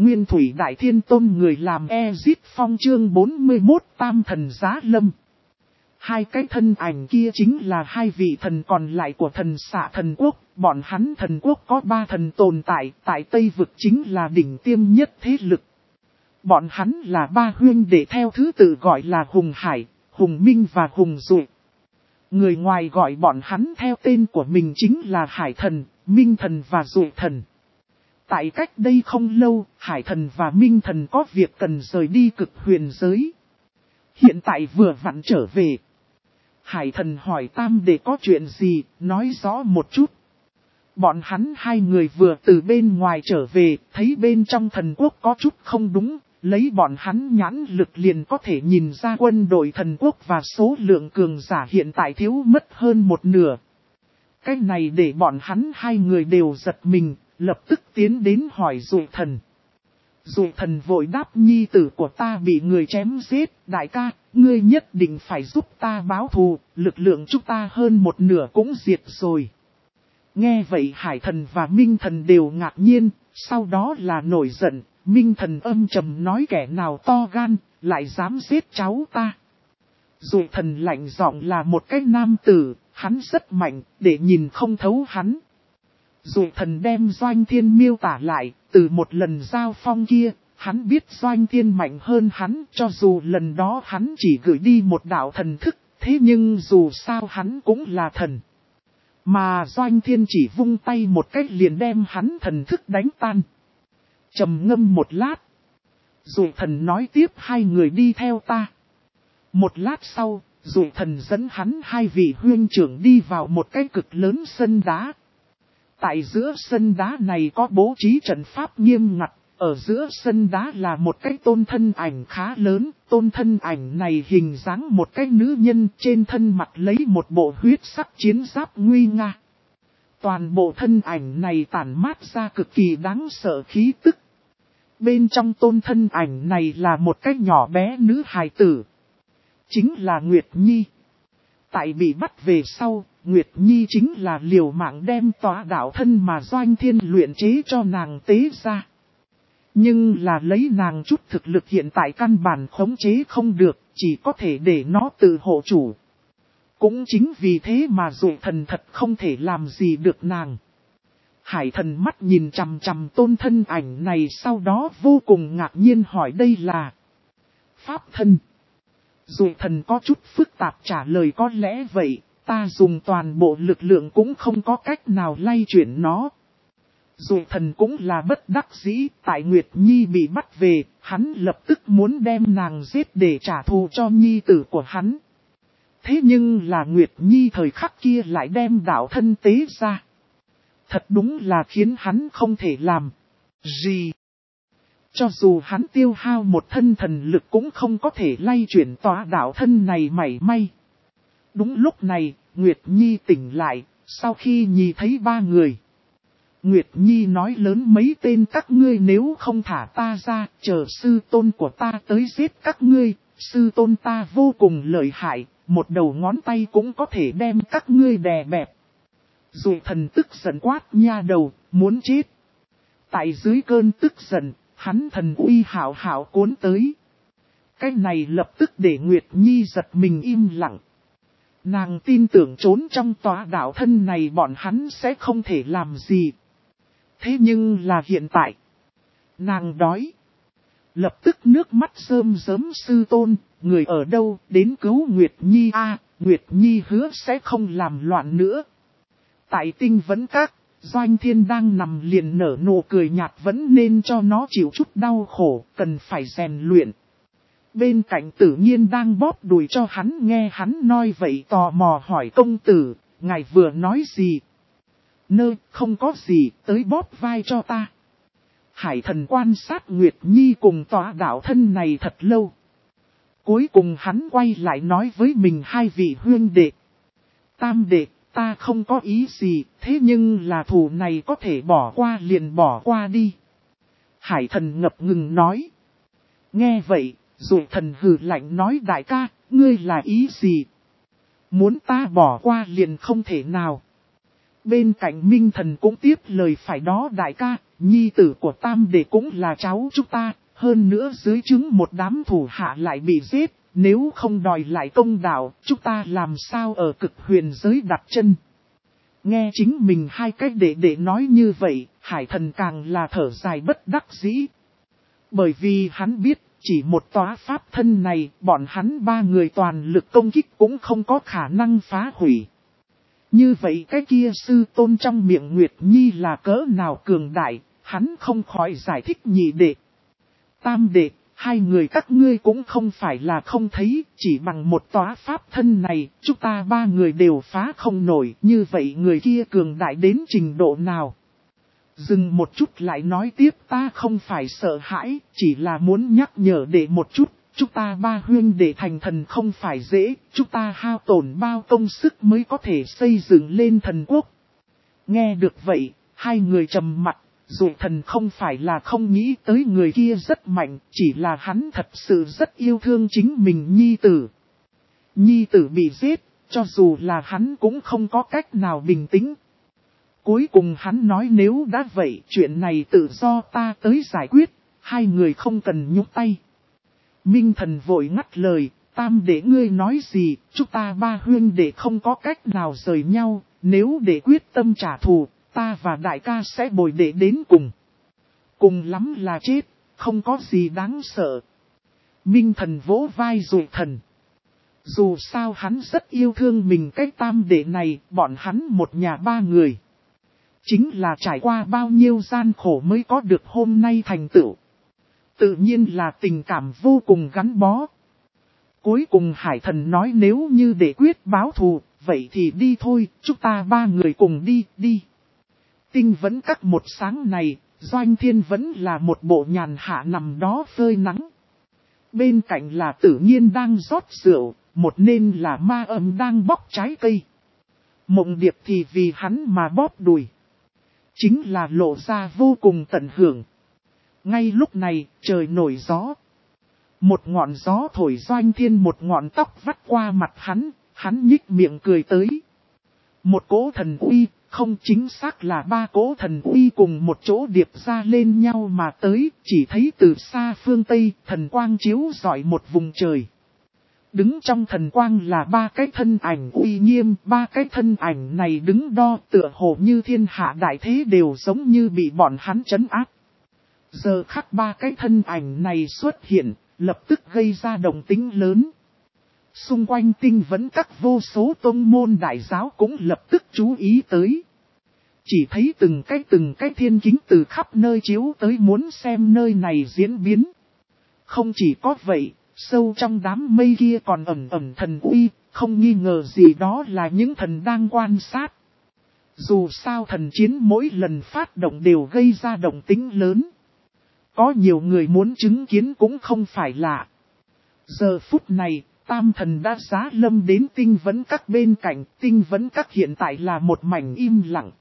Nguyên Thủy Đại Thiên Tôn người làm Ezit Phong chương 41 Tam Thần Giá Lâm. Hai cái thân ảnh kia chính là hai vị thần còn lại của thần xạ thần quốc. Bọn hắn thần quốc có 3 thần tồn tại Tây Vực chính là đỉnh tiêm nhất thế lực. Bọn hắn là 3 huynh đệ theo thứ tự gọi là Hùng Hải, Hùng Minh và Hùng Dụ. Người ngoài gọi bọn hắn theo tên của mình chính là Hải Thần, Minh Thần và Dụ Thần. Tại cách đây không lâu, Hải Thần và Minh Thần có việc cần rời đi Cực Huyền giới. Hiện tại vừa vặn trở về. Hải Thần hỏi Tam Đệ có chuyện gì, nói rõ một chút. Bọn hắn hai người vừa từ bên ngoài trở về, thấy bên trong thần quốc có chút không đúng, lấy bọn hắn nhãn lực liền có thể nhìn ra quân đội thần quốc và số lượng cường giả hiện tại thiếu mất hơn một nửa. Cái này để bọn hắn hai người đều giật mình, lập tức tiến đến hỏi Dụ Thần. Dụ Thần vội đáp nhi tử của ta bị người chém giết, đại ca, ngươi nhất định phải giúp ta báo thù, lực lượng chúng ta hơn một nửa cũng diệt rồi. Nghe vậy Hải Thần và Minh Thần đều ngạc nhiên, sau đó là nổi giận, Minh Thần âm trầm nói kẻ nào to gan, lại dám giết cháu ta. Dụ Thần lạnh giọng là một cái nam tử, hắn rất mạnh, để nhìn không thấu hắn. Dụ Thần đem Doanh Thiên miêu tả lại, từ một lần giao phong kia, hắn biết Doanh Thiên mạnh hơn hắn, cho dù lần đó hắn chỉ gửi đi một đạo thần thức, thế nhưng dù sao hắn cũng là thần. Mà Doanh Thiên chỉ vung tay một cách liền đem hắn thần thức đánh tan. Trầm ngâm một lát. Dụ Thần nói tiếp hai người đi theo ta. Một lát sau, Dụ Thần dẫn hắn hai vị huynh trưởng đi vào một cái cực lớn sân đá. Tại giữa sân đá này có bố trí trận pháp nghiêm ngặt, ở giữa sân đá là một cái tôn thân ảnh khá lớn, tôn thân ảnh này hình dáng một cái nữ nhân trên thân mặt lấy một bộ huyết sắc chiến giáp nguy nga. Toàn bộ thân ảnh này tản mát ra cực kỳ đáng sợ khí tức. Bên trong tôn thân ảnh này là một cái nhỏ bé nữ hài tử. Chính là Nguyệt Nhi. Tại bị bắt về sau, Nguyệt Nhi chính là liều mạng đem tỏa đạo thân mà Doanh Thiên luyện chế cho nàng tế ra. Nhưng là lấy nàng chút thực lực hiện tại căn bản khống chế không được, chỉ có thể để nó tự hộ chủ. Cũng chính vì thế mà Dụ Thần thật không thể làm gì được nàng. Hải Thần mắt nhìn chằm chằm tôn thân ảnh này, sau đó vô cùng ngạc nhiên hỏi đây là Pháp thân. Dụ Thần có chút phức tạp trả lời có lẽ vậy, ta dùng toàn bộ lực lượng cũng không có cách nào lay chuyển nó. Dụ Thần cũng là bất đắc dĩ, tại Nguyệt Nhi bị bắt về, hắn lập tức muốn đem nàng giết để trả thù cho nhi tử của hắn. Thế nhưng là Nguyệt Nhi thời khắc kia lại đem đạo thân tế ra. Thật đúng là khiến hắn không thể làm gì. Cho dù hắn tiêu hao một thân thần lực cũng không có thể lay chuyển tỏa đạo thân này mảy may. Đúng lúc này, Nguyệt Nhi tỉnh lại, sau khi nhìn thấy 3 người. Nguyệt Nhi nói lớn mấy tên các ngươi nếu không thả ta ra, chờ sư tôn của ta tới giết các ngươi, sư tôn ta vô cùng lợi hại, một đầu ngón tay cũng có thể đem các ngươi đè bẹp. Dụ Thần tức giận quát nha đầu, muốn chết. Tại dưới cơn tức giận, hắn thần uy hảo hảo cuốn tới. Cái này lập tức để Nguyệt Nhi giật mình im lặng. Nàng tin tưởng trốn trong tòa đạo thân này bọn hắn sẽ không thể làm gì. Thế nhưng là hiện tại, nàng đói. Lập tức nước mắt rơm rớm sư tôn, người ở đâu đến cứu Nguyệt Nhi a. Nguyệt Nhi hứa sẽ không làm loạn nữa. Tại Tinh Vấn Các, Doanh Thiên đang nằm liền nở nụ cười nhạt vẫn nên cho nó chịu chút đau khổ, cần phải rèn luyện. Bên cạnh Tử Nhiên đang bóp đùi cho hắn nghe hắn nói vậy tò mò hỏi công tử, ngài vừa nói gì? Không có gì, tới bóp vai cho ta. Hải Thần quan sát Nguyệt Nhi cùng tòa đạo thân này thật lâu. Cuối cùng hắn quay lại nói với mình hai vị huynh đệ. Tam đệ, ta không có ý gì, thế nhưng là thù này có thể bỏ qua liền bỏ qua đi. Hải Thần ngập ngừng nói. Nghe vậy, Dụ Thần hừ lạnh nói đại ca, ngươi là ý gì? Muốn ta bỏ qua liền không thể nào. Bên cạnh Minh Thần cũng tiếp lời phải đó đại ca, nhi tử của Tam Đệ cũng là cháu chúng ta, hơn nữa dưới trướng một đám thủ hạ lại bị giết, nếu không đòi lại công đạo, chúng ta làm sao ở Cực Huyền giới đặt chân. Nghe chính mình hai cách để nói như vậy, Hải Thần càng là thở dài bất đắc dĩ. Bởi vì hắn biết, chỉ một tòa pháp thân này, bọn hắn ba người toàn lực công kích cũng không có khả năng phá hủy. Như vậy cái kia sư tôn trong miệng Nguyệt Nhi là cỡ nào cường đại, hắn không khỏi giải thích nhị đệ. Tam đệ, hai người các ngươi cũng không phải là không thấy, chỉ bằng một tòa pháp thân này, chúng ta ba người đều phá không nổi, như vậy người kia cường đại đến trình độ nào. Dừng một chút lại nói tiếp, ta không phải sợ hãi, chỉ là muốn nhắc nhở đệ một chút, chúng ta ba huynh đệ thành thần không phải dễ, chúng ta hao tổn bao công sức mới có thể xây dựng lên thần quốc. Nghe được vậy, hai người trầm mặt, dù thần không phải là không nghĩ tới người kia rất mạnh, chỉ là hắn thật sự rất yêu thương chính mình nhi tử. Nhi tử bị giết, cho dù là hắn cũng không có cách nào bình tĩnh. Cuối cùng hắn nói nếu đã vậy, chuyện này tự do ta tới giải quyết, hai người không cần nhúc tay. Minh Thần vội ngắt lời, Tam đệ ngươi nói gì, chúng ta ba huynh đệ không có cách nào rời nhau, nếu để quyết tâm trả thù, ta và đại ca sẽ bồi đệ đến cùng. Cùng lắm là chết, không có gì đáng sợ. Minh Thần vỗ vai rồi thần. Dù sao hắn rất yêu thương mình cái Tam đệ này, bọn hắn một nhà ba người. Chính là trải qua bao nhiêu gian khổ mới có được hôm nay thành tựu. Tự nhiên là tình cảm vô cùng gắn bó. Cuối cùng Hải Thần nói nếu như để quyết báo thù, vậy thì đi thôi, chúng ta ba người cùng đi. Tinh Vấn Các một sáng này, Doanh Thiên vẫn là một bộ nhàn hạ nằm đó phơi nắng. Bên cạnh là Tử Nhiên đang rót rượu, một nên là Ma Âm đang bóc trái cây. Mộng Điệp thì vì hắn mà bóp đùi. Chính là lộ ra vô cùng tận hưởng. Ngay lúc này, trời nổi gió. Một ngọn gió thổi Doanh Thiên một ngọn tóc vắt qua mặt hắn nhích miệng cười tới. Một cỗ thần uy, không chính xác là ba cỗ thần uy cùng một chỗ điệp ra lên nhau mà tới, chỉ thấy từ xa phương Tây, thần quang chiếu rọi một vùng trời. Đứng trong thần quang là ba cái thân ảnh uy nghiêm, ba cái thân ảnh này đứng đo tựa hồ như thiên hạ đại thế đều giống như bị bọn hắn trấn áp. Giờ khắc ba cái thân ảnh này xuất hiện, lập tức gây ra động tĩnh lớn. Xung quanh Tinh Vấn Các vô số tông môn đại giáo cũng lập tức chú ý tới. Chỉ thấy từng cái thiên kính từ khắp nơi chiếu tới muốn xem nơi này diễn biến. Không chỉ có vậy, sâu trong đám mây kia còn ẩn thần uy, không nghi ngờ gì đó là những thần đang quan sát. Dù sao thần chiến mỗi lần phát động đều gây ra động tĩnh lớn. Có nhiều người muốn chứng kiến cũng không phải lạ. Giờ phút này, Tam Thần đã giá lâm đến Tinh Vấn Các bên cạnh, Tinh Vấn Các hiện tại là một mảnh im lặng.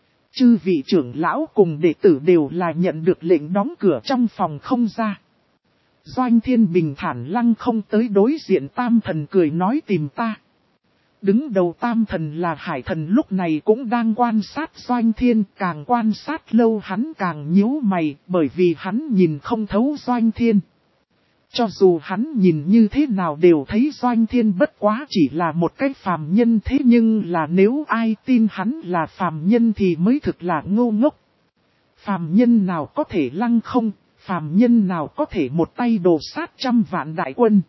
Chư vị trưởng lão cùng đệ tử đều là nhận được lệnh đóng cửa trong phòng không ra. Doanh Thiên bình thản lăng không tới đối diện Tam Thần cười nói tìm ta. Đứng đầu Tam Thần là Hải Thần lúc này cũng đang quan sát Doanh Thiên, càng quan sát lâu hắn càng nhíu mày bởi vì hắn nhìn không thấu Doanh Thiên. Cho dù hắn nhìn như thế nào đều thấy Doanh Thiên bất quá chỉ là một cái phàm nhân thế nhưng là nếu ai tin hắn là phàm nhân thì mới thực là ngô ngốc. Phàm nhân nào có thể lăng không, phàm nhân nào có thể một tay đồ sát 100 vạn đại quân.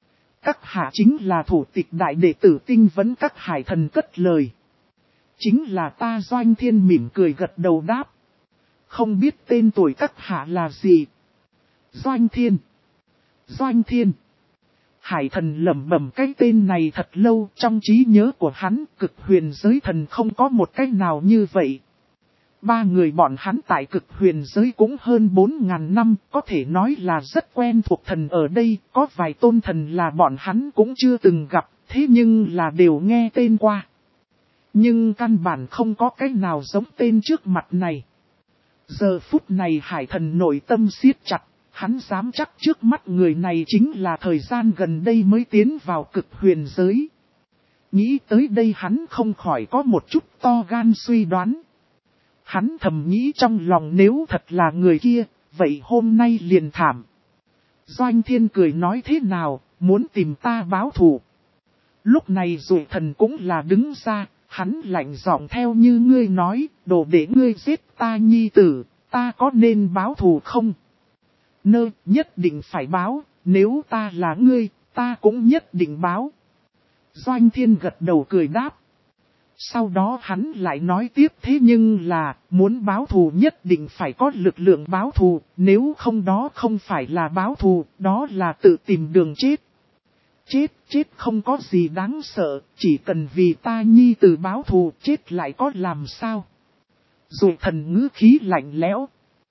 Các hạ chính là thủ tịch đại đệ tử Tinh Vấn Các Hải Thần cất lời. Chính là ta Doanh Thiên mỉm cười gật đầu đáp. Không biết tên tuổi các hạ là gì? Doanh Thiên. Doanh Thiên. Hải Thần lẩm bẩm cái tên này thật lâu, trong trí nhớ của hắn, Cực Huyền giới thần không có một cái nào như vậy. Ba người bọn hắn tại Cực Huyền giới cũng hơn 4.000 năm, có thể nói là rất quen thuộc thần ở đây, có vài tôn thần là bọn hắn cũng chưa từng gặp, thế nhưng là đều nghe tên qua. Nhưng căn bản không có cái nào giống tên trước mặt này. Giờ phút này Hải Thần nội tâm siết chặt. Hắn dám chắc trước mắt người này chính là thời gian gần đây mới tiến vào Cực Huyền giới. Nghĩ tới đây hắn không khỏi có một chút to gan suy đoán. Hắn thầm nghĩ trong lòng nếu thật là người kia, vậy hôm nay liền thảm. Doanh Thiên cười nói thế nào, muốn tìm ta báo thù. Lúc này Dụ Thần cũng là đứng ra, hắn lạnh giọng theo như ngươi nói, đồ để ngươi giết ta nhi tử, ta có nên báo thù không? Nhất định phải báo, nếu ta là ngươi, ta cũng nhất định báo. Doanh Thiên gật đầu cười đáp. Sau đó hắn lại nói tiếp thế nhưng là, muốn báo thù nhất định phải có lực lượng báo thù, nếu không đó không phải là báo thù, đó là tự tìm đường chết. Chết không có gì đáng sợ, chỉ cần vì ta nhi tử báo thù, chết lại có làm sao. Dụ Thần ngữ khí lạnh lẽo.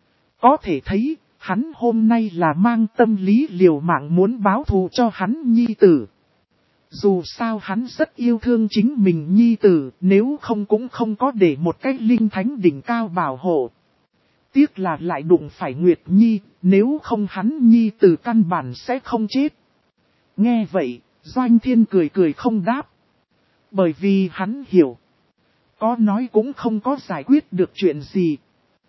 Có thể thấy, hắn hôm nay là mang tâm lý liều mạng muốn báo thù cho hắn nhi tử. Dù sao hắn rất yêu thương chính mình nhi tử, nếu không cũng không có để một cái linh thánh đỉnh cao bảo hộ. Tiếc là lại đụng phải Nguyệt Nhi, nếu không hắn nhi tử căn bản sẽ không chết. Nghe vậy, Doanh Thiên cười cười không đáp. Bởi vì hắn hiểu. Có nói cũng không có giải quyết được chuyện gì.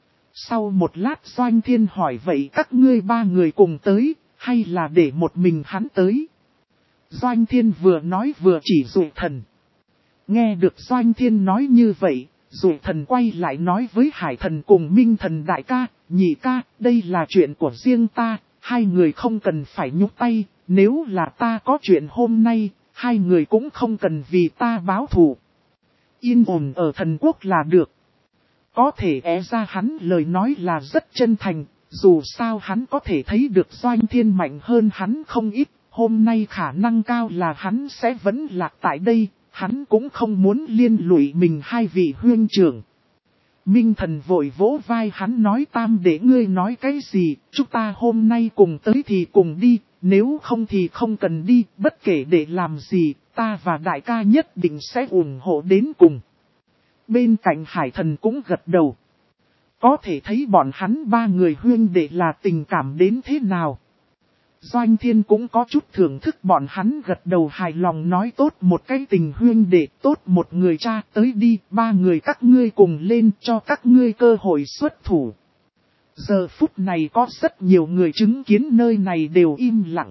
Sau một lát Doanh Thiên hỏi vậy các ngươi ba người cùng tới, hay là để một mình hắn tới? Doanh Thiên vừa nói vừa chỉ Dụ Thần. Nghe được Doanh Thiên nói như vậy, Dụ Thần quay lại nói với Hải Thần cùng Minh Thần đại ca, nhị ca, đây là chuyện của riêng ta, hai người không cần phải nhúc tay, nếu là ta có chuyện hôm nay, hai người cũng không cần vì ta báo thù. Yên ổn ở thần quốc là được. Có thể ra hắn lời nói là rất chân thành, dù sao hắn có thể thấy được Doanh Thiên mạnh hơn hắn không ít. Hôm nay khả năng cao là hắn sẽ vẫn lạc tại đây, hắn cũng không muốn liên lụy mình hai vị huynh trưởng. Minh Thần vội vỗ vai hắn nói tam để ngươi nói cái gì, chúng ta hôm nay cùng tới thì cùng đi, nếu không thì không cần đi, bất kể để làm gì, ta và đại ca nhất định sẽ ủng hộ đến cùng. Bên cạnh Hải Thần cũng gật đầu. Có thể thấy bọn hắn ba người huynh đệ là tình cảm đến thế nào. Doanh Thiên cũng có chút thưởng thức bọn hắn gật đầu hài lòng nói tốt một cái tình huynh đệ tốt một người cha tới đi, ba người các ngươi cùng lên cho các ngươi cơ hội xuất thủ. Giờ phút này có rất nhiều người chứng kiến nơi này đều im lặng.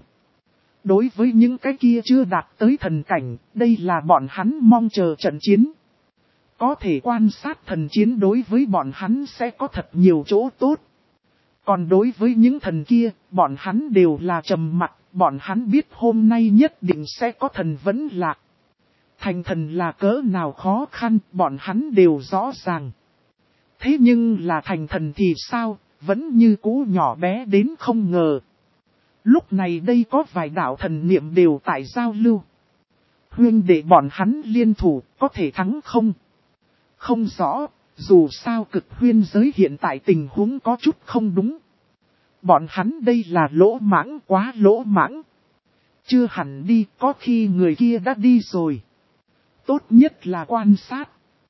Đối với những cái kia chưa đạt tới thần cảnh, đây là bọn hắn mong chờ trận chiến. Có thể quan sát thần chiến đối với bọn hắn sẽ có thật nhiều chỗ tốt. Còn đối với những thần kia, bọn hắn đều là trầm mặc, bọn hắn biết hôm nay nhất định sẽ có thần vẫn lạc. Thành thần là cỡ nào khó khăn, bọn hắn đều rõ ràng. Thế nhưng là thành thần thì sao, vẫn như cũ nhỏ bé đến không ngờ. Lúc này đây có vài đạo thần niệm đều tại giao lưu. Huynh đệ bọn hắn liên thủ, có thể thắng không? Không rõ. Dù sao cực huyên giới hiện tại tình huống có chút không đúng. Bọn hắn đây là lỗ mãng quá lỗ mãng. Chưa hẳn đi có khi người kia đã đi rồi. Tốt nhất là quan sát.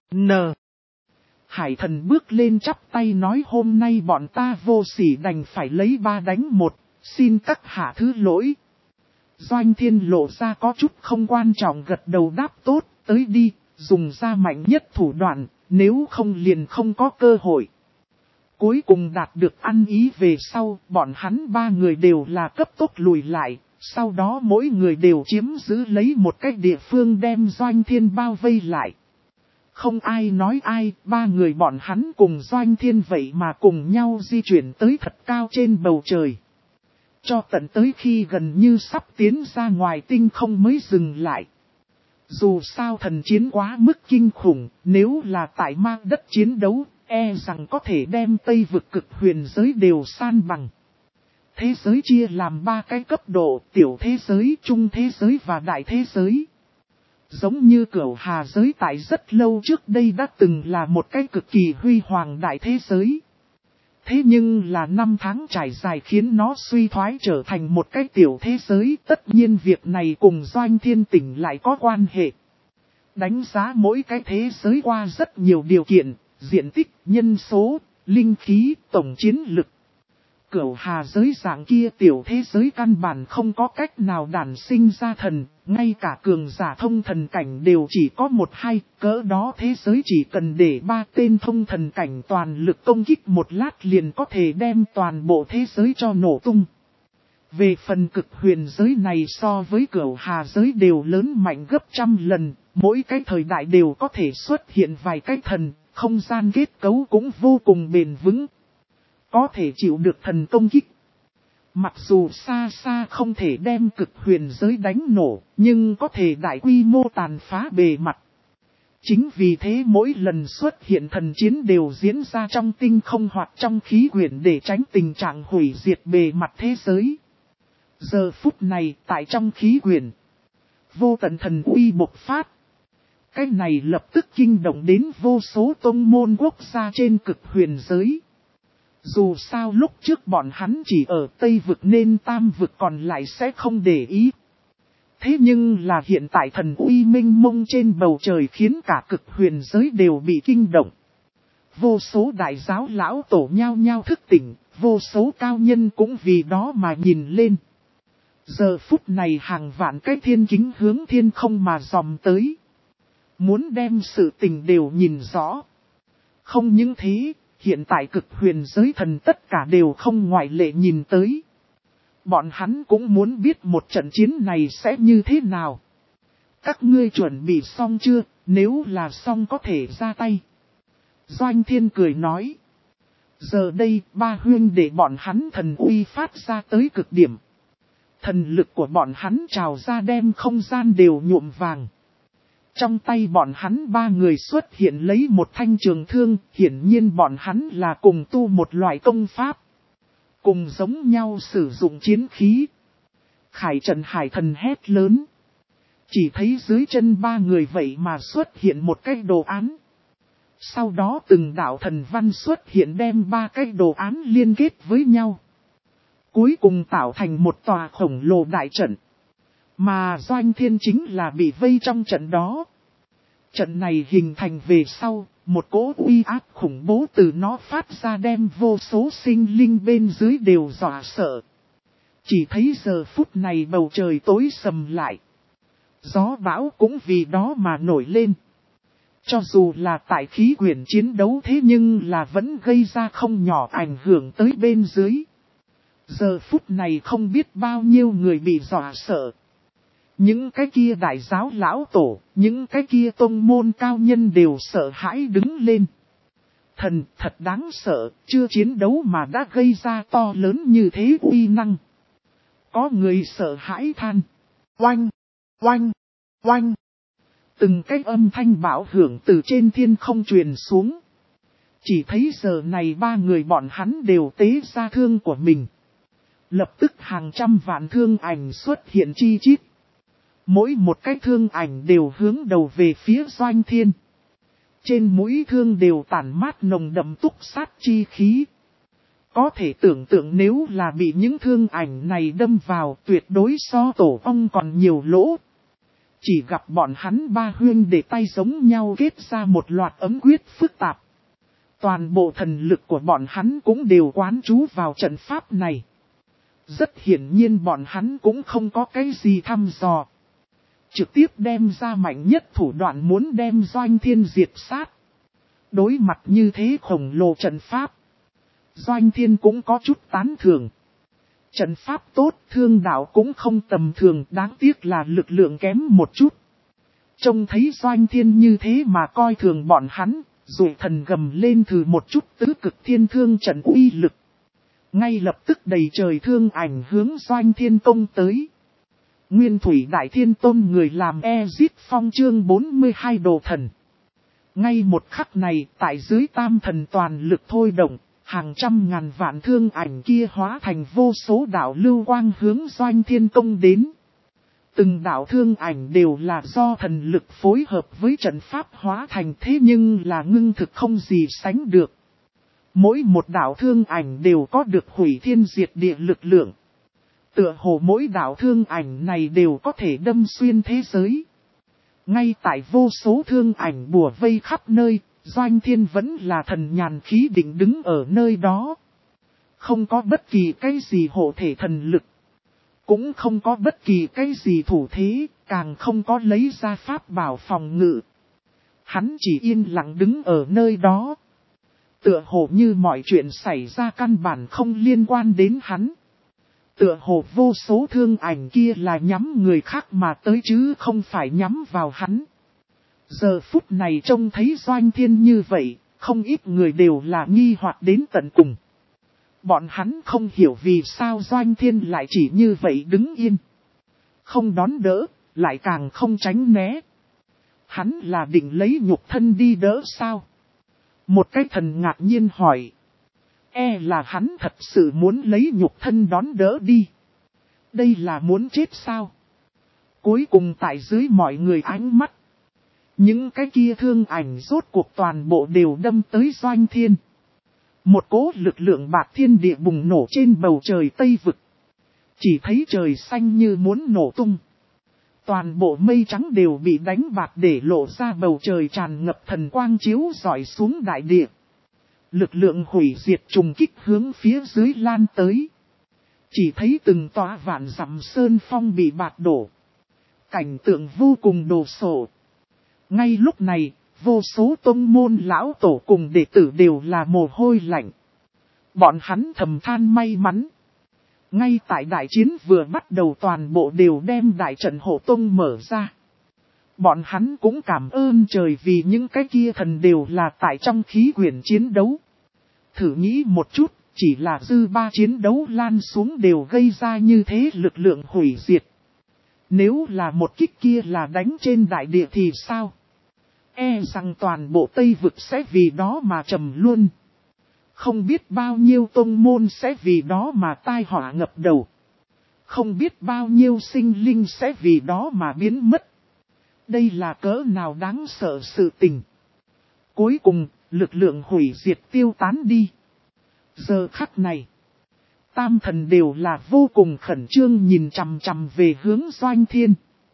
Hải Thần bước lên chắp tay nói hôm nay bọn ta vô sỉ đành phải lấy 3 đánh 1, xin các hạ thứ lỗi. Doanh Thiên lộ ra có chút không quan trọng gật đầu đáp tốt, tới đi, dùng ra mạnh nhất thủ đoạn. Nếu không liền không có cơ hội. Cuối cùng đạt được ăn ý về sau, bọn hắn ba người đều là cấp tốc lùi lại, sau đó mỗi người đều chiếm giữ lấy một cái địa phương đem Doanh Thiên bao vây lại. Không ai nói ai, ba người bọn hắn cùng Doanh Thiên vậy mà cùng nhau di chuyển tới thật cao trên bầu trời. Cho tận tới khi gần như sắp tiến ra ngoài tinh không mới dừng lại. Dù sao thần chiến quá mức kinh khủng, nếu là tại mang đất chiến đấu, rằng có thể đem Tây vực cực huyền giới đều san bằng. Thế giới chia làm 3 cái cấp độ, tiểu thế giới, trung thế giới và đại thế giới. Giống như Cửu Hà giới tại rất lâu trước đây đã từng là một cái cực kỳ huy hoàng đại thế giới. Thế nhưng là năm tháng trải dài khiến nó suy thoái trở thành một cái tiểu thế giới. Tất nhiên việc này cùng Doanh Thiên Tỉnh lại có quan hệ. Đánh giá mỗi cái thế giới qua rất nhiều điều kiện, diện tích, nhân số, linh khí, tổng chiến lực. Cửu Hà giới dạng kia tiểu thế giới căn bản không có cách nào đản sinh ra thần, Ngay cả cường giả thông thần cảnh đều chỉ có 1-2, cỡ đó thế giới chỉ cần để 3 tên thông thần cảnh toàn lực công kích một lát liền có thể đem toàn bộ thế giới cho nổ tung. Về phần cực huyền giới này so với cửu hà giới đều lớn mạnh gấp trăm lần, mỗi cái thời đại đều có thể xuất hiện vài cái thần, không gian kết cấu cũng vô cùng bền vững. Có thể chịu được thần công kích. Mặc dù xa xa không thể đem cực huyền giới đánh nổ, nhưng có thể đại quy mô tàn phá bề mặt. Chính vì thế mỗi lần xuất hiện thần chiến đều diễn ra trong tinh không hoặc trong khí quyển để tránh tình trạng hủy diệt bề mặt thế giới. Giờ phút này tại trong khí quyển, vô tận thần uy bộc phát. Cái này lập tức kinh động đến vô số tông môn quốc gia trên cực huyền giới. Dù sao lúc trước bọn hắn chỉ ở Tây vực nên Tam vực còn lại sẽ không để ý. Thế nhưng là hiện tại thần uy minh mông trên bầu trời khiến cả cực huyền giới đều bị kinh động. Vô số đại giáo lão tổ nhao nhao thức tỉnh, vô số cao nhân cũng vì đó mà nhìn lên. Giờ phút này hàng vạn cái thiên kính hướng thiên không mà dòm tới. Muốn đem sự tình đều nhìn rõ. Không những thế, hiện tại cực huyền giới thần tất cả đều không ngoại lệ nhìn tới. Bọn hắn cũng muốn biết một trận chiến này sẽ như thế nào. Các ngươi chuẩn bị xong chưa, nếu là xong có thể ra tay. Doanh Thiên cười nói. Giờ đây, ba huyên để bọn hắn thần uy phát ra tới cực điểm. Thần lực của bọn hắn trào ra đem không gian đều nhuộm vàng. Trong tay bọn hắn ba người xuất hiện lấy một thanh trường thương, hiển nhiên bọn hắn là cùng tu một loại công pháp. Cùng giống nhau sử dụng chiến khí. Khải Trần Hải Thần hét lớn. Chỉ thấy dưới chân ba người vậy mà xuất hiện một cái đồ án. Sau đó từng đạo thần văn xuất hiện đem ba cái đồ án liên kết với nhau. Cuối cùng tạo thành một tòa khổng lồ đại trận. Mà Doanh Thiên chính là bị vây trong trận đó. Trận này hình thành về sau, một cỗ uy áp khủng bố từ nó phát ra đem vô số sinh linh bên dưới đều dọa sợ. Chỉ thấy giờ phút này bầu trời tối sầm lại. Gió bão cũng vì đó mà nổi lên. Cho dù là tại khí quyển chiến đấu thế nhưng là vẫn gây ra không nhỏ ảnh hưởng tới bên dưới. Giờ phút này không biết bao nhiêu người bị dọa sợ. Những cái kia đại giáo lão tổ, những cái kia tông môn cao nhân đều sợ hãi đứng lên. Thần thật đáng sợ, chưa chiến đấu mà đã gây ra to lớn như thế uy năng. Có người sợ hãi than. Oanh, oanh, oanh. Từng cái âm thanh bão hưởng từ trên thiên không truyền xuống. Chỉ thấy giờ này ba người bọn hắn đều tế ra thương của mình. Lập tức hàng trăm vạn thương ảnh xuất hiện chi chít. Mỗi một cái thương ảnh đều hướng đầu về phía Doanh Thiên. Trên mũi thương đều tản mát nồng đậm túc sát chi khí. Có thể tưởng tượng nếu là bị những thương ảnh này đâm vào tuyệt đối so tổ ong còn nhiều lỗ. Chỉ gặp bọn hắn ba huyên để tay giống nhau kết ra một loạt ấm quyết phức tạp. Toàn bộ thần lực của bọn hắn cũng đều quán trú vào trận pháp này. Rất hiển nhiên bọn hắn cũng không có cái gì thăm dò. Trực tiếp đem ra mạnh nhất thủ đoạn muốn đem Doanh Thiên diệt sát. Đối mặt như thế khổng lồ trận pháp. Doanh Thiên cũng có chút tán thưởng. Trận pháp tốt, thương đạo cũng không tầm thường, đáng tiếc là lực lượng kém một chút. Trông thấy Doanh Thiên như thế mà coi thường bọn hắn, rồi thần gầm lên thử một chút tứ cực thiên thương trận uy lực. Ngay lập tức đầy trời thương ảnh hướng Doanh Thiên công tới. Nguyên Thủy Đại Thiên Tôn người làm Ezit Phong chương 42 đồ thần. Ngay một khắc này, tại dưới tam thần toàn lực thôi động, hàng trăm ngàn vạn thương ảnh kia hóa thành vô số đạo lưu quang hướng Doanh Thiên công đến. Từng đạo thương ảnh đều là do thần lực phối hợp với trận pháp hóa thành thế nhưng là ngưng thực không gì sánh được. Mỗi một đạo thương ảnh đều có được hủy thiên diệt địa lực lượng. Tựa hồ mỗi đạo thương ảnh này đều có thể đâm xuyên thế giới. Ngay tại vô số thương ảnh bùa vây khắp nơi, Doanh Thiên vẫn là thần nhàn khí định đứng ở nơi đó. Không có bất kỳ cái gì hộ thể thần lực. Cũng không có bất kỳ cái gì thủ thế, càng không có lấy ra pháp bảo phòng ngự. Hắn chỉ yên lặng đứng ở nơi đó. Tựa hồ như mọi chuyện xảy ra căn bản không liên quan đến hắn. Tựa hồ vô số thương ảnh kia là nhắm người khác mà tới chứ không phải nhắm vào hắn. Giờ phút này trông thấy Doanh Thiên như vậy, không ít người đều là nghi hoặc đến tận cùng. Bọn hắn không hiểu vì sao Doanh Thiên lại chỉ như vậy đứng yên. Không đón đỡ, lại càng không tránh né. Hắn là định lấy nhục thân đi đỡ sao? Một cái thần ngạc nhiên hỏi. Là hắn thật sự muốn lấy nhục thân đón đỡ đi. Đây là muốn chết sao? Cuối cùng tại dưới mọi người ánh mắt. Những cái kia thương ảnh rốt cuộc toàn bộ đều đâm tới Doanh Thiên. Một cỗ lực lượng bạc thiên địa bùng nổ trên bầu trời Tây Vực. Chỉ thấy trời xanh như muốn nổ tung. Toàn bộ mây trắng đều bị đánh bạc để lộ ra bầu trời tràn ngập thần quang chiếu rọi xuống đại địa. Lực lượng hủy diệt trùng kích hướng phía dưới lan tới. Chỉ thấy từng tòa vạn dặm sơn phong bị bạc đổ. Cảnh tượng vô cùng đồ sộ. Ngay lúc này, vô số tông môn lão tổ cùng đệ tử đều là mồ hôi lạnh. Bọn hắn thầm than may mắn. Ngay tại đại chiến vừa bắt đầu toàn bộ đều đem đại trận hộ tông mở ra. Bọn hắn cũng cảm ơn trời vì những cái kia thần đều là tại trong khí quyển chiến đấu. Thử nghĩ một chút, chỉ là dư ba chiến đấu lan xuống đều gây ra như thế lực lượng hủy diệt. Nếu là một kích kia là đánh trên đại địa thì sao? Rằng toàn bộ Tây Vực sẽ vì đó mà trầm luôn. Không biết bao nhiêu tông môn sẽ vì đó mà tai họa ngập đầu. Không biết bao nhiêu sinh linh sẽ vì đó mà biến mất. Đây là cỡ nào đáng sợ sự tình. Cuối cùng, lực lượng hủy diệt tiêu tán đi. Giờ khắc này, tam thần đều là vô cùng khẩn trương nhìn chằm chằm về hướng Doanh Thiên.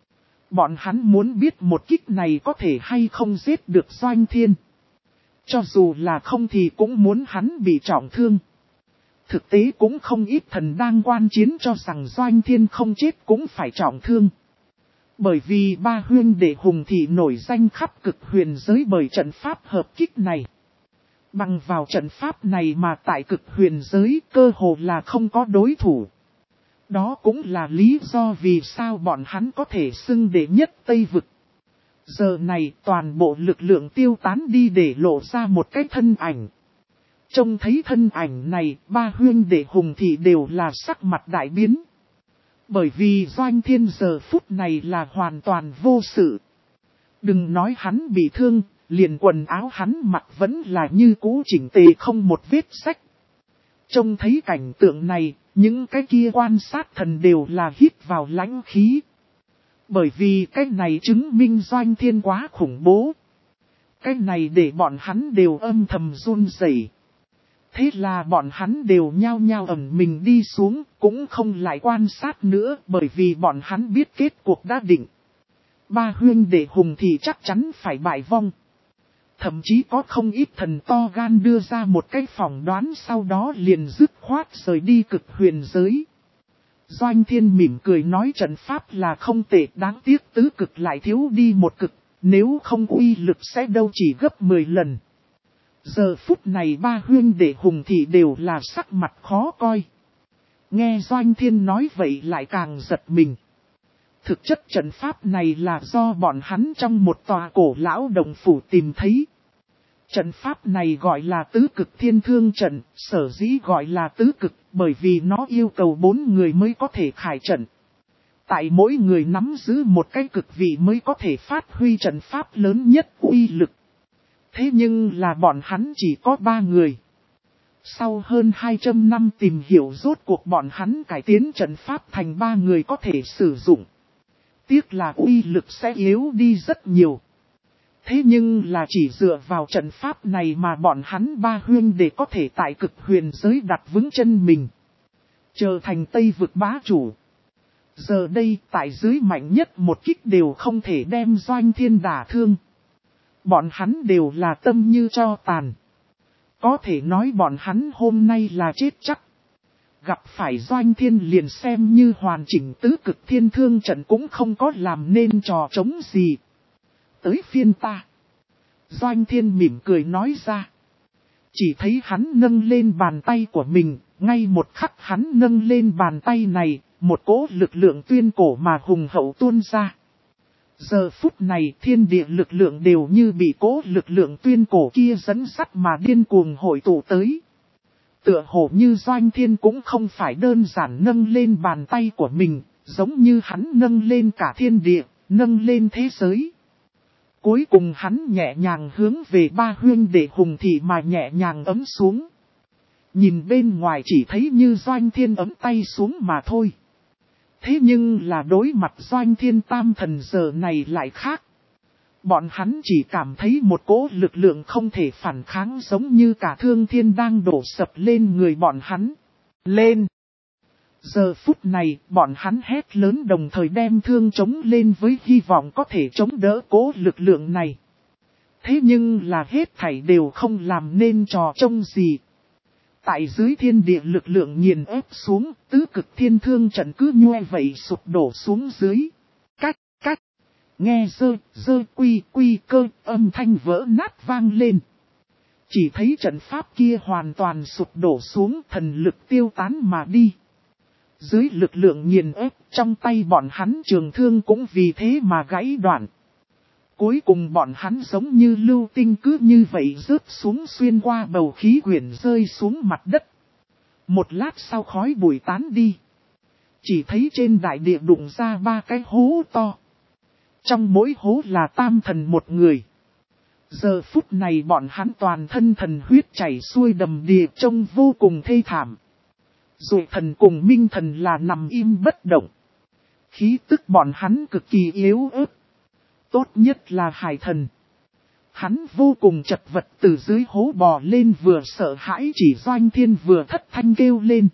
Bọn hắn muốn biết một kích này có thể hay không giết được Doanh Thiên. Cho dù là không thì cũng muốn hắn bị trọng thương. Thực tế cũng không ít thần đang quan chiến cho rằng Doanh Thiên không chết cũng phải trọng thương. Bởi vì ba huyên đệ hùng thị nổi danh khắp cực huyền giới bởi trận pháp hợp kích này. Bằng vào trận pháp này mà tại cực huyền giới cơ hồ là không có đối thủ. Đó cũng là lý do vì sao bọn hắn có thể xưng đệ nhất Tây Vực. Giờ này toàn bộ lực lượng tiêu tán đi để lộ ra một cái thân ảnh. Trông thấy thân ảnh này, ba huyên đệ hùng thị đều là sắc mặt đại biến. Bởi vì Doanh Thiên giờ phút này là hoàn toàn vô sự. Đừng nói hắn bị thương, liền quần áo hắn mặc vẫn là như cũ chỉnh tề không một vết rách. Trông thấy cảnh tượng này, những cái kia quan sát thần đều là hít vào lãnh khí. Bởi vì cái này chứng minh Doanh Thiên quá khủng bố. Cái này để bọn hắn đều âm thầm run rẩy. Thế là bọn hắn đều nhao nhao ẩn mình đi xuống, cũng không lại quan sát nữa bởi vì bọn hắn biết kết cuộc đã định. Ba huyên đệ hùng thì chắc chắn phải bại vong. Thậm chí có không ít thần to gan đưa ra một cái phỏng đoán sau đó liền dứt khoát rời đi cực huyền giới. Doanh Thiên mỉm cười nói trận pháp là không tệ, đáng tiếc tứ cực lại thiếu đi một cực, nếu không uy lực sẽ đâu chỉ gấp 10 lần. Giờ phút này ba huyên đệ hùng thị đều là sắc mặt khó coi. Nghe Doanh Thiên nói vậy lại càng giật mình. Thực chất trận pháp này là do bọn hắn trong một tòa cổ lão đồng phủ tìm thấy. Trận pháp này gọi là tứ cực thiên thương trận, sở dĩ gọi là tứ cực bởi vì nó yêu cầu 4 người mới có thể khải trận. Tại mỗi người nắm giữ một cái cực vị mới có thể phát huy trận pháp lớn nhất uy lực. Thế nhưng là bọn hắn chỉ có 3 người. Sau hơn 200 năm tìm hiểu rốt cuộc bọn hắn cải tiến trận pháp thành 3 người có thể sử dụng. Tiếc là uy lực sẽ yếu đi rất nhiều. Thế nhưng là chỉ dựa vào trận pháp này mà bọn hắn ba huyên để có thể tại cực huyền giới đặt vững chân mình. Trở thành Tây Vực bá chủ. Giờ đây tại dưới mạnh nhất một kích đều không thể đem Doanh Thiên đả thương. Bọn hắn đều là tâm như tro tàn. Có thể nói bọn hắn hôm nay là chết chắc. gặp phải Doanh Thiên liền xem như hoàn chỉnh tứ cực thiên thương trận cũng không có làm nên trò trống gì. Tới phiên ta. Doanh Thiên mỉm cười nói ra. Chỉ thấy hắn nâng lên bàn tay của mình, ngay một khắc hắn nâng lên bàn tay này, một cỗ lực lượng tuyên cổ mà hùng hậu tuôn ra. Giờ phút này thiên địa lực lượng đều như bị cỗ lực lượng tuyên cổ kia dẫn dắt mà điên cuồng hội tụ tới. Tựa hồ như Doanh Thiên cũng không phải đơn giản nâng lên bàn tay của mình, giống như hắn nâng lên cả thiên địa, nâng lên thế giới. Cuối cùng hắn nhẹ nhàng hướng về ba huynh đệ hùng thị mà nhẹ nhàng ấm xuống. Nhìn bên ngoài chỉ thấy như Doanh Thiên ấm tay xuống mà thôi. Thế nhưng là đối mặt Doanh Thiên tam thần giờ này lại khác. Bọn hắn chỉ cảm thấy một cỗ lực lượng không thể phản kháng giống như cả thương thiên đang đổ sập lên người bọn hắn. Lên! Giờ phút này, bọn hắn hét lớn đồng thời đem thương chống lên với hy vọng có thể chống đỡ cỗ lực lượng này. Thế nhưng là hết thảy đều không làm nên trò trông gì. Tại dưới thiên địa lực lượng nghiền ép xuống, tứ cực thiên thương trận cứ nhoe vậy sụp đổ xuống dưới. Cách. Nghe dơ quy cơ âm thanh vỡ nát vang lên. Chỉ thấy trận pháp kia hoàn toàn sụp đổ xuống, thần lực tiêu tán mà đi. Dưới lực lượng nghiền ép, trong tay bọn hắn trường thương cũng vì thế mà gãy đoạn. Cuối cùng bọn hắn giống như lưu tinh cứ như vậy rớt xuống xuyên qua bầu khí quyển rơi xuống mặt đất. Một lát sau khói bụi tán đi. Chỉ thấy trên đại địa đụng ra ba cái hố to. Trong mỗi hố là tam thần một người. Giờ phút này bọn hắn toàn thân thần huyết chảy xuôi đầm đìa trông vô cùng thê thảm. Rồi thần cùng minh thần là nằm im bất động. Khí tức bọn hắn cực kỳ yếu ớt. Tốt nhất là hải thần. Hắn vô cùng chật vật từ dưới hố bò lên vừa sợ hãi chỉ Doanh Thiên vừa thất thanh kêu lên.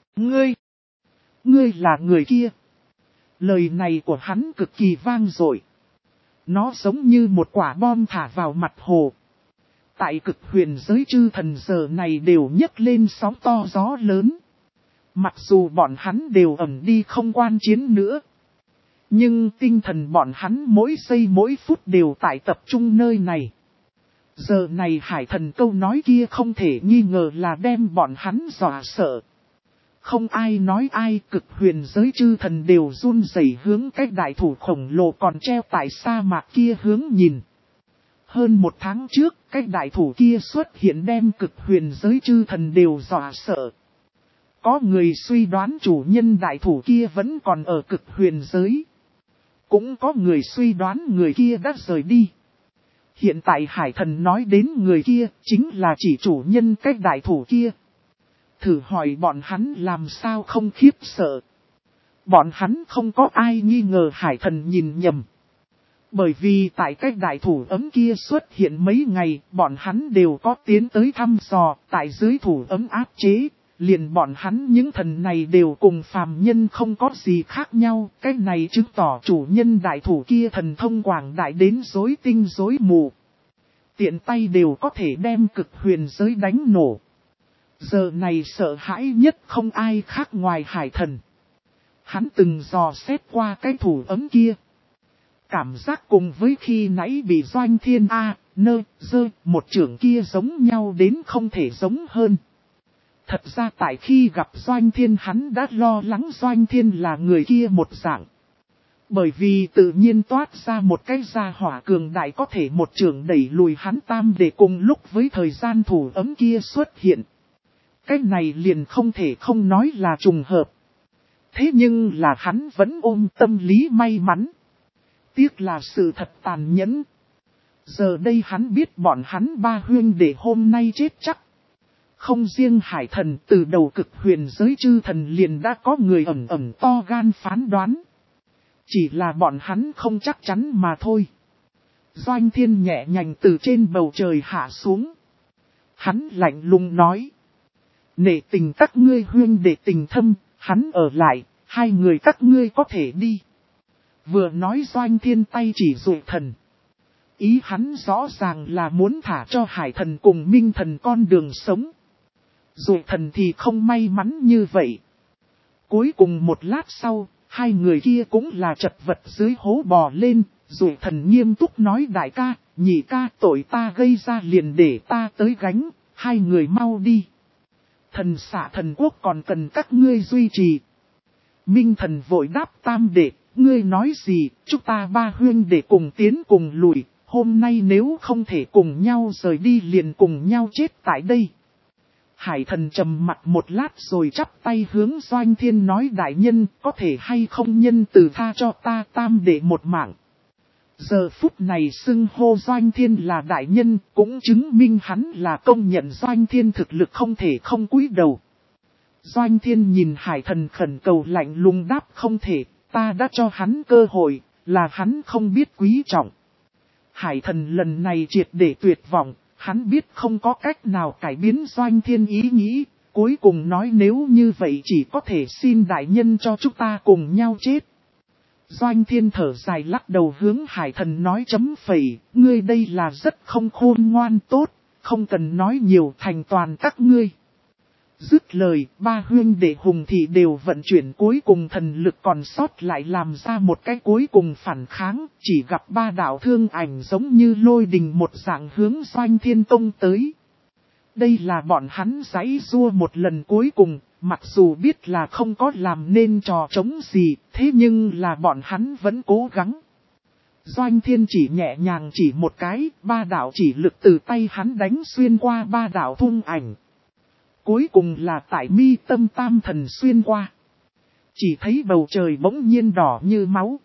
Ngươi là người kia. Lời này của hắn cực kỳ vang dội. Nó giống như một quả bom thả vào mặt hồ. Tại cực huyền giới chư thần giờ này đều nhấc lên sóng to gió lớn. Mặc dù bọn hắn đều ẩn đi không quan chiến nữa. Nhưng tinh thần bọn hắn mỗi giây mỗi phút đều tại tập trung nơi này. Giờ này hải thần câu nói kia không thể nghi ngờ là đem bọn hắn dọa sợ. Không ai nói ai, cực huyền giới chư thần đều run rẩy hướng cái đại thủ khổng lồ còn treo tại sa mạc kia hướng nhìn. Hơn một tháng trước, cái đại thủ kia xuất hiện đem cực huyền giới chư thần đều dọa sợ. Có người suy đoán chủ nhân đại thủ kia vẫn còn ở cực huyền giới. Cũng có người suy đoán người kia đã rời đi. Hiện tại hải thần nói đến người kia chính là chỉ chủ nhân cái đại thủ kia. Thử hỏi bọn hắn làm sao không khiếp sợ. Bọn hắn không có ai nghi ngờ hải thần nhìn nhầm. Bởi vì tại cái đại thủ ấm kia xuất hiện mấy ngày, bọn hắn đều có tiến tới thăm dò, tại dưới thủ ấm áp chế, liền bọn hắn những thần này đều cùng phàm nhân không có gì khác nhau, cái này chứng tỏ chủ nhân đại thủ kia thần thông quảng đại đến rối tinh rối mù. Tiện tay đều có thể đem cực huyền giới đánh nổ. Giờ này sợ hãi nhất không ai khác ngoài hải thần. Hắn từng dò xét qua cái thủ ấm kia. Cảm giác cùng với khi nãy bị Doanh Thiên một trưởng kia giống nhau đến không thể giống hơn. Thật ra tại khi gặp Doanh Thiên hắn đã lo lắng Doanh Thiên là người kia một dạng. Bởi vì tự nhiên toát ra một cái gia hỏa cường đại có thể một trưởng đẩy lùi hắn tam để cùng lúc với thời gian thủ ấm kia xuất hiện. Cái này liền không thể không nói là trùng hợp. Thế nhưng là hắn vẫn ôm tâm lý may mắn. Tiếc là sự thật tàn nhẫn. Giờ đây hắn biết bọn hắn ba huynh đệ hôm nay chết chắc. Không riêng hải thần từ đầu cực huyền giới chư thần liền đã có người ẩn to gan phán đoán. Chỉ là bọn hắn không chắc chắn mà thôi. Doanh Thiên nhẹ nhàng từ trên bầu trời hạ xuống. Hắn lạnh lùng nói. Nể tình các ngươi huynh đệ tình thâm, hắn ở lại, hai người các ngươi có thể đi. Vừa nói Doanh Thiên tay chỉ dụ thần. Ý hắn rõ ràng là muốn thả cho hải thần cùng minh thần con đường sống. Dù thần thì không may mắn như vậy. Cuối cùng một lát sau, hai người kia cũng là chật vật dưới hố bò lên, rồi thần nghiêm túc nói đại ca, nhị ca tội ta gây ra liền để ta tới gánh, hai người mau đi. Thần xạ thần quốc còn cần các ngươi duy trì. Minh thần vội đáp tam đệ, ngươi nói gì, chúng ta ba huynh để cùng tiến cùng lùi, hôm nay nếu không thể cùng nhau rời đi liền cùng nhau chết tại đây. Hải thần trầm mặt một lát rồi chắp tay hướng Doanh Thiên nói đại nhân có thể hay không nhân từ tha cho ta tam đệ một mạng. Giờ phút này xưng hô Doanh Thiên là đại nhân cũng chứng minh hắn là công nhận Doanh Thiên thực lực không thể không cúi đầu. Doanh Thiên nhìn Hải thần khẩn cầu lạnh lùng đáp không thể, ta đã cho hắn cơ hội, là hắn không biết quý trọng. Hải thần lần này triệt để tuyệt vọng. Hắn biết không có cách nào cải biến Doanh Thiên ý nghĩ, cuối cùng nói nếu như vậy chỉ có thể xin đại nhân cho chúng ta cùng nhau chết. Doanh Thiên thở dài lắc đầu hướng Hải thần nói chấm phẩy, ngươi đây là rất không khôn ngoan tốt, không cần nói nhiều thành toàn các ngươi. Dứt lời, ba huynh đệ hùng thị đều vận chuyển cuối cùng thần lực còn sót lại làm ra một cái cuối cùng phản kháng, chỉ gặp ba đạo thương ảnh giống như lôi đình một dạng hướng Doanh Thiên công tới. Đây là bọn hắn giãy giụa một lần cuối cùng, mặc dù biết là không có làm nên trò trống gì, thế nhưng là bọn hắn vẫn cố gắng. Doanh Thiên chỉ nhẹ nhàng chỉ một cái, ba đạo chỉ lực từ tay hắn đánh xuyên qua ba đạo thung ảnh. Cuối cùng là tại mi tâm tam thần xuyên qua. Chỉ thấy bầu trời bỗng nhiên đỏ như máu.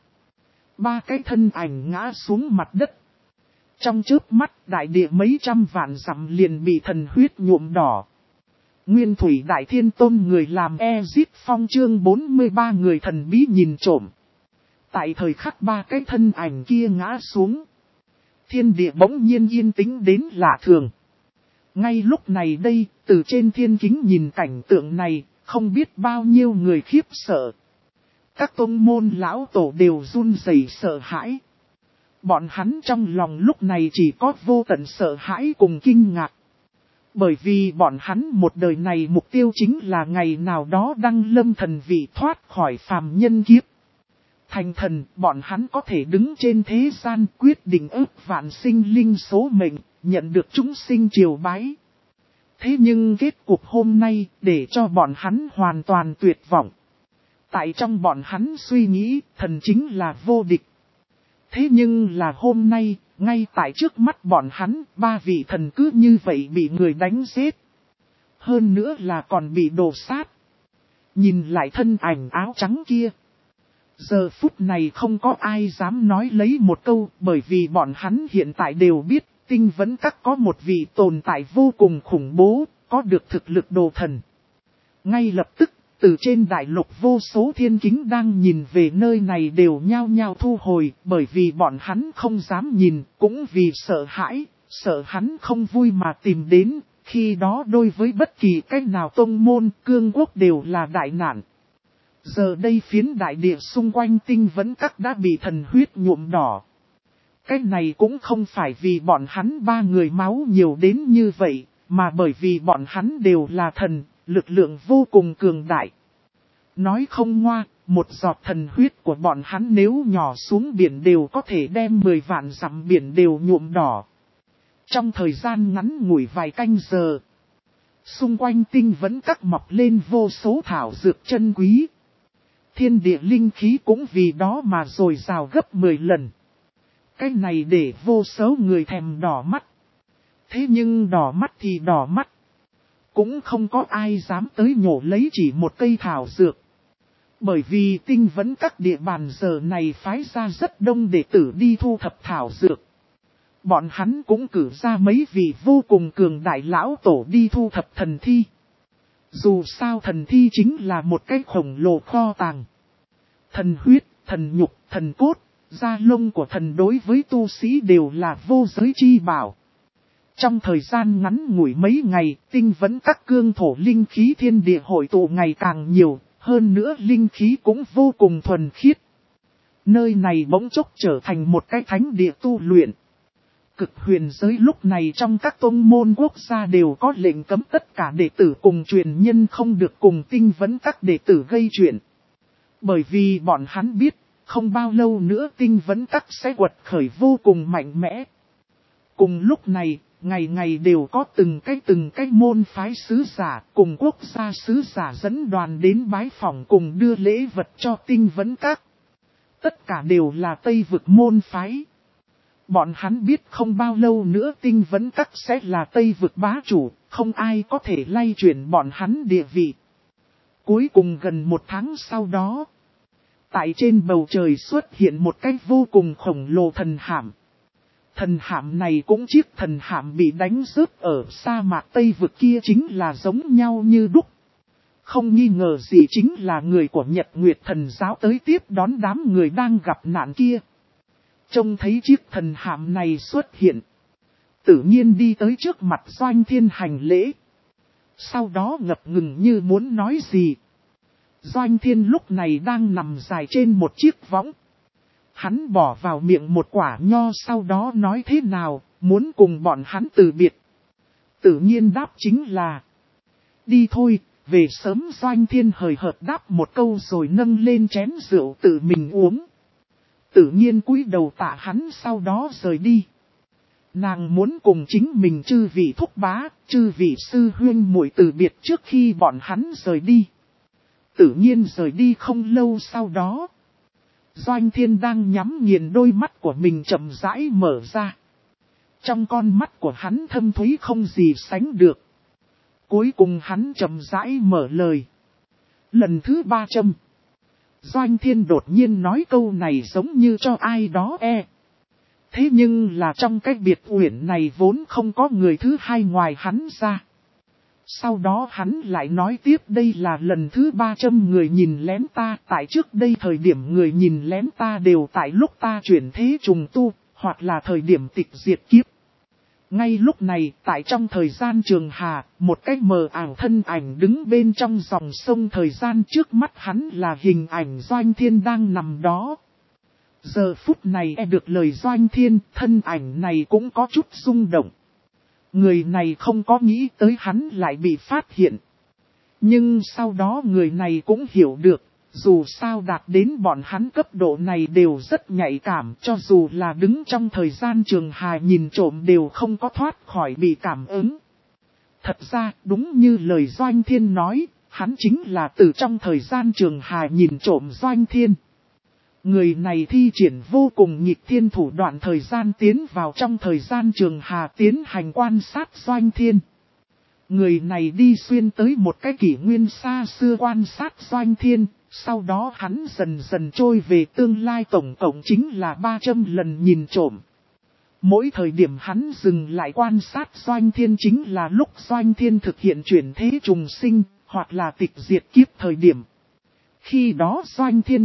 Ba cái thân ảnh ngã xuống mặt đất. Trong chớp mắt đại địa mấy trăm vạn dặm liền bị thần huyết nhuộm đỏ. Nguyên thủy đại thiên tôn người làm Ezit Phong chương 43 người thần bí nhìn trộm. Tại thời khắc ba cái thân ảnh kia ngã xuống. Thiên địa bỗng nhiên yên tĩnh đến lạ thường. Ngay lúc này đây, từ trên thiên kính nhìn cảnh tượng này, không biết bao nhiêu người khiếp sợ. Các tôn môn lão tổ đều run rẩy sợ hãi. Bọn hắn trong lòng lúc này chỉ có vô tận sợ hãi cùng kinh ngạc. Bởi vì bọn hắn một đời này mục tiêu chính là ngày nào đó đăng lâm thần vị thoát khỏi phàm nhân kiếp. Thành thần, bọn hắn có thể đứng trên thế gian quyết định ước vạn sinh linh số mệnh, nhận được chúng sinh triều bái. Thế nhưng kết cục hôm nay để cho bọn hắn hoàn toàn tuyệt vọng. Tại trong bọn hắn suy nghĩ, thần chính là vô địch. Thế nhưng là hôm nay, ngay tại trước mắt bọn hắn, ba vị thần cứ như vậy bị người đánh giết. Hơn nữa là còn bị đổ sát. Nhìn lại thân ảnh áo trắng kia. Giờ phút này không có ai dám nói lấy một câu, bởi vì bọn hắn hiện tại đều biết, Tinh Vấn Các có một vị tồn tại vô cùng khủng bố, có được thực lực đồ thần. Ngay lập tức, từ trên đại lục vô số thiên kính đang nhìn về nơi này đều nhao nhao thu hồi, bởi vì bọn hắn không dám nhìn, cũng vì sợ hãi, sợ hắn không vui mà tìm đến, khi đó đối với bất kỳ cách nào tông môn, cương quốc đều là đại nạn. Giờ đây phiến đại địa xung quanh Tinh Vấn Các đã bị thần huyết nhuộm đỏ. Cái này cũng không phải vì bọn hắn ba người máu nhiều đến như vậy, mà bởi vì bọn hắn đều là thần, lực lượng vô cùng cường đại. Nói không ngoa, một giọt thần huyết của bọn hắn nếu nhỏ xuống biển đều có thể đem 10 vạn dặm biển đều nhuộm đỏ. Trong thời gian ngắn ngủi vài canh giờ, xung quanh Tinh Vấn Các mọc lên vô số thảo dược chân quý. Thiên địa linh khí cũng vì đó mà dồi dào gấp 10 lần. Cái này để vô số người thèm đỏ mắt. Thế nhưng đỏ mắt thì đỏ mắt. Cũng không có ai dám tới nhổ lấy chỉ một cây thảo dược. Bởi vì Tinh Vấn Các địa bàn giờ này phái ra rất đông đệ tử đi thu thập thảo dược. Bọn hắn cũng cử ra mấy vị vô cùng cường đại lão tổ đi thu thập thần thi. Dù sao thần thi chính là một cái khổng lồ kho tàng. Thần huyết, thần nhục, thần cốt, da lông của thần đối với tu sĩ đều là vô giới chi bảo. Trong thời gian ngắn ngủi mấy ngày, Tinh Vấn Các cương thổ linh khí thiên địa hội tụ ngày càng nhiều, hơn nữa linh khí cũng vô cùng thuần khiết. Nơi này bỗng chốc trở thành một cái thánh địa tu luyện. Cực huyền giới lúc này trong các tôn môn quốc gia đều có lệnh cấm tất cả đệ tử cùng truyền nhân không được cùng tinh vấn các đệ tử gây chuyện. Bởi vì bọn hắn biết, không bao lâu nữa tinh vấn các sẽ quật khởi vô cùng mạnh mẽ. Cùng lúc này, ngày ngày đều có từng cái môn phái sứ giả cùng quốc gia sứ giả dẫn đoàn đến bái phỏng cùng đưa lễ vật cho tinh vấn các. Tất cả đều là Tây vực môn phái. Bọn hắn biết không bao lâu nữa tinh vấn các sẽ là Tây vực bá chủ, không ai có thể lay chuyển bọn hắn địa vị. Cuối cùng gần một tháng sau đó, tại trên bầu trời xuất hiện một cái vô cùng khổng lồ thần hạm. Thần hạm này cũng chiếc thần hạm bị đánh rớt ở sa mạc Tây vực kia chính là giống nhau như đúc. Không nghi ngờ gì chính là người của Nhật Nguyệt Thần giáo tới tiếp đón đám người đang gặp nạn kia. Trông thấy chiếc thần hạm này xuất hiện, tự nhiên đi tới trước mặt Doanh Thiên hành lễ. Sau đó ngập ngừng như muốn nói gì. Doanh Thiên lúc này đang nằm dài trên một chiếc võng. Hắn bỏ vào miệng một quả nho sau đó nói thế nào, muốn cùng bọn hắn từ biệt. Tự nhiên đáp chính là: đi thôi, về sớm. Doanh Thiên hời hợt đáp một câu rồi nâng lên chén rượu tự mình uống. Tự nhiên cúi đầu tạ hắn sau đó rời đi. Nàng muốn cùng chính mình chư vị thúc bá, chư vị sư huynh muội từ biệt trước khi bọn hắn rời đi. Tự nhiên rời đi không lâu sau đó, Doanh Thiên đang nhắm nghiền đôi mắt của mình chậm rãi mở ra. Trong con mắt của hắn thâm thúy không gì sánh được. Cuối cùng hắn chậm rãi mở lời. Lần thứ 300. Doanh Thiên đột nhiên nói câu này giống như cho ai đó Thế nhưng là trong cái biệt uyển này vốn không có người thứ hai ngoài hắn ra. Sau đó hắn lại nói tiếp, đây là lần thứ 300 người nhìn lén ta. Tại trước đây thời điểm người nhìn lén ta đều tại lúc ta chuyển thế trùng tu, hoặc là thời điểm tịch diệt kiếp. Ngay lúc này, tại trong thời gian trường hà, một cái mờ ảo thân ảnh đứng bên trong dòng sông thời gian, trước mắt hắn là hình ảnh Doanh Thiên đang nằm đó. Giờ phút này được lời Doanh Thiên, thân ảnh này cũng có chút rung động. Người này không có nghĩ tới hắn lại bị phát hiện. Nhưng sau đó người này cũng hiểu được, dù sao đạt đến bọn hắn cấp độ này đều rất nhạy cảm, cho dù là đứng trong thời gian trường hà nhìn trộm đều không có thoát khỏi bị cảm ứng. Thật ra, đúng như lời Doanh Thiên nói, hắn chính là từ trong thời gian trường hà nhìn trộm Doanh Thiên. Người này thi triển vô cùng nghịch thiên thủ đoạn thời gian tiến vào trong thời gian trường hà tiến hành quan sát Doanh Thiên. Người này đi xuyên tới một cái kỷ nguyên xa xưa quan sát Doanh Thiên, sau đó hắn dần dần trôi về tương lai, tổng cộng chính là 300 lần nhìn trộm. Mỗi thời điểm hắn dừng lại quan sát Doanh Thiên chính là lúc Doanh Thiên thực hiện chuyển thế trùng sinh, hoặc là tịch diệt kiếp thời điểm. Khi đó Doanh Thiên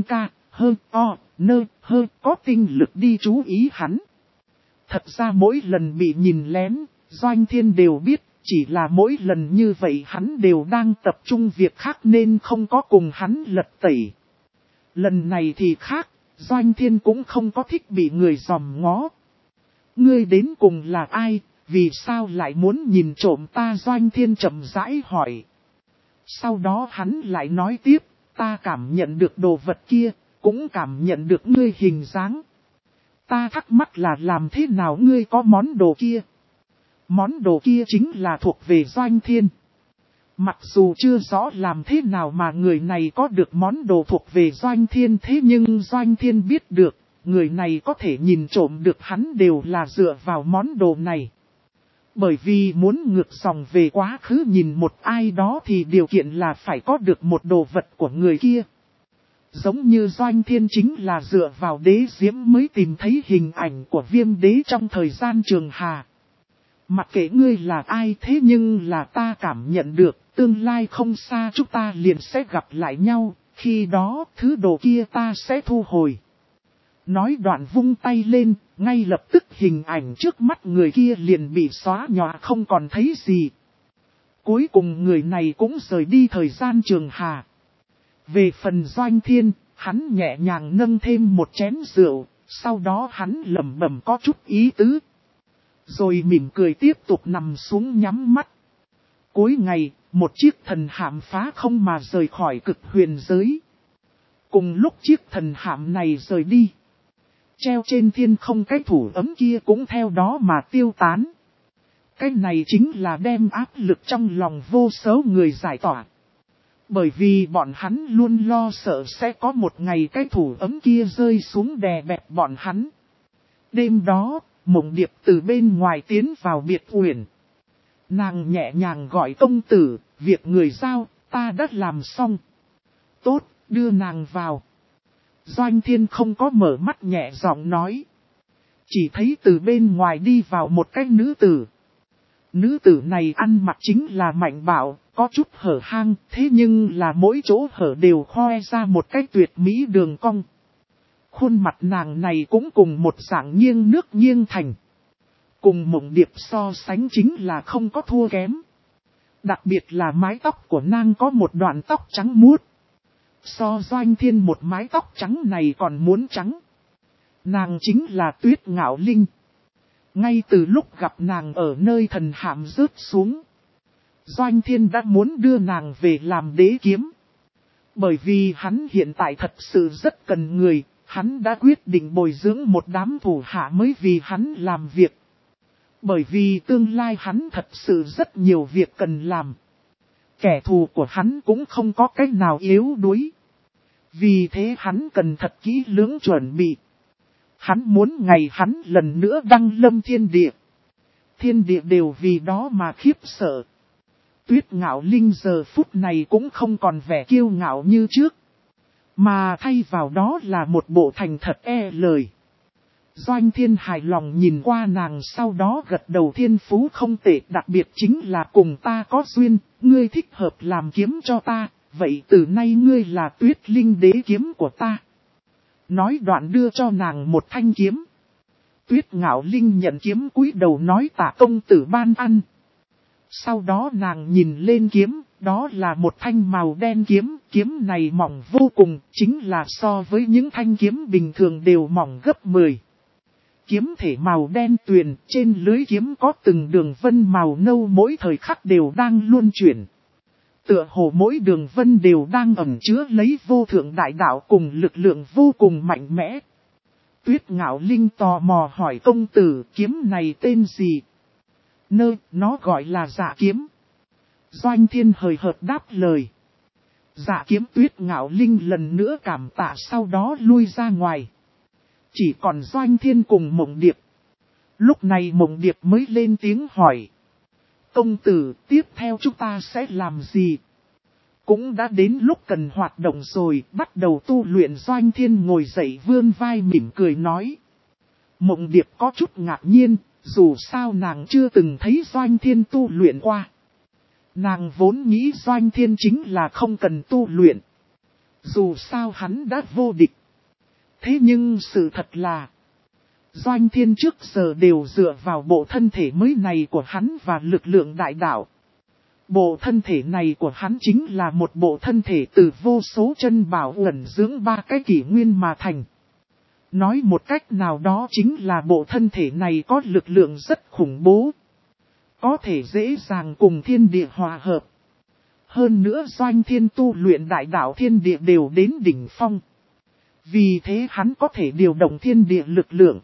có tinh lực đi chú ý hắn. Thật ra mỗi lần bị nhìn lén, Doanh Thiên đều biết, chỉ là mỗi lần như vậy hắn đều đang tập trung việc khác nên không có cùng hắn lật tẩy. Lần này thì khác, Doanh Thiên cũng không có thích bị người dòm ngó. Ngươi đến cùng là ai, vì sao lại muốn nhìn trộm ta? Doanh Thiên chậm rãi hỏi. Sau đó hắn lại nói tiếp, ta cảm nhận được đồ vật kia, cũng cảm nhận được ngươi hình dáng. Ta thắc mắc là làm thế nào ngươi có món đồ kia? Món đồ kia chính là thuộc về Doanh Thiên. Mặc dù chưa rõ làm thế nào mà người này có được món đồ thuộc về Doanh Thiên, thế nhưng Doanh Thiên biết được, người này có thể nhìn trộm được hắn đều là dựa vào món đồ này. Bởi vì muốn ngược dòng về quá khứ nhìn một ai đó thì điều kiện là phải có được một đồ vật của người kia. Giống như Doanh Thiên chính là dựa vào đế diễm mới tìm thấy hình ảnh của Viêm đế trong thời gian trường hà. Mặc kệ ngươi là ai, thế nhưng là ta cảm nhận được, tương lai không xa chúng ta liền sẽ gặp lại nhau, khi đó thứ đồ kia ta sẽ thu hồi. Nói đoạn vung tay lên, ngay lập tức hình ảnh trước mắt người kia liền bị xóa nhòa không còn thấy gì. Cuối cùng người này cũng rời đi thời gian trường hà. Về phần Doanh Thiên, hắn nhẹ nhàng nâng thêm một chén rượu, sau đó hắn lẩm bẩm có chút ý tứ. Rồi mỉm cười tiếp tục nằm xuống nhắm mắt. Cuối ngày, một chiếc thần hạm phá không mà rời khỏi cực huyền giới. Cùng lúc chiếc thần hạm này rời đi, treo trên thiên không cái thủ ấm kia cũng theo đó mà tiêu tán. Cái này chính là đem áp lực trong lòng vô số người giải tỏa. Bởi vì bọn hắn luôn lo sợ sẽ có một ngày cái thủ ấm kia rơi xuống đè bẹp bọn hắn. Đêm đó, Mộng Điệp từ bên ngoài tiến vào biệt uyển. Nàng nhẹ nhàng gọi công tử, việc người giao, ta đã làm xong. Tốt, đưa nàng vào. Doanh Thiên không có mở mắt, nhẹ giọng nói. Chỉ thấy từ bên ngoài đi vào một cái nữ tử. Nữ tử này ăn mặc chính là mạnh bạo, có chút hở hang, thế nhưng là mỗi chỗ hở đều khoe ra một cái tuyệt mỹ đường cong. Khuôn mặt nàng này cũng cùng một dạng nghiêng nước nghiêng thành. Cùng Mộng Điệp so sánh chính là không có thua kém. Đặc biệt là mái tóc của nàng có một đoạn tóc trắng muốt. So Doanh Thiên một mái tóc trắng này còn muốn trắng. Nàng chính là Tuyết Ngạo Linh. Ngay từ lúc gặp nàng ở nơi thần hạm rớt xuống, Doanh Thiên đã muốn đưa nàng về làm đế kiếm. Bởi vì hắn hiện tại thật sự rất cần người, hắn đã quyết định bồi dưỡng một đám thủ hạ mới vì hắn làm việc. Bởi vì tương lai hắn thật sự rất nhiều việc cần làm. Kẻ thù của hắn cũng không có cách nào yếu đuối. Vì thế hắn cần thật kỹ lưỡng chuẩn bị. Hắn muốn ngày hắn lần nữa đăng lâm thiên địa. Thiên địa đều vì đó mà khiếp sợ. Tuyết Ngạo Linh giờ phút này cũng không còn vẻ kiêu ngạo như trước. Mà thay vào đó là một bộ thành thật lời. Doanh Thiên hài lòng nhìn qua nàng, sau đó gật đầu. Thiên phú không tệ, đặc biệt chính là cùng ta có duyên, ngươi thích hợp làm kiếm cho ta, vậy từ nay ngươi là Tuyết Linh đế kiếm của ta. Nói đoạn đưa cho nàng một thanh kiếm. Tuyết Ngạo Linh nhận kiếm cúi đầu nói tạ công tử ban ăn. Sau đó nàng nhìn lên kiếm, đó là một thanh màu đen kiếm, kiếm này mỏng vô cùng, chính là so với những thanh kiếm bình thường đều mỏng gấp 10. Kiếm thể màu đen tuyền, trên lưới kiếm có từng đường vân màu nâu mỗi thời khắc đều đang luân chuyển. Tựa hồ mỗi đường vân đều đang ẩn chứa lấy vô thượng đại đạo cùng lực lượng vô cùng mạnh mẽ. Tuyết Ngạo Linh tò mò hỏi công tử, kiếm này tên gì? Nó gọi là Dạ kiếm. Doanh Thiên hời hợt đáp lời. Dạ kiếm. Tuyết Ngạo Linh lần nữa cảm tạ, sau đó lui ra ngoài. Chỉ còn Doanh Thiên cùng Mộng Điệp. Lúc này Mộng Điệp mới lên tiếng hỏi. Công tử, tiếp theo chúng ta sẽ làm gì? Cũng đã đến lúc cần hoạt động rồi, bắt đầu tu luyện. Doanh Thiên ngồi dậy vươn vai mỉm cười nói. Mộng Điệp có chút ngạc nhiên, dù sao nàng chưa từng thấy Doanh Thiên tu luyện qua. Nàng vốn nghĩ Doanh Thiên chính là không cần tu luyện. Dù sao hắn đã vô địch. Thế nhưng sự thật là, Doanh Thiên trước giờ đều dựa vào bộ thân thể mới này của hắn và lực lượng đại đạo. Bộ thân thể này của hắn chính là một bộ thân thể từ vô số chân bảo ẩn dưỡng 3 cái kỷ nguyên mà thành. Nói một cách nào đó chính là bộ thân thể này có lực lượng rất khủng bố. Có thể dễ dàng cùng thiên địa hòa hợp. Hơn nữa Doanh Thiên tu luyện đại đạo thiên địa đều đến đỉnh phong. Vì thế hắn có thể điều động thiên địa lực lượng.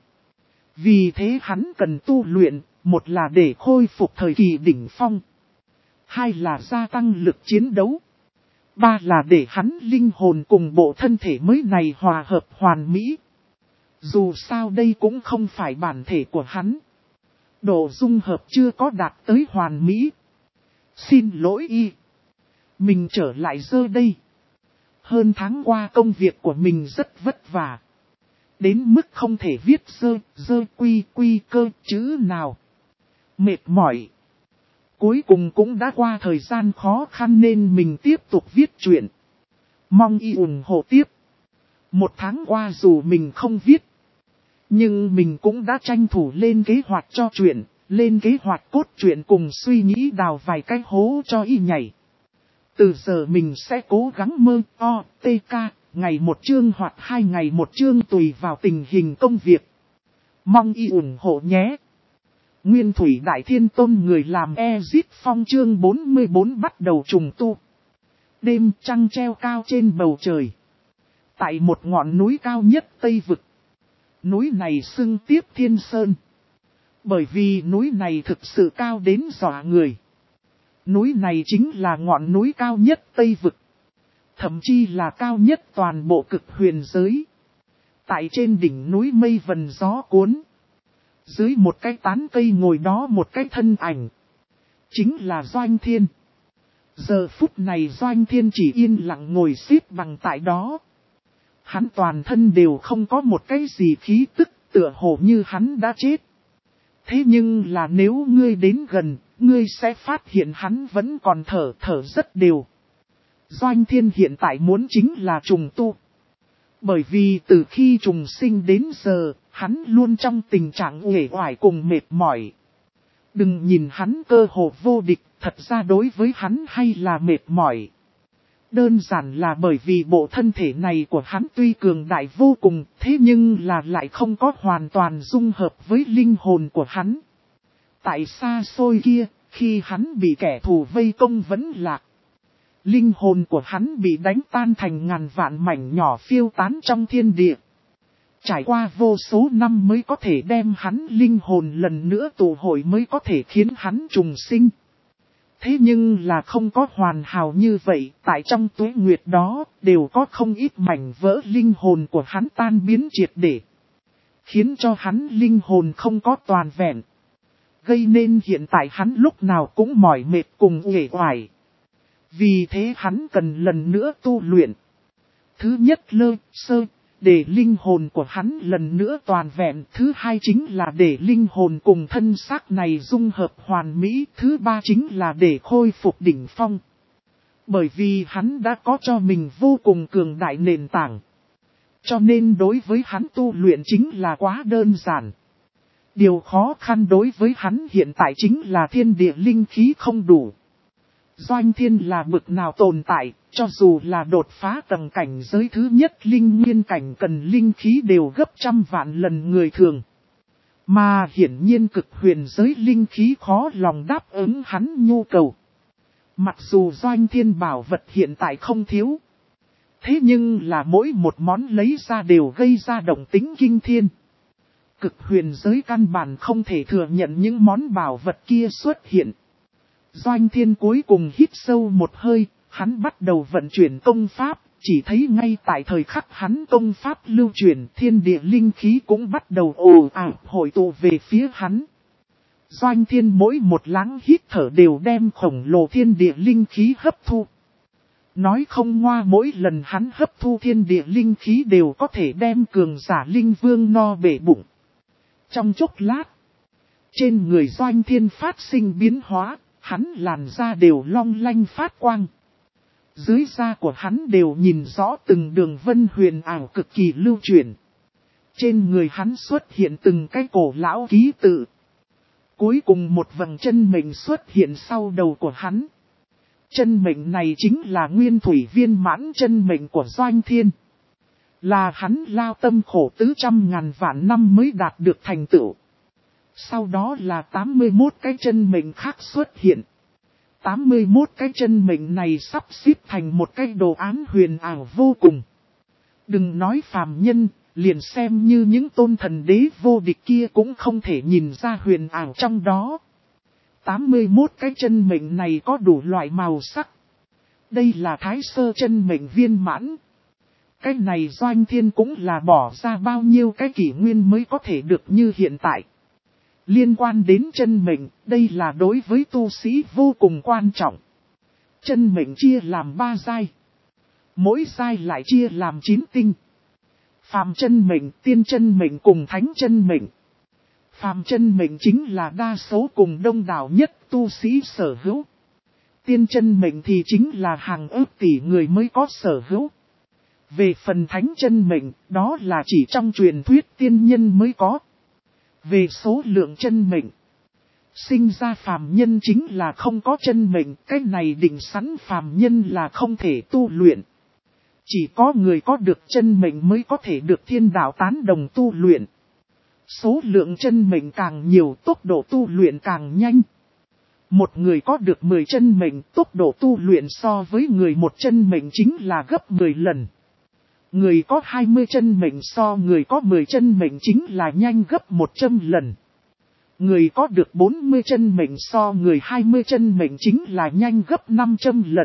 Vì thế hắn cần tu luyện, một là để khôi phục thời kỳ đỉnh phong. 2 là gia tăng lực chiến đấu. 3 là để hắn linh hồn cùng bộ thân thể mới này hòa hợp hoàn mỹ. Dù sao đây cũng không phải bản thể của hắn. Độ dung hợp chưa có đạt tới hoàn mỹ. Xin lỗi y. Mình trở lại giờ đây. Hơn tháng qua công việc của mình rất vất vả. Đến mức không thể viết dơ quy cơ chữ nào. Mệt mỏi. Cuối cùng cũng đã qua thời gian khó khăn nên mình tiếp tục viết truyện. Mong y ủng hộ tiếp. 1 tháng qua dù mình không viết. Nhưng mình cũng đã tranh thủ lên kế hoạch cho truyện. Lên kế hoạch cốt truyện cùng suy nghĩ đào vài cái hố cho y nhảy. Từ giờ mình sẽ cố gắng ngày 1 chương hoặc 2 ngày 1 chương tùy vào tình hình công việc. Mong y ủng hộ nhé. Nguyên Thủy Đại Thiên Tôn người làm Ezit Phong chương 44 bắt đầu trùng tu. Đêm trăng treo cao trên bầu trời. Tại một ngọn núi cao nhất Tây Vực. Núi này xưng Tiếp Thiên Sơn. Bởi vì núi này thực sự cao đến dọa người. Núi này chính là ngọn núi cao nhất Tây Vực. Thậm chí là cao nhất toàn bộ Cực Huyền giới. Tại trên đỉnh núi mây vần gió cuốn. Dưới một cái tán cây ngồi đó một cái thân ảnh. Chính là Doanh Thiên. Giờ phút này Doanh Thiên chỉ yên lặng ngồi xếp bằng tại đó. Hắn toàn thân đều không có một cái gì khí tức, tựa hồ như hắn đã chết. Thế nhưng là nếu ngươi đến gần, ngươi sẽ phát hiện hắn vẫn còn thở rất đều. Doanh Thiên hiện tại muốn chính là trùng tu. Bởi vì từ khi trùng sinh đến giờ, hắn luôn trong tình trạng uể oải cùng mệt mỏi. Đừng nhìn hắn cơ hồ vô địch, thật ra đối với hắn hay là mệt mỏi. Đơn giản là bởi vì bộ thân thể này của hắn tuy cường đại vô cùng, thế nhưng là lại không có hoàn toàn dung hợp với linh hồn của hắn. Tại xa xôi kia, khi hắn bị kẻ thù vây công vẫn lạc. Linh hồn của hắn bị đánh tan thành ngàn vạn mảnh nhỏ phiêu tán trong thiên địa. Trải qua vô số năm mới có thể đem hắn linh hồn lần nữa tụ hội mới có thể khiến hắn trùng sinh. Thế nhưng là không có hoàn hảo như vậy, tại trong tuế nguyệt đó, đều có không ít mảnh vỡ linh hồn của hắn tan biến triệt để. Khiến cho hắn linh hồn không có toàn vẹn. Gây nên hiện tại hắn lúc nào cũng mỏi mệt cùng uể oải. Vì thế hắn cần lần nữa tu luyện. Thứ nhất để linh hồn của hắn lần nữa toàn vẹn. Thứ hai chính là để linh hồn cùng thân xác này dung hợp hoàn mỹ. Thứ ba chính là để khôi phục đỉnh phong. Bởi vì hắn đã có cho mình vô cùng cường đại nền tảng. Cho nên đối với hắn tu luyện chính là quá đơn giản. Điều khó khăn đối với hắn hiện tại chính là thiên địa linh khí không đủ. Doanh Thiên là bực nào tồn tại, cho dù là đột phá tầng cảnh giới thứ nhất linh nguyên cảnh cần linh khí đều gấp trăm vạn lần người thường. Mà hiển nhiên Cực Huyền giới linh khí khó lòng đáp ứng hắn nhu cầu. Mặc dù Doanh Thiên bảo vật hiện tại không thiếu. Thế nhưng là mỗi một món lấy ra đều gây ra động tính kinh thiên. Cực Huyền giới căn bản không thể thừa nhận những món bảo vật kia xuất hiện. Doanh Thiên cuối cùng hít sâu một hơi, hắn bắt đầu vận chuyển công pháp, chỉ thấy ngay tại thời khắc hắn công pháp lưu chuyển thiên địa linh khí cũng bắt đầu ồ ạt hội tụ về phía hắn. Doanh Thiên mỗi một lắng hít thở đều đem khổng lồ thiên địa linh khí hấp thu. Nói không ngoa mỗi lần hắn hấp thu thiên địa linh khí đều có thể đem cường giả linh vương no bể bụng. Trong chốc lát, trên người Doanh Thiên phát sinh biến hóa. Hắn làn da đều long lanh phát quang. Dưới da của hắn đều nhìn rõ từng đường vân huyền ảo cực kỳ lưu chuyển. Trên người hắn xuất hiện từng cái cổ lão ký tự. Cuối cùng một vầng chân mệnh xuất hiện sau đầu của hắn. Chân mệnh này chính là nguyên thủy viên mãn chân mệnh của Doanh Thiên. Là hắn lao tâm khổ tứ trăm ngàn vạn năm mới đạt được thành tựu. Sau đó là 81 cái chân mệnh khác xuất hiện. 81 cái chân mệnh này sắp xếp thành một cái đồ án huyền ảo vô cùng. Đừng nói phàm nhân, liền xem như những tôn thần đế vô địch kia cũng không thể nhìn ra huyền ảo trong đó. 81 cái chân mệnh này có đủ loại màu sắc. Đây là thái sơ chân mệnh viên mãn. Cái này Doanh Thiên cũng là bỏ ra bao nhiêu cái kỷ nguyên mới có thể được như hiện tại. Liên quan đến chân mệnh, đây là đối với tu sĩ vô cùng quan trọng. Chân mệnh chia làm 3 giai. Mỗi giai lại chia làm 9 tinh. Phàm chân mệnh, tiên chân mệnh cùng thánh chân mệnh. Phàm chân mệnh chính là đa số cùng đông đảo nhất tu sĩ sở hữu. Tiên chân mệnh thì chính là hàng ức tỷ người mới có sở hữu. Về phần thánh chân mệnh, đó là chỉ trong truyền thuyết tiên nhân mới có. Về số lượng chân mệnh, sinh ra phàm nhân chính là không có chân mệnh, cái này định sẵn phàm nhân là không thể tu luyện. Chỉ có người có được chân mệnh mới có thể được thiên đạo tán đồng tu luyện. Số lượng chân mệnh càng nhiều, tốc độ tu luyện càng nhanh. Một người có được 10 chân mệnh, tốc độ tu luyện so với người một chân mệnh chính là gấp 10 lần. Người có 20 chân mệnh so người có 10 chân mệnh chính là nhanh gấp 100 lần. Người có được 40 chân mệnh so người 20 chân mệnh chính là nhanh gấp 500 lần.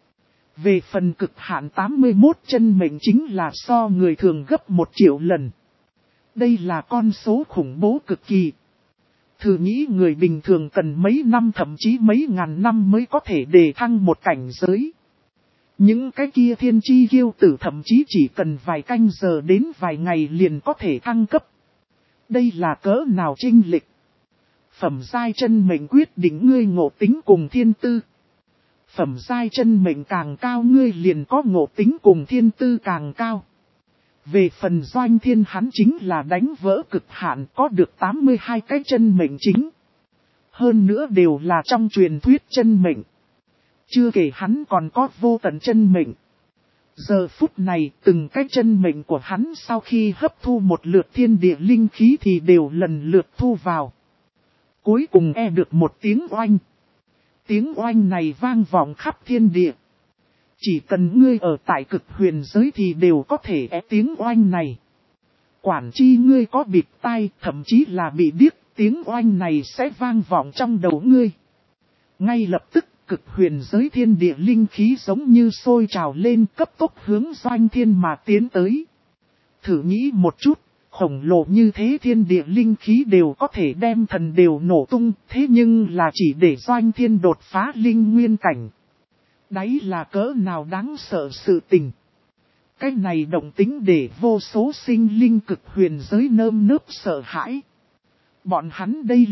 Về phần cực hạn 81 chân mệnh chính là so người thường gấp 1 triệu lần. Đây là con số khủng bố cực kỳ. Thử nghĩ người bình thường cần mấy năm thậm chí mấy ngàn năm mới có thể đề thăng một cảnh giới. Những cái kia thiên chi kiêu tử thậm chí chỉ cần vài canh giờ đến vài ngày liền có thể thăng cấp. Đây là cỡ nào chênh lệch. Phẩm giai chân mệnh quyết định ngươi ngộ tính cùng thiên tư. Phẩm giai chân mệnh càng cao ngươi liền có ngộ tính cùng thiên tư càng cao. Về phần Doanh Thiên hắn chính là đánh vỡ cực hạn có được 82 cái chân mệnh chính. Hơn nữa đều là trong truyền thuyết chân mệnh. Chưa kể hắn còn có vô tận chân mệnh. Giờ phút này từng cái chân mệnh của hắn sau khi hấp thu một lượt thiên địa linh khí thì đều lần lượt thu vào. Cuối cùng được một tiếng oanh. Tiếng oanh này vang vọng khắp thiên địa. Chỉ cần ngươi ở tại cực huyền giới thì đều có thể tiếng oanh này. Quản chi ngươi có bịt tai, thậm chí là bị điếc, tiếng oanh này sẽ vang vọng trong đầu ngươi. Ngay lập tức cực huyền giới thiên địa linh khí giống như sôi trào lên cấp tốc hướng Doanh Thiên mà tiến tới. Thử nghĩ một chút, khổng lồ như thế thiên địa linh khí đều có thể đem thần đều nổ tung, thế nhưng là chỉ để Doanh Thiên đột phá linh nguyên cảnh. Đấy là cỡ nào đáng sợ sự tình. Cái này động tính để vô số sinh linh cực huyền giới nơm nớp sợ hãi. Bọn hắn đây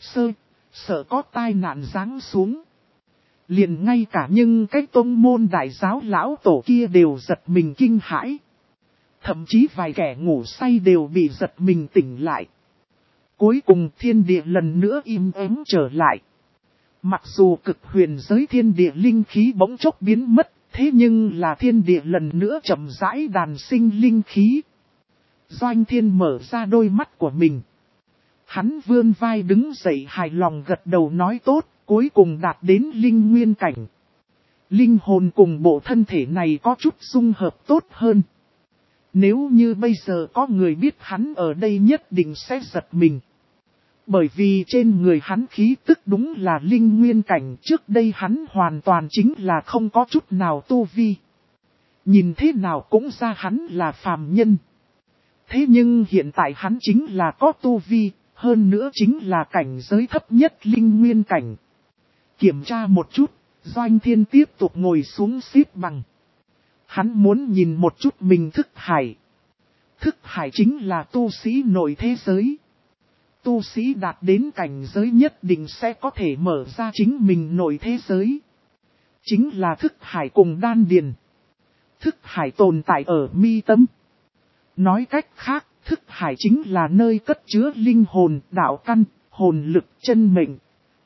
sợ có tai nạn giáng xuống. Liền ngay cả những cái tông môn đại giáo lão tổ kia đều giật mình kinh hãi. Thậm chí vài kẻ ngủ say đều bị giật mình tỉnh lại. Cuối cùng thiên địa lần nữa im ắng trở lại. Mặc dù cực huyền giới thiên địa linh khí bỗng chốc biến mất, thế nhưng là thiên địa lần nữa chậm rãi đàn sinh linh khí. Doanh Thiên mở ra đôi mắt của mình. Hắn vươn vai đứng dậy hài lòng gật đầu nói tốt, cuối cùng đạt đến linh nguyên cảnh. Linh hồn cùng bộ thân thể này có chút dung hợp tốt hơn. Nếu như bây giờ có người biết hắn ở đây nhất định sẽ giật mình. Bởi vì trên người hắn khí tức đúng là linh nguyên cảnh, trước đây hắn hoàn toàn chính là không có chút nào tu vi. Nhìn thế nào cũng ra hắn là phàm nhân. Thế nhưng hiện tại hắn chính là có tu vi, hơn nữa chính là cảnh giới thấp nhất linh nguyên cảnh. Kiểm tra một chút, Doanh Thiên tiếp tục ngồi xuống xếp bằng. Hắn muốn nhìn một chút mình thức hải. Thức hải chính là tu sĩ nội thế giới. Tu sĩ đạt đến cảnh giới nhất định sẽ có thể mở ra chính mình nội thế giới. Chính là thức hải cùng đan điền. Thức hải tồn tại ở mi tâm. Nói cách khác, thức hải chính là nơi cất chứa linh hồn, đạo căn, hồn lực, chân mệnh.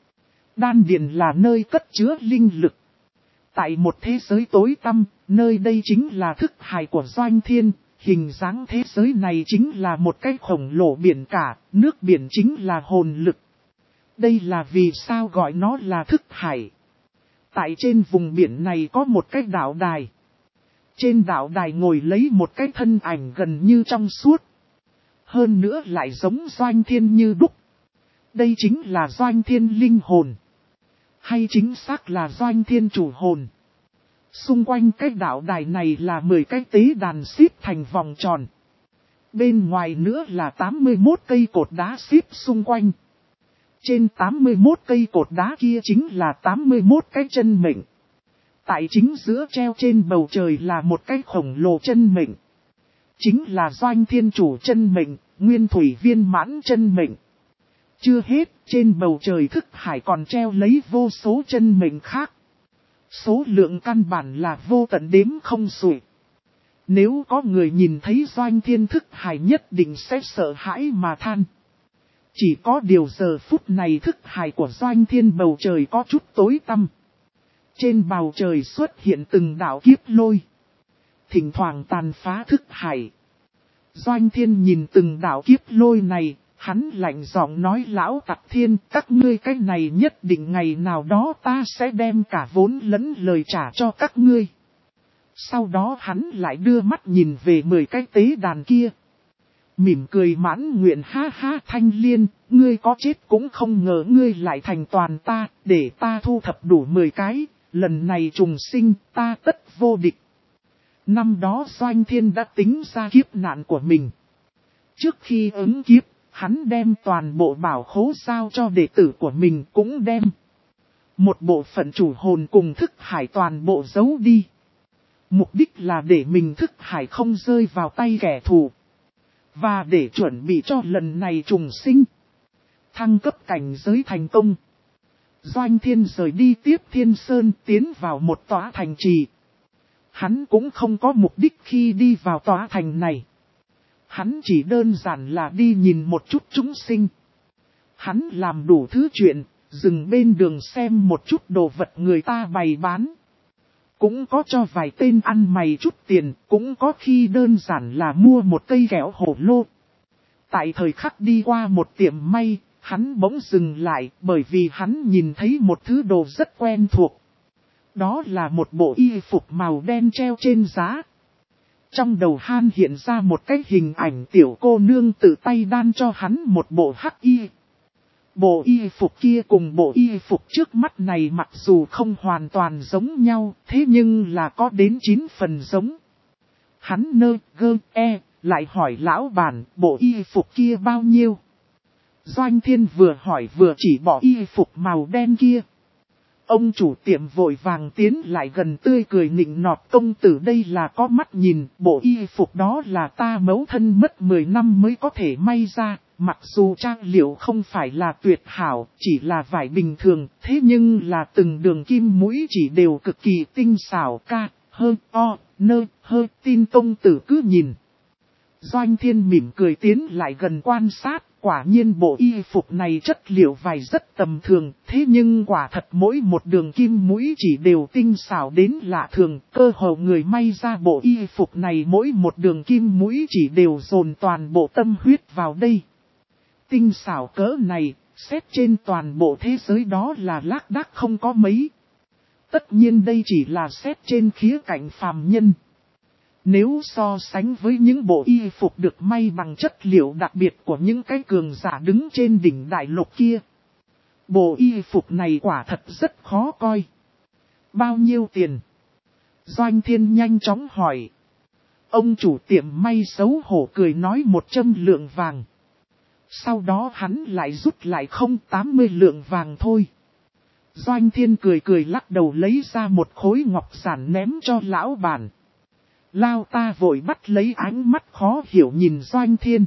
Đan điền là nơi cất chứa linh lực. Tại một thế giới tối tăm, nơi đây chính là thức hải của Doanh Thiên. Hình dáng thế giới này chính là một cái khổng lồ biển cả, nước biển chính là hồn lực. Đây là vì sao gọi nó là thức hải. Tại trên vùng biển này có một cái đảo đài. Trên đảo đài ngồi lấy một cái thân ảnh gần như trong suốt. Hơn nữa lại giống Doanh Thiên như đúc. Đây chính là Doanh Thiên linh hồn. Hay chính xác là Doanh Thiên chủ hồn. Xung quanh cái đảo đài này là 10 cái tế đàn xếp thành vòng tròn. Bên ngoài nữa là 81 cây cột đá xếp xung quanh. Trên 81 cây cột đá kia chính là 81 cái chân mệnh. Tại chính giữa treo trên bầu trời là một cái khổng lồ chân mệnh. Chính là Doanh Thiên chủ chân mệnh, Nguyên Thủy viên mãn chân mệnh. Chưa hết, trên bầu trời thức hải còn treo lấy vô số chân mệnh khác. Số lượng căn bản là vô tận đếm không xuể. Nếu có người nhìn thấy Doanh Thiên thức hải nhất định sẽ sợ hãi mà than. Chỉ có điều giờ phút này thức hải của Doanh Thiên bầu trời có chút tối tăm. Trên bầu trời xuất hiện từng đạo kiếp lôi. Thỉnh thoảng tàn phá thức hải. Doanh Thiên nhìn từng đạo kiếp lôi này, Hắn lạnh giọng nói lão tặc thiên, các ngươi cái này nhất định ngày nào đó ta sẽ đem cả vốn lẫn lời trả cho các ngươi. Sau đó hắn lại đưa mắt nhìn về 10 cái tế đàn kia. Mỉm cười mãn nguyện ha ha Thanh Liên, ngươi có chết cũng không ngờ ngươi lại thành toàn ta, để ta thu thập đủ 10 cái, lần này trùng sinh ta tất vô địch. Năm đó Doanh Thiên đã tính ra kiếp nạn của mình. Trước khi ứng kiếp, hắn đem toàn bộ bảo khố giao cho đệ tử của mình cũng đem một bộ phận chủ hồn cùng thức hải toàn bộ giấu đi. Mục đích là để mình thức hải không rơi vào tay kẻ thù. Và để chuẩn bị cho lần này trùng sinh. Thăng cấp cảnh giới thành công. Doanh Thiên rời đi tiếp Thiên Sơn tiến vào một tòa thành trì. Hắn cũng không có mục đích khi đi vào tòa thành này. Hắn chỉ đơn giản là đi nhìn một chút chúng sinh. Hắn làm đủ thứ chuyện, dừng bên đường xem một chút đồ vật người ta bày bán. Cũng có cho vài tên ăn mày chút tiền, cũng có khi đơn giản là mua một cây kẹo hổ lô. Tại thời khắc đi qua một tiệm may, hắn bỗng dừng lại bởi vì hắn nhìn thấy một thứ đồ rất quen thuộc. Đó là một bộ y phục màu đen treo trên giá. Trong đầu han hiện ra một cái hình ảnh tiểu cô nương tự tay đan cho hắn một bộ hắc y. Bộ y phục kia cùng bộ y phục trước mắt này mặc dù không hoàn toàn giống nhau, thế nhưng là có đến 9 phần giống. Hắn lại hỏi lão bản bộ y phục kia bao nhiêu. Doanh Thiên vừa hỏi vừa chỉ bỏ y phục màu đen kia. Ông chủ tiệm vội vàng tiến lại gần tươi cười nịnh nọt công tử đây là có mắt nhìn, bộ y phục đó là ta mẫu thân mất 10 năm mới có thể may ra, mặc dù trang liệu không phải là tuyệt hảo, chỉ là vải bình thường, thế nhưng là từng đường kim mũi chỉ đều cực kỳ tinh xảo tin công tử cứ nhìn. Doanh Thiên mỉm cười tiến lại gần quan sát, quả nhiên bộ y phục này chất liệu vải rất tầm thường, thế nhưng quả thật mỗi một đường kim mũi chỉ đều tinh xảo đến lạ thường, cơ hồ người may ra bộ y phục này mỗi một đường kim mũi chỉ đều dồn toàn bộ tâm huyết vào đây. Tinh xảo cỡ này, xét trên toàn bộ thế giới đó là lác đác không có mấy. Tất nhiên đây chỉ là xét trên khía cạnh phàm nhân. Nếu so sánh với những bộ y phục được may bằng chất liệu đặc biệt của những cái cường giả đứng trên đỉnh đại lục kia. Bộ y phục này quả thật rất khó coi. Bao nhiêu tiền? Doanh Thiên nhanh chóng hỏi. Ông chủ tiệm may xấu hổ cười nói 100 lượng vàng. Sau đó hắn lại rút lại 80 lượng vàng thôi. Doanh Thiên cười lắc đầu lấy ra một khối ngọc giản ném cho lão bản. Lao ta vội bắt lấy ánh mắt khó hiểu nhìn Doanh Thiên.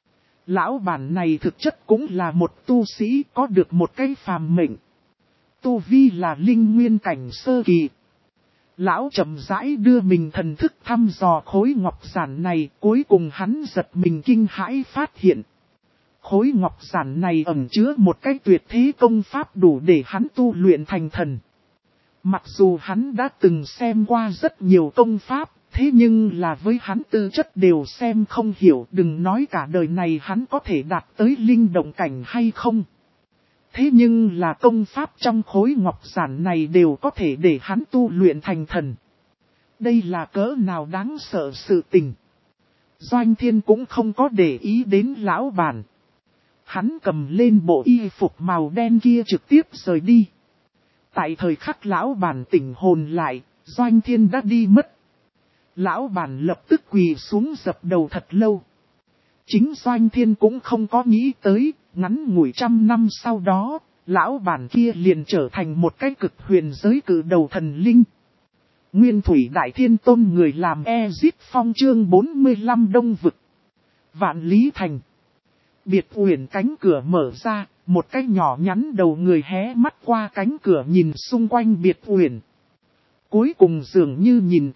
Lão bản này thực chất cũng là một tu sĩ có được một cái phàm mệnh. Tu vi là linh nguyên cảnh sơ kỳ. Lão chậm rãi đưa mình thần thức thăm dò khối ngọc giản này, cuối cùng hắn giật mình kinh hãi phát hiện. Khối ngọc giản này ẩn chứa một cái tuyệt thế công pháp đủ để hắn tu luyện thành thần. Mặc dù hắn đã từng xem qua rất nhiều công pháp, thế nhưng là với hắn tư chất đều xem không hiểu, đừng nói cả đời này hắn có thể đạt tới linh động cảnh hay không. Thế nhưng là công pháp trong khối ngọc giản này đều có thể để hắn tu luyện thành thần. Đây là cỡ nào đáng sợ sự tình. Doanh Thiên cũng không có để ý đến lão bản. Hắn cầm lên bộ y phục màu đen kia trực tiếp rời đi. Tại thời khắc lão bản tỉnh hồn lại, Doanh Thiên đã đi mất. Lão bản lập tức quỳ xuống dập đầu thật lâu. Chính Doanh Thiên cũng không có nghĩ tới, ngắn ngủi 100 năm sau đó, lão bản kia liền trở thành một cái cực huyền giới cử đầu thần linh. Nguyên Thủy Đại Thiên Tôn người làm Ezit Phong chương 45 Đông Vực. Vạn Lý Thành. Biệt uyển cánh cửa mở ra, một cái nhỏ nhắn đầu người hé mắt qua cánh cửa nhìn xung quanh biệt uyển. Cuối cùng dường như nhìn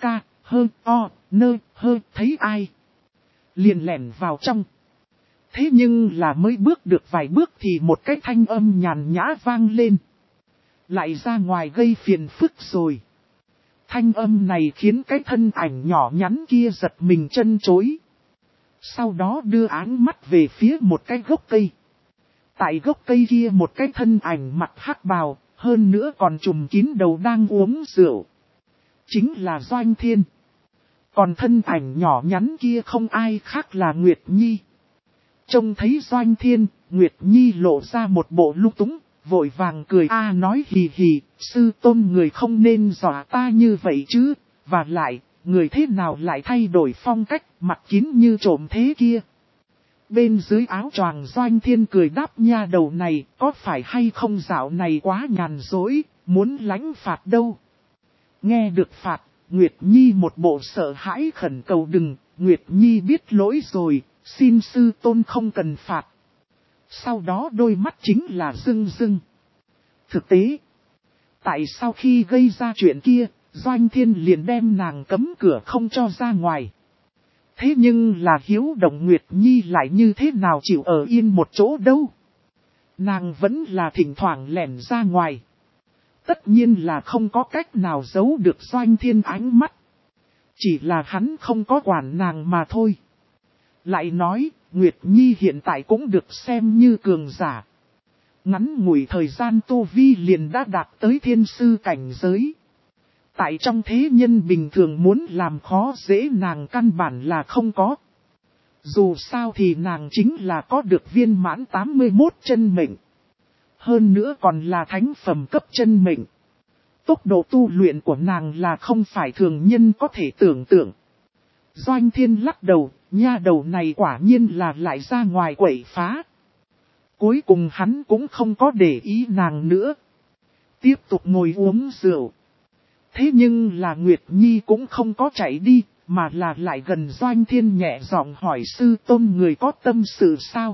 thấy ai. Liền lẻn vào trong. Thế nhưng là mới bước được vài bước thì một cái thanh âm nhàn nhã vang lên. Lại ra ngoài gây phiền phức rồi. Thanh âm này khiến cái thân ảnh nhỏ nhắn kia giật mình chân chối. Sau đó đưa ánh mắt về phía một cái gốc cây. Tại gốc cây kia một cái thân ảnh mặc hắc bào, hơn nữa còn trùm kín đầu đang uống rượu. Chính là Doanh Thiên. Còn thân ảnh nhỏ nhắn kia không ai khác là Nguyệt Nhi. Trông thấy Doanh Thiên, Nguyệt Nhi lộ ra một bộ lung túng, vội vàng cười nói hì hì, sư tôn người không nên dọa ta như vậy chứ, và lại, người thế nào lại thay đổi phong cách, mặt kín như trộm thế kia. Bên dưới áo choàng Doanh Thiên cười đáp nha đầu này, có phải hay không dạo này quá nhàn dối, muốn lãnh phạt đâu. Nghe được phạt, Nguyệt Nhi một bộ sợ hãi khẩn cầu đừng, Nguyệt Nhi biết lỗi rồi, xin sư tôn không cần phạt. Sau đó đôi mắt chính là rưng rưng. Thực tế, tại sau khi gây ra chuyện kia, Doanh Thiên liền đem nàng cấm cửa không cho ra ngoài. Thế nhưng là hiếu động Nguyệt Nhi lại như thế nào chịu ở yên một chỗ đâu. Nàng vẫn là thỉnh thoảng lẻn ra ngoài. Tất nhiên là không có cách nào giấu được Doanh Thiên ánh mắt. Chỉ là hắn không có quản nàng mà thôi. Lại nói, Nguyệt Nhi hiện tại cũng được xem như cường giả. Ngắn ngủi thời gian tu vi liền đã đạt tới thiên sư cảnh giới. Tại trong thế nhân bình thường muốn làm khó dễ nàng căn bản là không có. Dù sao thì nàng chính là có được viên mãn 81 chân mệnh. Hơn nữa còn là thánh phẩm cấp chân mệnh. Tốc độ tu luyện của nàng là không phải thường nhân có thể tưởng tượng. Doanh Thiên lắc đầu, nha đầu này quả nhiên là lại ra ngoài quậy phá. Cuối cùng hắn cũng không có để ý nàng nữa. Tiếp tục ngồi uống rượu. Thế nhưng là Nguyệt Nhi cũng không có chạy đi, mà là lại gần Doanh Thiên nhẹ giọng hỏi sư tôn người có tâm sự sao.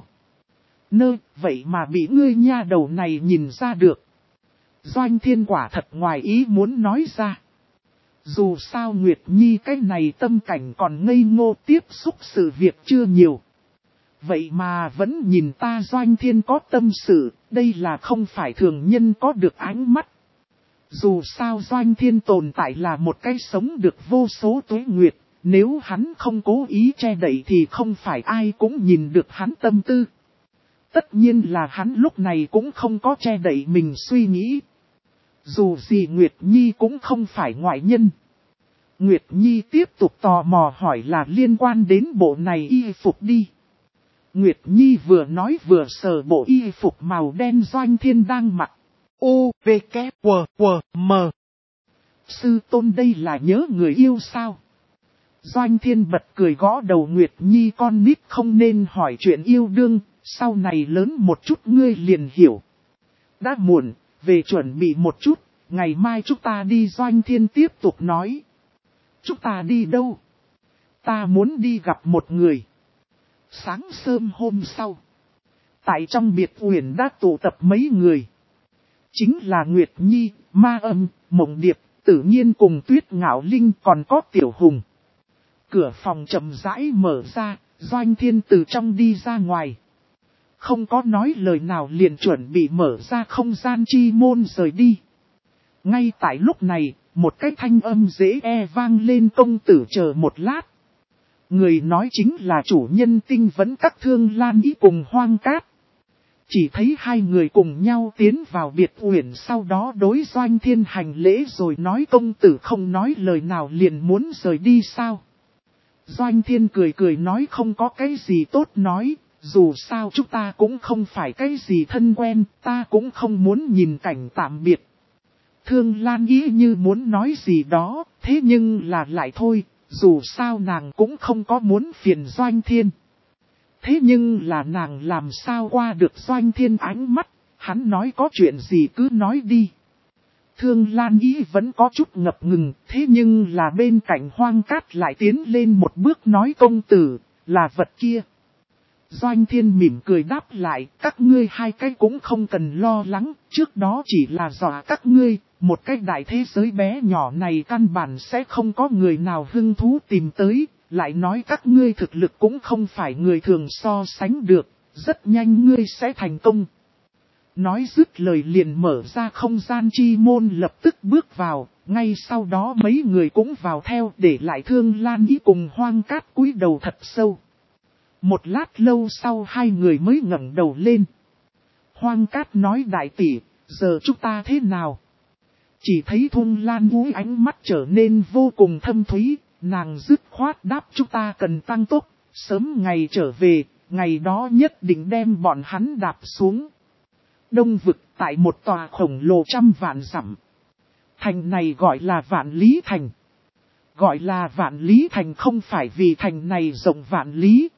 Vậy mà bị ngươi nha đầu này nhìn ra được. Doanh Thiên quả thật ngoài ý muốn nói ra. Dù sao Nguyệt Nhi cái này tâm cảnh còn ngây ngô tiếp xúc sự việc chưa nhiều. Vậy mà vẫn nhìn ta Doanh Thiên có tâm sự, đây là không phải thường nhân có được ánh mắt. Dù sao Doanh Thiên tồn tại là một cái sống được vô số tuế nguyệt, nếu hắn không cố ý che đậy thì không phải ai cũng nhìn được hắn tâm tư. Tất nhiên là hắn lúc này cũng không có che đậy mình suy nghĩ. Dù gì Nguyệt Nhi cũng không phải ngoại nhân. Nguyệt Nhi tiếp tục tò mò hỏi là liên quan đến bộ này y phục đi. Nguyệt Nhi vừa nói vừa sờ bộ y phục màu đen Doanh Thiên đang mặc. U, V, K, W, W, M. Sư tôn đây là nhớ người yêu sao? Doanh Thiên bật cười gõ đầu Nguyệt Nhi con nít không nên hỏi chuyện yêu đương, sau này lớn một chút ngươi liền hiểu. Đã muộn, về chuẩn bị một chút, ngày mai chúng ta đi Doanh Thiên tiếp tục nói. Chúng ta đi đâu? Ta muốn đi gặp một người. Sáng sớm hôm sau, tại trong biệt uyển đã tụ tập mấy người. Chính là Nguyệt Nhi, Ma Âm, Mộng Điệp, Tử Nhiên cùng Tuyết Ngạo Linh còn có Tiểu Hùng. Cửa phòng chậm rãi mở ra, Doanh Thiên từ trong đi ra ngoài. Không có nói lời nào liền chuẩn bị mở ra không gian chi môn rời đi. Ngay tại lúc này, một cái thanh âm dễ vang lên công tử chờ một lát. Người nói chính là chủ nhân Tinh Vấn Các Thương Lan Ý cùng Hoang Cát. Chỉ thấy hai người cùng nhau tiến vào biệt uyển sau đó đối Doanh Thiên hành lễ rồi nói công tử không nói lời nào liền muốn rời đi sao. Doanh Thiên cười cười nói không có cái gì tốt nói, dù sao chúng ta cũng không phải cái gì thân quen, ta cũng không muốn nhìn cảnh tạm biệt. Thương Lan Ý như muốn nói gì đó, thế nhưng là lại thôi, dù sao nàng cũng không có muốn phiền Doanh Thiên. Thế nhưng là nàng làm sao qua được Doanh Thiên ánh mắt, hắn nói có chuyện gì cứ nói đi. Thương Lan Ý vẫn có chút ngập ngừng, thế nhưng là bên cạnh Hoang Cát lại tiến lên một bước nói công tử, là vật kia. Doanh Thiên mỉm cười đáp lại, các ngươi hai cái cũng không cần lo lắng, trước đó chỉ là dọa các ngươi, một cái đại thế giới bé nhỏ này căn bản sẽ không có người nào hứng thú tìm tới, lại nói các ngươi thực lực cũng không phải người thường so sánh được, rất nhanh ngươi sẽ thành công. Nói dứt lời liền mở ra không gian chi môn lập tức bước vào, ngay sau đó mấy người cũng vào theo để lại Thương Lan Ý cùng Hoang Cát cúi đầu thật sâu. Một lát lâu sau hai người mới ngẩng đầu lên. Hoang Cát nói đại tỷ, giờ chúng ta thế nào? Chỉ thấy Thung Lan Vũ ánh mắt trở nên vô cùng thâm thúy, nàng dứt khoát đáp chúng ta cần tăng tốc, sớm ngày trở về, ngày đó nhất định đem bọn hắn đạp xuống. Đông vực tại một tòa khổng lồ 100 vạn dặm. Thành này gọi là Vạn Lý Thành. Gọi là Vạn Lý Thành không phải vì thành này rộng vạn lý,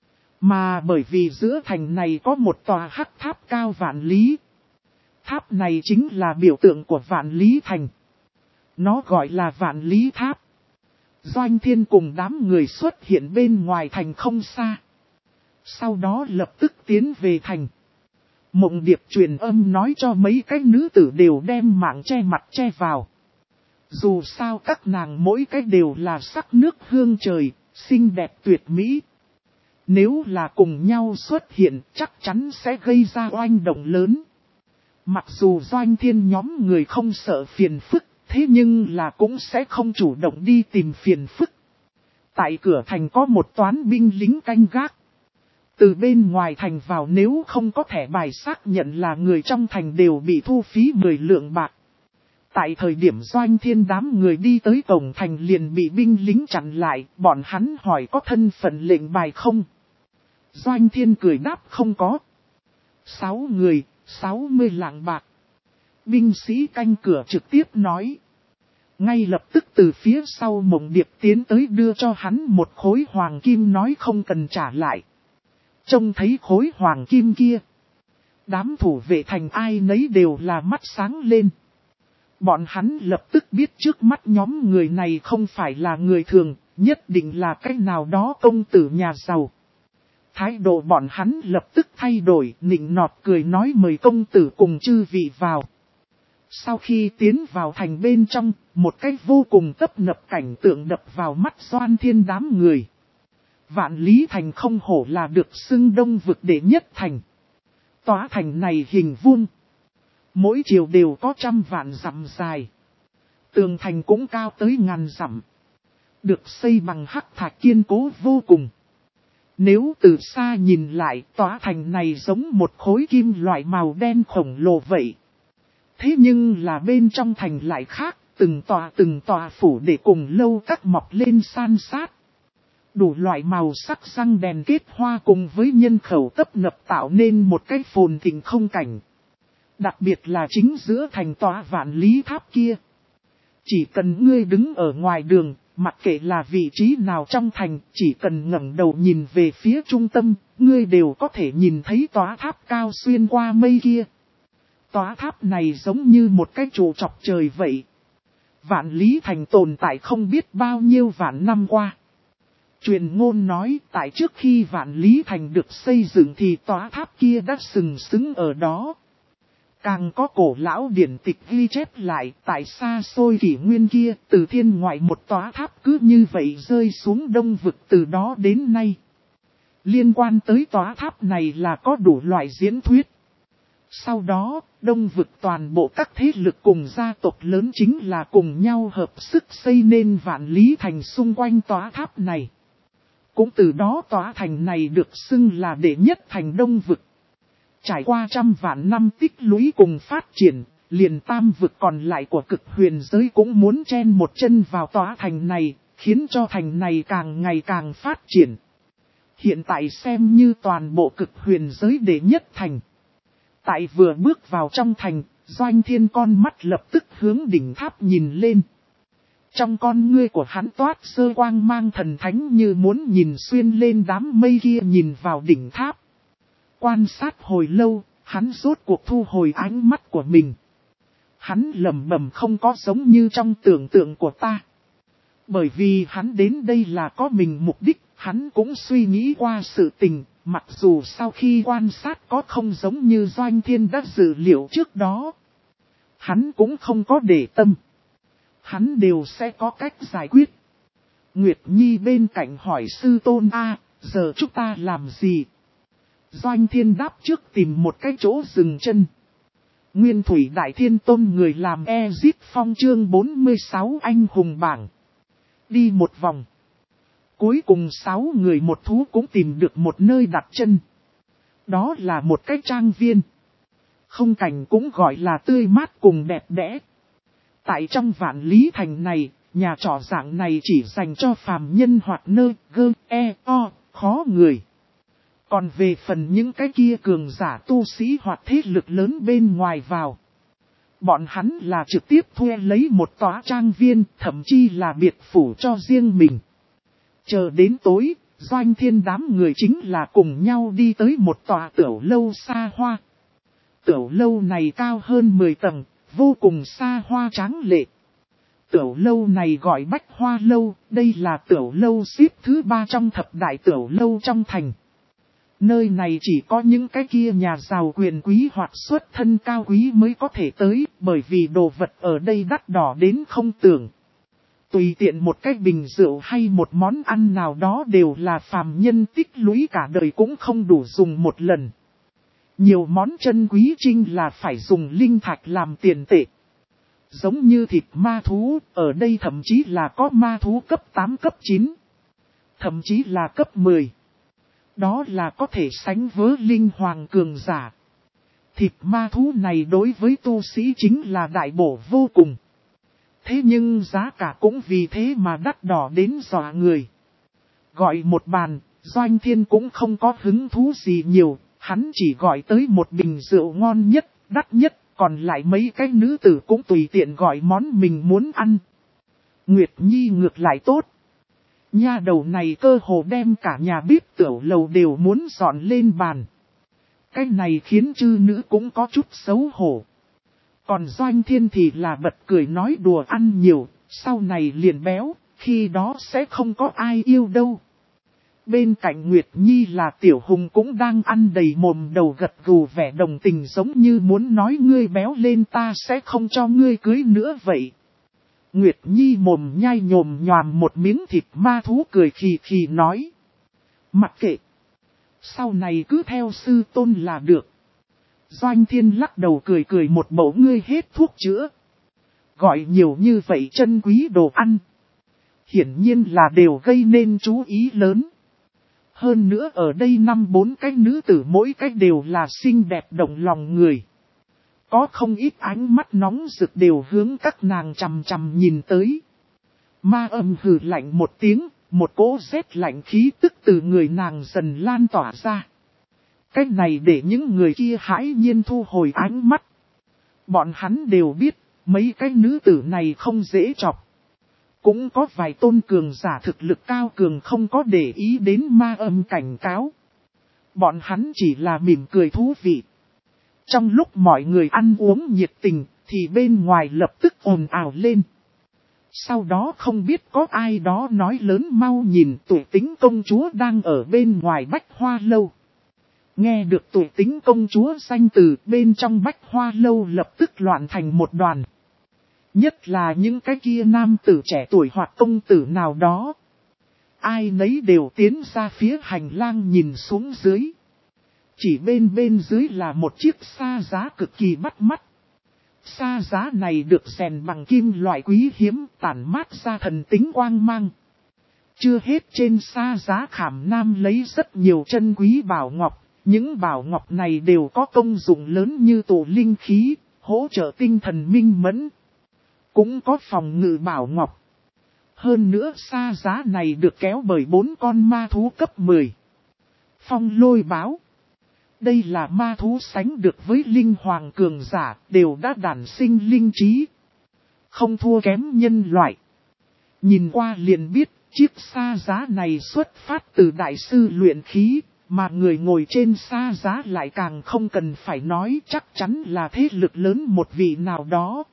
mà bởi vì giữa thành này có một tòa hắc tháp cao vạn lý. Tháp này chính là biểu tượng của Vạn Lý Thành. Nó gọi là Vạn Lý Tháp. Doanh Thiên cùng đám người xuất hiện bên ngoài thành không xa. Sau đó lập tức tiến về thành. Mộng Điệp truyền âm nói cho mấy cái nữ tử đều đem mạng che mặt che vào. Dù sao các nàng mỗi cái đều là sắc nước hương trời, xinh đẹp tuyệt mỹ. Nếu là cùng nhau xuất hiện chắc chắn sẽ gây ra oanh động lớn. Mặc dù Doanh Thiên nhóm người không sợ phiền phức, thế nhưng là cũng sẽ không chủ động đi tìm phiền phức. Tại cửa thành có một toán binh lính canh gác. Từ bên ngoài thành vào nếu không có thẻ bài xác nhận là người trong thành đều bị thu phí 10 lượng bạc. Tại thời điểm Doanh Thiên đám người đi tới cổng thành liền bị binh lính chặn lại, bọn hắn hỏi có thân phận lệnh bài không? Doanh Thiên cười đáp không có. 6 người, 60 lạng bạc. Binh sĩ canh cửa trực tiếp nói. Ngay lập tức từ phía sau Mộng Điệp tiến tới đưa cho hắn một khối hoàng kim nói không cần trả lại. Trông thấy khối hoàng kim kia. Đám thủ vệ thành ai nấy đều là mắt sáng lên. Bọn hắn lập tức biết trước mắt nhóm người này không phải là người thường, nhất định là cách nào đó công tử nhà giàu. Thái độ bọn hắn lập tức thay đổi, nịnh nọt cười nói mời công tử cùng chư vị vào. Sau khi tiến vào thành bên trong, một cách vô cùng tấp nập cảnh tượng đập vào mắt Doanh Thiên đám người. Vạn Lý Thành không hổ là được xưng Đông vực đệ nhất thành. Tòa thành này hình vuông. Mỗi chiều đều có 100 vạn dặm dài. Tường thành cũng cao tới ngàn dặm. Được xây bằng hắc thạch kiên cố vô cùng. Nếu từ xa nhìn lại, tòa thành này giống một khối kim loại màu đen khổng lồ vậy. Thế nhưng là bên trong thành lại khác, từng tòa phủ để cùng lâu các mọc lên san sát. Đủ loại màu sắc răng đèn kết hoa cùng với nhân khẩu tấp nập tạo nên một cái phồn thịnh không cảnh. Đặc biệt là chính giữa thành tòa Vạn Lý Tháp kia. Chỉ cần ngươi đứng ở ngoài đường, mặc kệ là vị trí nào trong thành, chỉ cần ngẩng đầu nhìn về phía trung tâm, ngươi đều có thể nhìn thấy tòa tháp cao xuyên qua mây kia. Tòa tháp này giống như một cái trụ chọc trời vậy. Vạn Lý Thành tồn tại không biết bao nhiêu vạn năm qua. Truyền ngôn nói tại trước khi Vạn Lý Thành được xây dựng thì tòa tháp kia đã sừng sững ở đó. Càng có cổ lão điển tịch ghi chép lại tại xa xôi kỷ nguyên kia từ thiên ngoại một tòa tháp cứ như vậy rơi xuống Đông vực từ đó đến nay. Liên quan tới tòa tháp này là có đủ loại diễn thuyết. Sau đó, Đông vực toàn bộ các thế lực cùng gia tộc lớn chính là cùng nhau hợp sức xây nên Vạn Lý Thành xung quanh tòa tháp này. Cũng từ đó tòa thành này được xưng là đệ nhất thành Đông vực. Trải qua 100 vạn năm tích lũy cùng phát triển, liền tam vực còn lại của cực huyền giới cũng muốn chen một chân vào tòa thành này, khiến cho thành này càng ngày càng phát triển. Hiện tại xem như toàn bộ cực huyền giới đệ nhất thành. Tại vừa bước vào trong thành, Doanh Thiên con mắt lập tức hướng đỉnh tháp nhìn lên. Trong con ngươi của hắn toát sơ quang mang thần thánh như muốn nhìn xuyên lên đám mây kia nhìn vào đỉnh tháp. Quan sát hồi lâu, hắn rốt cuộc thu hồi ánh mắt của mình. Hắn lẩm bẩm không có giống như trong tưởng tượng của ta. Bởi vì hắn đến đây là có mình mục đích, hắn cũng suy nghĩ qua sự tình, mặc dù sau khi quan sát có không giống như Doanh Thiên đã dự liệu trước đó. Hắn cũng không có để tâm. Hắn đều sẽ có cách giải quyết. Nguyệt Nhi bên cạnh hỏi sư tôn giờ chúng ta làm gì? Doanh Thiên đáp trước tìm một cái chỗ dừng chân. Nguyên Thủy Đại Thiên Tôn người làm Ezit Phong chương 46 anh hùng bảng. Đi một vòng. Cuối cùng 6 người một thú cũng tìm được một nơi đặt chân. Đó là một cái trang viên. Không cảnh cũng gọi là tươi mát cùng đẹp đẽ. Tại trong Vạn Lý Thành này, nhà trọ dạng này chỉ dành cho phàm nhân hoặc nơi khó người. Còn về phần những cái kia cường giả tu sĩ hoặc thế lực lớn bên ngoài vào, bọn hắn là trực tiếp thuê lấy một tòa trang viên, thậm chí là biệt phủ cho riêng mình. Chờ đến tối, Doanh Thiên đám người chính là cùng nhau đi tới một tòa tiểu lâu xa hoa. Tiểu lâu này cao hơn 10 tầng, vô cùng xa hoa tráng lệ. Tiểu lâu này gọi Bách Hoa Lâu, đây là tiểu lâu xếp thứ 3 trong thập đại tiểu lâu trong thành. Nơi này chỉ có những cái kia nhà giàu quyền quý hoặc xuất thân cao quý mới có thể tới, bởi vì đồ vật ở đây đắt đỏ đến không tưởng. Tùy tiện một cái bình rượu hay một món ăn nào đó đều là phàm nhân tích lũy cả đời cũng không đủ dùng một lần. Nhiều món chân quý trinh là phải dùng linh thạch làm tiền tệ. Giống như thịt ma thú, ở đây thậm chí là có ma thú cấp 8 cấp 9. Thậm chí là cấp 10. Đó là có thể sánh với linh hoàng cường giả. Thịt ma thú này đối với tu sĩ chính là đại bổ vô cùng. Thế nhưng giá cả cũng vì thế mà đắt đỏ đến dọa người. Gọi một bàn, Doanh Thiên cũng không có hứng thú gì nhiều, hắn chỉ gọi tới một bình rượu ngon nhất, đắt nhất, còn lại mấy cái nữ tử cũng tùy tiện gọi món mình muốn ăn. Nguyệt Nhi ngược lại tốt. Nha đầu này cơ hồ đem cả nhà bếp tiểu lầu đều muốn dọn lên bàn. Cái này khiến chư nữ cũng có chút xấu hổ. Còn Doanh Thiên thì là bật cười nói đùa ăn nhiều, sau này liền béo, khi đó sẽ không có ai yêu đâu. Bên cạnh Nguyệt Nhi là Tiểu Hùng cũng đang ăn đầy mồm đầu gật gù vẻ đồng tình giống như muốn nói ngươi béo lên ta sẽ không cho ngươi cưới nữa vậy. Nguyệt Nhi mồm nhai nhồm nhòm một miếng thịt ma thú cười khì khì nói. Mặc kệ. Sau này cứ theo sư tôn là được. Doanh Thiên lắc đầu cười cười một bộ ngươi hết thuốc chữa. Gọi nhiều như vậy chân quý đồ ăn. Hiển nhiên là đều gây nên chú ý lớn. Hơn nữa ở đây 5-4 cái nữ tử mỗi cái đều là xinh đẹp động lòng người. Có không ít ánh mắt nóng rực đều hướng các nàng chằm chằm nhìn tới. Ma Âm hừ lạnh một tiếng, một cỗ rét lạnh khí tức từ người nàng dần lan tỏa ra. Cách này để những người kia hãi nhiên thu hồi ánh mắt. Bọn hắn đều biết, mấy cái nữ tử này không dễ chọc. Cũng có vài tôn cường giả thực lực cao cường không có để ý đến Ma Âm cảnh cáo. Bọn hắn chỉ là mỉm cười thú vị. Trong lúc mọi người ăn uống nhiệt tình, thì bên ngoài lập tức ồn ào lên. Sau đó không biết có ai đó nói lớn mau nhìn Tuổi Tính công chúa đang ở bên ngoài Bách Hoa Lâu. Nghe được Tuổi Tính công chúa danh từ bên trong Bách Hoa Lâu lập tức loạn thành một đoàn. Nhất là những cái kia nam tử trẻ tuổi hoặc công tử nào đó. Ai nấy đều tiến ra phía hành lang nhìn xuống dưới. Chỉ bên dưới là một chiếc sa giá cực kỳ bắt mắt. Sa giá này được rèn bằng kim loại quý hiếm tản mát ra thần tính quang mang. Chưa hết trên sa giá khảm nam lấy rất nhiều chân quý bảo ngọc. Những bảo ngọc này đều có công dụng lớn như tụ linh khí, hỗ trợ tinh thần minh mẫn. Cũng có phòng ngự bảo ngọc. Hơn nữa sa giá này được kéo bởi 4 con ma thú cấp 10. Phong Lôi Báo. Đây là ma thú sánh được với linh hoàng cường giả, đều đã đản sinh linh trí. Không thua kém nhân loại. Nhìn qua liền biết, chiếc sa giá này xuất phát từ đại sư luyện khí, mà người ngồi trên sa giá lại càng không cần phải nói chắc chắn là thế lực lớn một vị nào đó.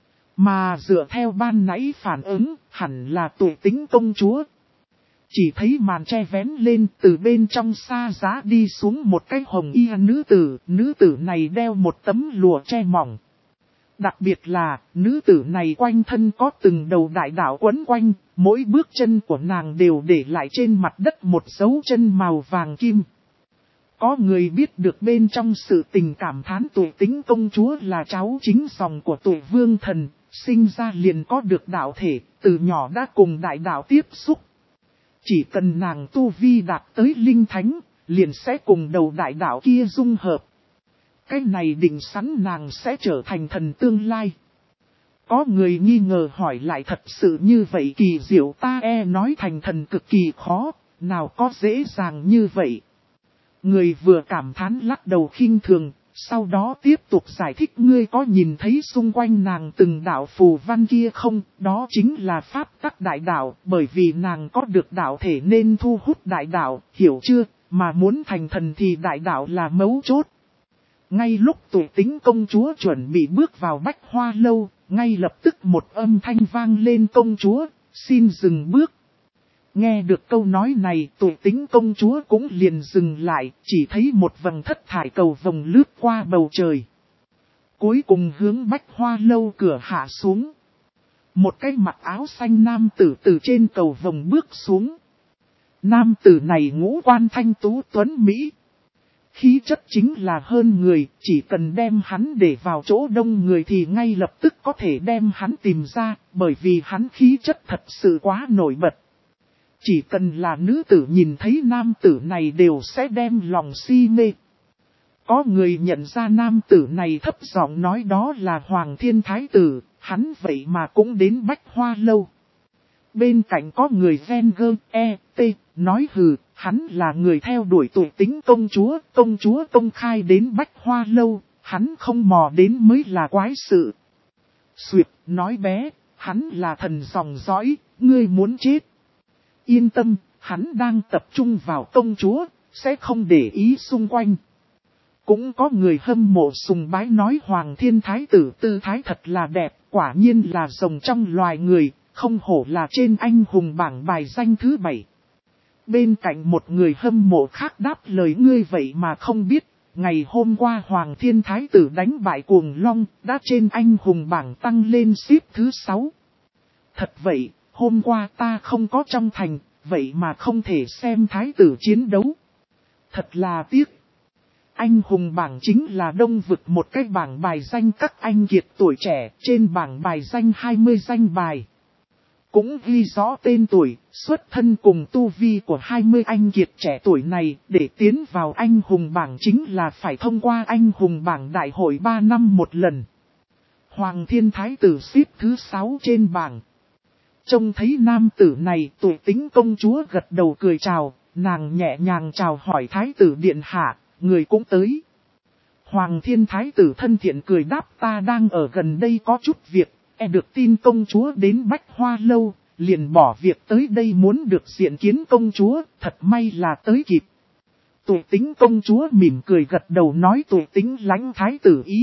Mà dựa theo ban nãy phản ứng, hẳn là Tuổi Tính công chúa. Chỉ thấy màn che vén lên từ bên trong sa giá đi xuống một cái hồng y nữ tử này đeo một tấm lụa che mỏng. Đặc biệt là, nữ tử này quanh thân có từng đầu đại đạo quấn quanh, mỗi bước chân của nàng đều để lại trên mặt đất một dấu chân màu vàng kim. Có người biết được bên trong sự tình cảm thán Tuổi Tính công chúa là cháu chính dòng của Tuổi Vương Thần, sinh ra liền có được đạo thể, từ nhỏ đã cùng đại đạo tiếp xúc. Chỉ cần nàng tu vi đạt tới linh thánh, liền sẽ cùng đầu đại đạo kia dung hợp. Cái này định sẵn nàng sẽ trở thành thần tương lai. Có người nghi ngờ hỏi lại thật sự như vậy kỳ diệu ta nói thành thần cực kỳ khó, nào có dễ dàng như vậy. Người vừa cảm thán lắc đầu khinh thường, sau đó tiếp tục giải thích ngươi có nhìn thấy xung quanh nàng từng đạo phù văn kia không, đó chính là pháp tắc đại đạo, bởi vì nàng có được đạo thể nên thu hút đại đạo, hiểu chưa, mà muốn thành thần thì đại đạo là mấu chốt. Ngay lúc Tuệ Tĩnh công chúa chuẩn bị bước vào Bách Hoa Lâu, ngay lập tức một âm thanh vang lên công chúa, xin dừng bước. Nghe được câu nói này Tuệ Tĩnh công chúa cũng liền dừng lại, chỉ thấy một vầng thất thải cầu vồng lướt qua bầu trời. Cuối cùng hướng Bách Hoa Lâu cửa hạ xuống. Một cái mặc áo xanh nam tử từ trên cầu vồng bước xuống. Nam tử này ngũ quan thanh tú tuấn Mỹ. Khí chất chính là hơn người, chỉ cần đem hắn để vào chỗ đông người thì ngay lập tức có thể đem hắn tìm ra, bởi vì hắn khí chất thật sự quá nổi bật. Chỉ cần là nữ tử nhìn thấy nam tử này đều sẽ đem lòng si mê. Có người nhận ra nam tử này thấp giọng nói đó là Hoàng Thiên Thái Tử, hắn vậy mà cũng đến Bách Hoa Lâu. Bên cạnh có người ven gơ, nói hừ, hắn là người theo đuổi Tuệ Tĩnh công chúa công khai đến Bách Hoa Lâu, hắn không mò đến mới là quái sự. Xuyệt, nói bé, hắn là thần dòng dõi, ngươi muốn chết. Yên tâm, hắn đang tập trung vào công chúa, sẽ không để ý xung quanh. Cũng có người hâm mộ sùng bái nói Hoàng Thiên Thái Tử tư thái thật là đẹp, quả nhiên là rồng trong loài người, không hổ là trên anh hùng bảng bài danh thứ 7. Bên cạnh một người hâm mộ khác đáp lời ngươi vậy mà không biết, ngày hôm qua Hoàng Thiên Thái Tử đánh bại Cuồng Long, đã trên anh hùng bảng tăng lên xếp thứ 6. Thật vậy, hôm qua ta không có trong thành, vậy mà không thể xem Thái Tử chiến đấu. Thật là tiếc. Anh hùng bảng chính là đông vực một cái bảng bài danh các anh kiệt tuổi trẻ, trên bảng bài danh 20 danh bài. Cũng ghi rõ tên tuổi, xuất thân cùng tu vi của 20 anh kiệt trẻ tuổi này, để tiến vào anh hùng bảng chính là phải thông qua anh hùng bảng đại hội 3 năm một lần. Hoàng Thiên Thái Tử xếp thứ 6 trên bảng. Trông thấy nam tử này Tuệ Tĩnh công chúa gật đầu cười chào, nàng nhẹ nhàng chào hỏi Thái Tử điện hạ, người cũng tới. Hoàng Thiên Thái Tử thân thiện cười đáp ta đang ở gần đây có chút việc. Được tin công chúa đến Bách Hoa Lâu, liền bỏ việc tới đây muốn được diện kiến công chúa, thật may là tới kịp. Tuệ Tĩnh công chúa mỉm cười gật đầu nói Tuệ Tĩnh lãnh thái tử ý.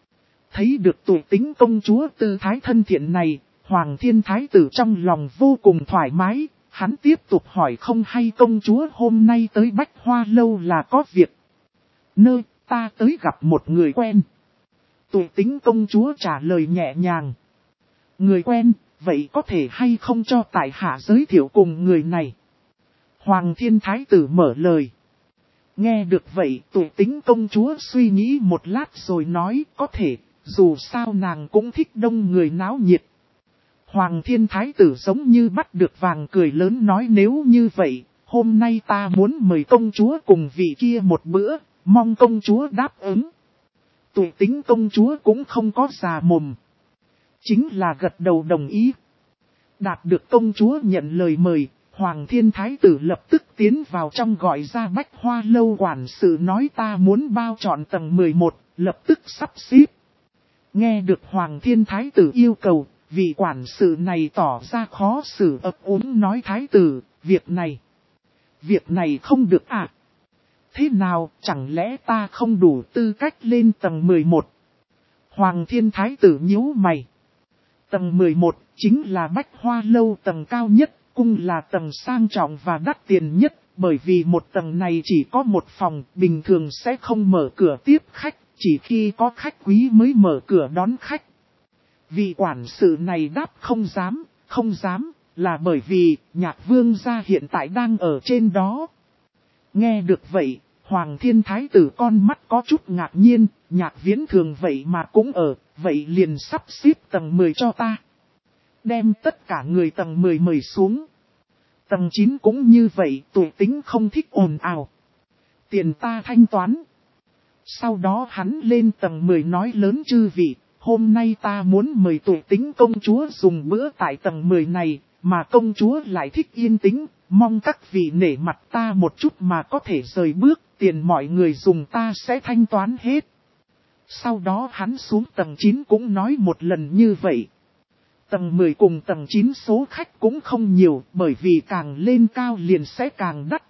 Thấy được Tuệ Tĩnh công chúa tư thái thân thiện này, Hoàng Thiên Thái Tử trong lòng vô cùng thoải mái, hắn tiếp tục hỏi không hay công chúa hôm nay tới Bách Hoa Lâu là có việc. Nơi ta tới gặp một người quen. Tuệ Tĩnh công chúa trả lời nhẹ nhàng. Người quen, vậy có thể hay không cho tại hạ giới thiệu cùng người này? Hoàng Thiên Thái Tử mở lời. Nghe được vậy, Tuệ Tĩnh công chúa suy nghĩ một lát rồi nói có thể, dù sao nàng cũng thích đông người náo nhiệt. Hoàng Thiên Thái Tử giống như bắt được vàng cười lớn nói nếu như vậy, hôm nay ta muốn mời công chúa cùng vị kia một bữa, mong công chúa đáp ứng. Tuệ Tĩnh công chúa cũng không có già mồm. Chính là gật đầu đồng ý. Đạt được công chúa nhận lời mời, Hoàng Thiên Thái Tử lập tức tiến vào trong gọi ra Bách Hoa Lâu quản sự nói ta muốn bao trọn tầng 11, lập tức sắp xếp. Nghe được Hoàng Thiên Thái Tử yêu cầu, vị quản sự này tỏ ra khó xử ấp úng nói Thái Tử, việc này không được à? Thế nào, chẳng lẽ ta không đủ tư cách lên tầng 11? Hoàng Thiên Thái Tử nhíu mày. Tầng 11 chính là Bách Hoa Lâu tầng cao nhất, cung là tầng sang trọng và đắt tiền nhất, bởi vì một tầng này chỉ có một phòng, bình thường sẽ không mở cửa tiếp khách, chỉ khi có khách quý mới mở cửa đón khách. Vị quản sự này đáp không dám, là bởi vì Nhạc Vương gia hiện tại đang ở trên đó. Nghe được vậy, Hoàng Thiên Thái Tử con mắt có chút ngạc nhiên, Nhạc Viễn Thường vậy mà cũng ở, vậy liền sắp xếp tầng 10 cho ta. Đem tất cả người tầng 10 mời xuống. Tầng 9 cũng như vậy, tuổi tính không thích ồn ào. Tiền ta thanh toán. Sau đó hắn lên tầng 10 nói lớn chư vị, hôm nay ta muốn mời tuổi tính công chúa dùng bữa tại tầng 10 này, mà công chúa lại thích yên tĩnh, mong các vị nể mặt ta một chút mà có thể rời bước, tiền mọi người dùng ta sẽ thanh toán hết. Sau đó hắn xuống tầng 9 cũng nói một lần như vậy. Tầng 10 cùng tầng 9 số khách cũng không nhiều, bởi vì càng lên cao liền sẽ càng đắt.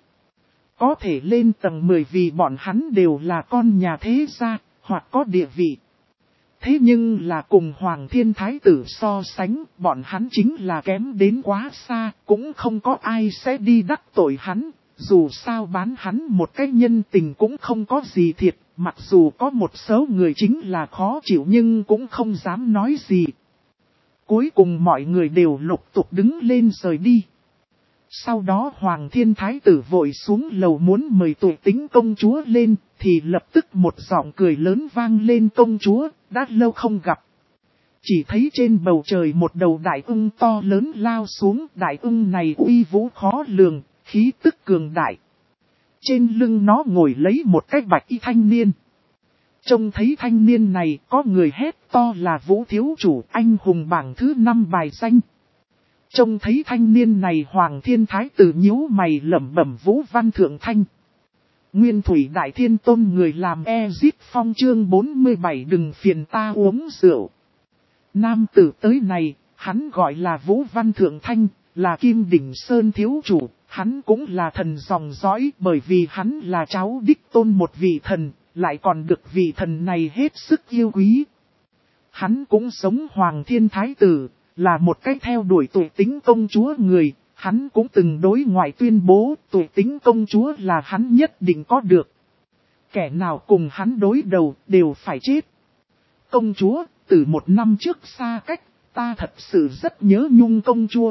Có thể lên tầng 10 vì bọn hắn đều là con nhà thế gia, hoặc có địa vị. Thế nhưng là cùng Hoàng Thiên Thái Tử so sánh, bọn hắn chính là kém đến quá xa, cũng không có ai sẽ đi đắc tội hắn. Dù sao bán hắn một cái nhân tình cũng không có gì thiệt, mặc dù có một số người chính là khó chịu nhưng cũng không dám nói gì. Cuối cùng mọi người đều lục tục đứng lên rời đi. Sau đó Hoàng Thiên Thái Tử vội xuống lầu muốn mời tuổi tính công chúa lên, thì lập tức một giọng cười lớn vang lên công chúa, đã lâu không gặp. Chỉ thấy trên bầu trời một đầu đại ưng to lớn lao xuống, đại ưng này uy vũ khó lường, khí tức cường đại. Trên lưng nó ngồi lấy một cái bạch y thanh niên. Trông thấy thanh niên này có người hét to là Vũ Thiếu Chủ anh hùng bảng thứ 5 bài danh. Trông thấy thanh niên này Hoàng Thiên Thái Tử nhíu mày lẩm bẩm Vũ Văn Thượng Thanh. Nguyên Thủy Đại Thiên Tôn người làm Ezit Phong chương 47 đừng phiền ta uống rượu. Nam tử tới này, hắn gọi là Vũ Văn Thượng Thanh, là Kim Đỉnh Sơn Thiếu Chủ, hắn cũng là thần dòng dõi bởi vì hắn là cháu đích tôn một vị thần, lại còn được vị thần này hết sức yêu quý. Hắn cũng sống Hoàng Thiên Thái Tử, là một cách theo đuổi tuổi tính công chúa người, hắn cũng từng đối ngoại tuyên bố tuổi tính công chúa là hắn nhất định có được. Kẻ nào cùng hắn đối đầu đều phải chết. Công chúa, từ một năm trước xa cách, ta thật sự rất nhớ nhung công chúa.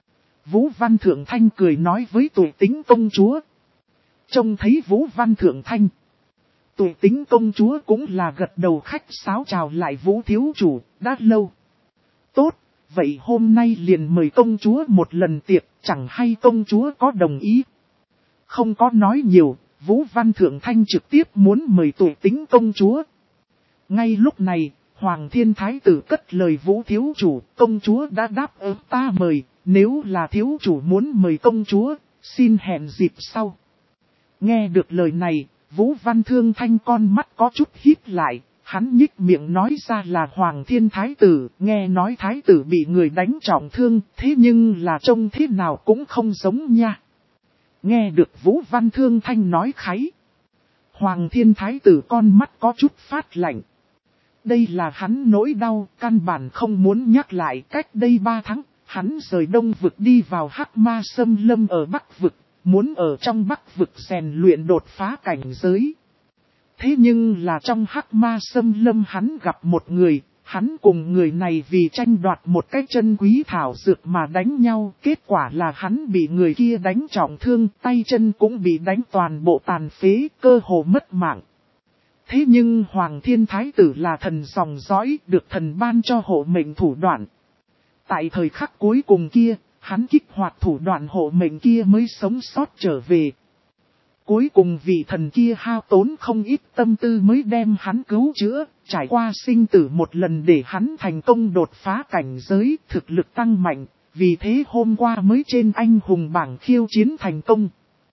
Vũ Văn Thượng Thanh cười nói với tuổi tính công chúa. Trông thấy Vũ Văn Thượng Thanh. Tuổi tính công chúa cũng là gật đầu khách sáo chào lại Vũ Thiếu Chủ, đã lâu. Tốt, vậy hôm nay liền mời công chúa một lần tiệc, chẳng hay công chúa có đồng ý. Không có nói nhiều, Vũ Văn Thượng Thanh trực tiếp muốn mời tuổi tính công chúa. Ngay lúc này, Hoàng Thiên Thái Tử cất lời Vũ Thiếu Chủ, công chúa đã đáp ứng ta mời, nếu là Thiếu Chủ muốn mời công chúa, xin hẹn dịp sau. Nghe được lời này, Vũ Văn Thượng Thanh con mắt có chút híp lại, hắn nhích miệng nói ra là Hoàng Thiên Thái Tử, nghe nói Thái Tử bị người đánh trọng thương, thế nhưng là trông thế nào cũng không giống nha. Nghe được Vũ Văn Thượng Thanh nói kháy. Hoàng Thiên Thái Tử con mắt có chút phát lạnh. Đây là hắn nỗi đau, căn bản không muốn nhắc lại cách đây 3 tháng, hắn rời Đông Vực đi vào Hắc Ma Xâm Lâm ở Bắc Vực, muốn ở trong Bắc Vực rèn luyện đột phá cảnh giới. Thế nhưng là trong Hắc Ma Xâm Lâm hắn gặp một người, hắn cùng người này vì tranh đoạt một cái chân quý thảo dược mà đánh nhau, kết quả là hắn bị người kia đánh trọng thương, tay chân cũng bị đánh toàn bộ tàn phế, cơ hồ mất mạng. Thế nhưng Hoàng Thiên Thái Tử là thần dòng dõi, được thần ban cho hộ mệnh thủ đoạn. Tại thời khắc cuối cùng kia, hắn kích hoạt thủ đoạn hộ mệnh kia mới sống sót trở về. Cuối cùng vị thần kia hao tốn không ít tâm tư mới đem hắn cứu chữa, trải qua sinh tử một lần để hắn thành công đột phá cảnh giới, thực lực tăng mạnh, vì thế hôm qua mới trên anh hùng bảng khiêu chiến thành công.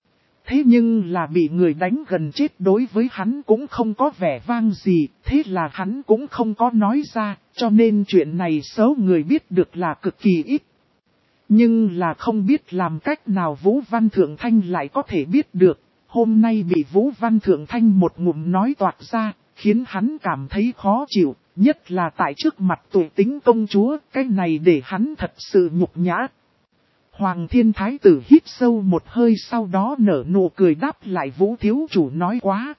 Thế nhưng là bị người đánh gần chết đối với hắn cũng không có vẻ vang gì, thế là hắn cũng không có nói ra, cho nên chuyện này số người biết được là cực kỳ ít. Nhưng là không biết làm cách nào Vũ Văn Thượng Thanh lại có thể biết được, hôm nay bị Vũ Văn Thượng Thanh một ngụm nói toạc ra, khiến hắn cảm thấy khó chịu, nhất là tại trước mặt tuổi tính công chúa, cái này để hắn thật sự nhục nhã. Hoàng Thiên Thái Tử hít sâu một hơi sau đó nở nụ cười đáp lại Vũ Thiếu Chủ nói quá.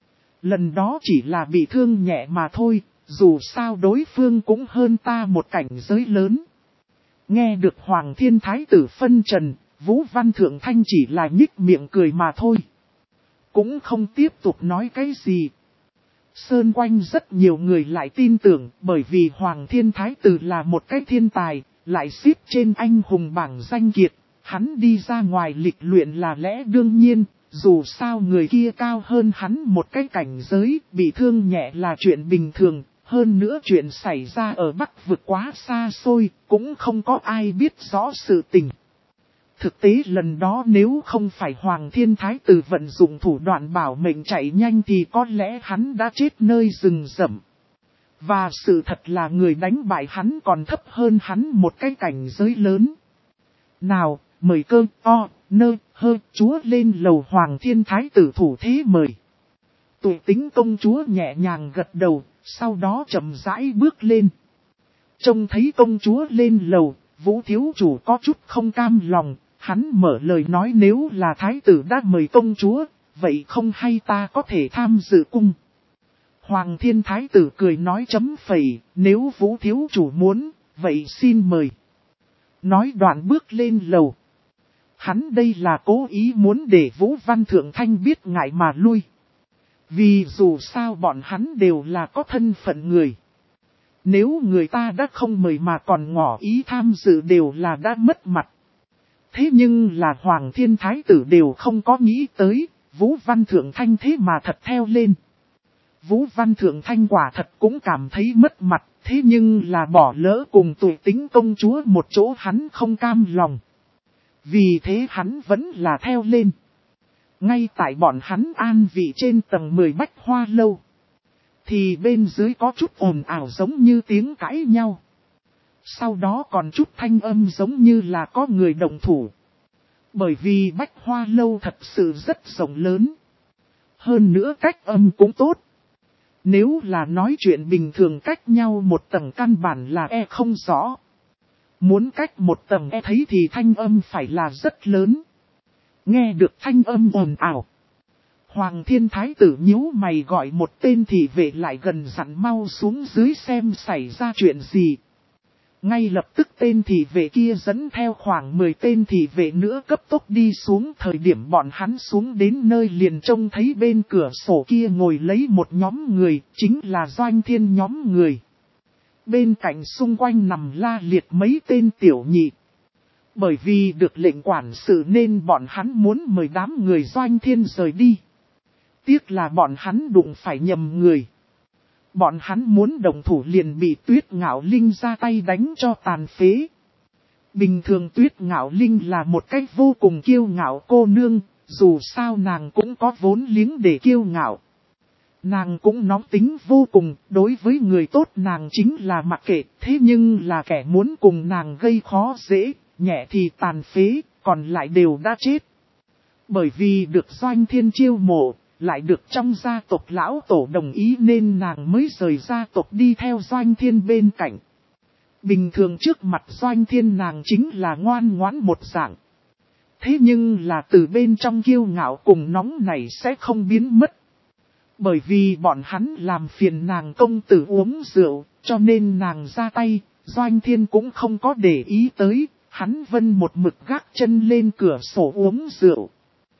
Lần đó chỉ là bị thương nhẹ mà thôi, dù sao đối phương cũng hơn ta một cảnh giới lớn. Nghe được Hoàng Thiên Thái Tử phân trần, Vũ Văn Thượng Thanh chỉ là nhích miệng cười mà thôi. Cũng không tiếp tục nói cái gì. Sơn quanh rất nhiều người lại tin tưởng bởi vì Hoàng Thiên Thái Tử là một cái thiên tài, lại xếp trên anh hùng bảng danh kiệt. hắn đi ra ngoài lịch luyện là lẽ đương nhiên, dù sao người kia cao hơn hắn một cái cảnh giới, bị thương nhẹ là chuyện bình thường, hơn nữa chuyện xảy ra ở Bắc vực quá xa xôi, cũng không có ai biết rõ sự tình. Thực tế lần đó nếu không phải Hoàng Thiên Thái Tử vận dụng thủ đoạn bảo mệnh chạy nhanh thì có lẽ hắn đã chết nơi rừng rậm. Và sự thật là người đánh bại hắn còn thấp hơn hắn một cái cảnh giới lớn. Nào, mời cơ, o, nơ, hơ, chúa lên lầu Hoàng Thiên Thái Tử thủ thế mời. Tụi Tính công chúa nhẹ nhàng gật đầu, sau đó chậm rãi bước lên. Trông thấy công chúa lên lầu, Vũ thiếu chủ có chút không cam lòng, hắn mở lời nói nếu là Thái tử đã mời công chúa, vậy không hay ta có thể tham dự cung. Hoàng Thiên Thái tử cười nói chấm phẩy, nếu Vũ thiếu chủ muốn, vậy xin mời. Nói đoạn bước lên lầu. Hắn đây là cố ý muốn để Vũ Văn Thượng Thanh biết ngại mà lui. Vì dù sao bọn hắn đều là có thân phận người. Nếu người ta đã không mời mà còn ngỏ ý tham dự đều là đã mất mặt. Thế nhưng là Hoàng Thiên Thái tử đều không có nghĩ tới, Vũ Văn Thượng Thanh thế mà thật theo lên. Vũ Văn Thượng Thanh quả thật cũng cảm thấy mất mặt, thế nhưng là bỏ lỡ cùng tụi Tính công chúa một chỗ hắn không cam lòng. Vì thế hắn vẫn là theo lên. Ngay tại bọn hắn an vị trên tầng 10 Bách Hoa Lâu. Thì bên dưới có chút ồn ào giống như tiếng cãi nhau. Sau đó còn chút thanh âm giống như là có người động thủ. Bởi vì Bách Hoa Lâu thật sự rất rộng lớn. Hơn nữa cách âm cũng tốt. Nếu là nói chuyện bình thường cách nhau một tầng căn bản là không rõ. Muốn cách một tầng thấy thì thanh âm phải là rất lớn. Nghe được thanh âm ồn ào. Hoàng Thiên Thái tử nhíu mày gọi một tên thị vệ lại gần dặn mau xuống dưới xem xảy ra chuyện gì. Ngay lập tức tên thị vệ kia dẫn theo khoảng 10 tên thị vệ nữa cấp tốc đi xuống. Thời điểm bọn hắn xuống đến nơi liền trông thấy bên cửa sổ kia ngồi lấy một nhóm người, chính là Doanh Thiên nhóm người. Bên cạnh xung quanh nằm la liệt mấy tên tiểu nhị. Bởi vì được lệnh quản sự nên bọn hắn muốn mời đám người Doanh Thiên rời đi. Tiếc là bọn hắn đụng phải nhầm người. Bọn hắn muốn đồng thủ liền bị Tuyết Ngạo Linh ra tay đánh cho tàn phế. Bình thường Tuyết Ngạo Linh là một cách vô cùng kiêu ngạo cô nương, dù sao nàng cũng có vốn liếng để kiêu ngạo. Nàng cũng nóng tính vô cùng, đối với người tốt nàng chính là mặc kệ, thế nhưng là kẻ muốn cùng nàng gây khó dễ, nhẹ thì tàn phế, còn lại đều đã chết. Bởi vì được Doanh Thiên chiêu mộ, lại được trong gia tộc lão tổ đồng ý nên nàng mới rời gia tộc đi theo Doanh Thiên bên cạnh. Bình thường trước mặt Doanh Thiên nàng chính là ngoan ngoãn một dạng. Thế nhưng là từ bên trong kiêu ngạo cùng nóng này sẽ không biến mất. Bởi vì bọn hắn làm phiền nàng công tử uống rượu, cho nên nàng ra tay, Doanh Thiên cũng không có để ý tới, hắn vân một mực gác chân lên cửa sổ uống rượu.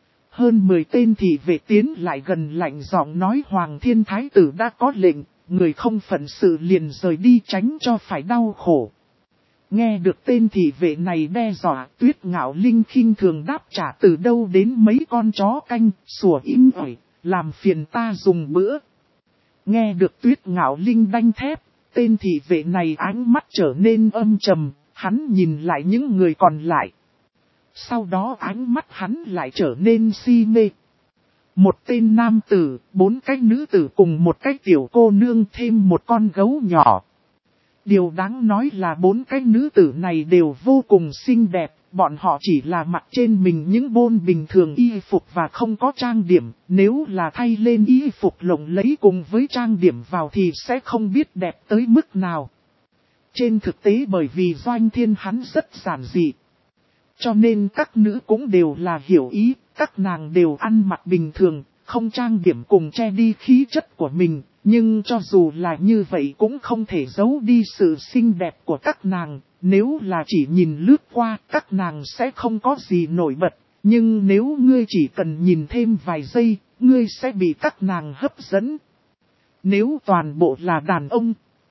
Hơn 10 tên thị vệ tiến lại gần lạnh giọng nói Hoàng Thiên Thái tử đã có lệnh, người không phận sự liền rời đi tránh cho phải đau khổ. Nghe được tên thị vệ này đe dọa, Tuyết Ngạo Linh khinh thường đáp trả từ đâu đến mấy con chó canh, sủa im ỏi, làm phiền ta dùng bữa. Nghe được Tuyết Ngạo Linh đanh thép, tên thị vệ này ánh mắt trở nên âm trầm, hắn nhìn lại những người còn lại. Sau đó ánh mắt hắn lại trở nên si mê. Một tên nam tử, 4 cái nữ tử cùng một cái tiểu cô nương thêm một con gấu nhỏ. Điều đáng nói là 4 cái nữ tử này đều vô cùng xinh đẹp, bọn họ chỉ là mặc trên mình những bôn bình thường y phục và không có trang điểm, nếu là thay lên y phục lộng lẫy cùng với trang điểm vào thì sẽ không biết đẹp tới mức nào. Trên thực tế bởi vì Doanh Thiên hắn rất giản dị. Cho nên các nữ cũng đều là hiểu ý, các nàng đều ăn mặc bình thường, không trang điểm cùng che đi khí chất của mình, nhưng cho dù là như vậy cũng không thể giấu đi sự xinh đẹp của các nàng, nếu là chỉ nhìn lướt qua các nàng sẽ không có gì nổi bật, nhưng nếu ngươi chỉ cần nhìn thêm vài giây, ngươi sẽ bị các nàng hấp dẫn. Nếu toàn bộ là đàn ông,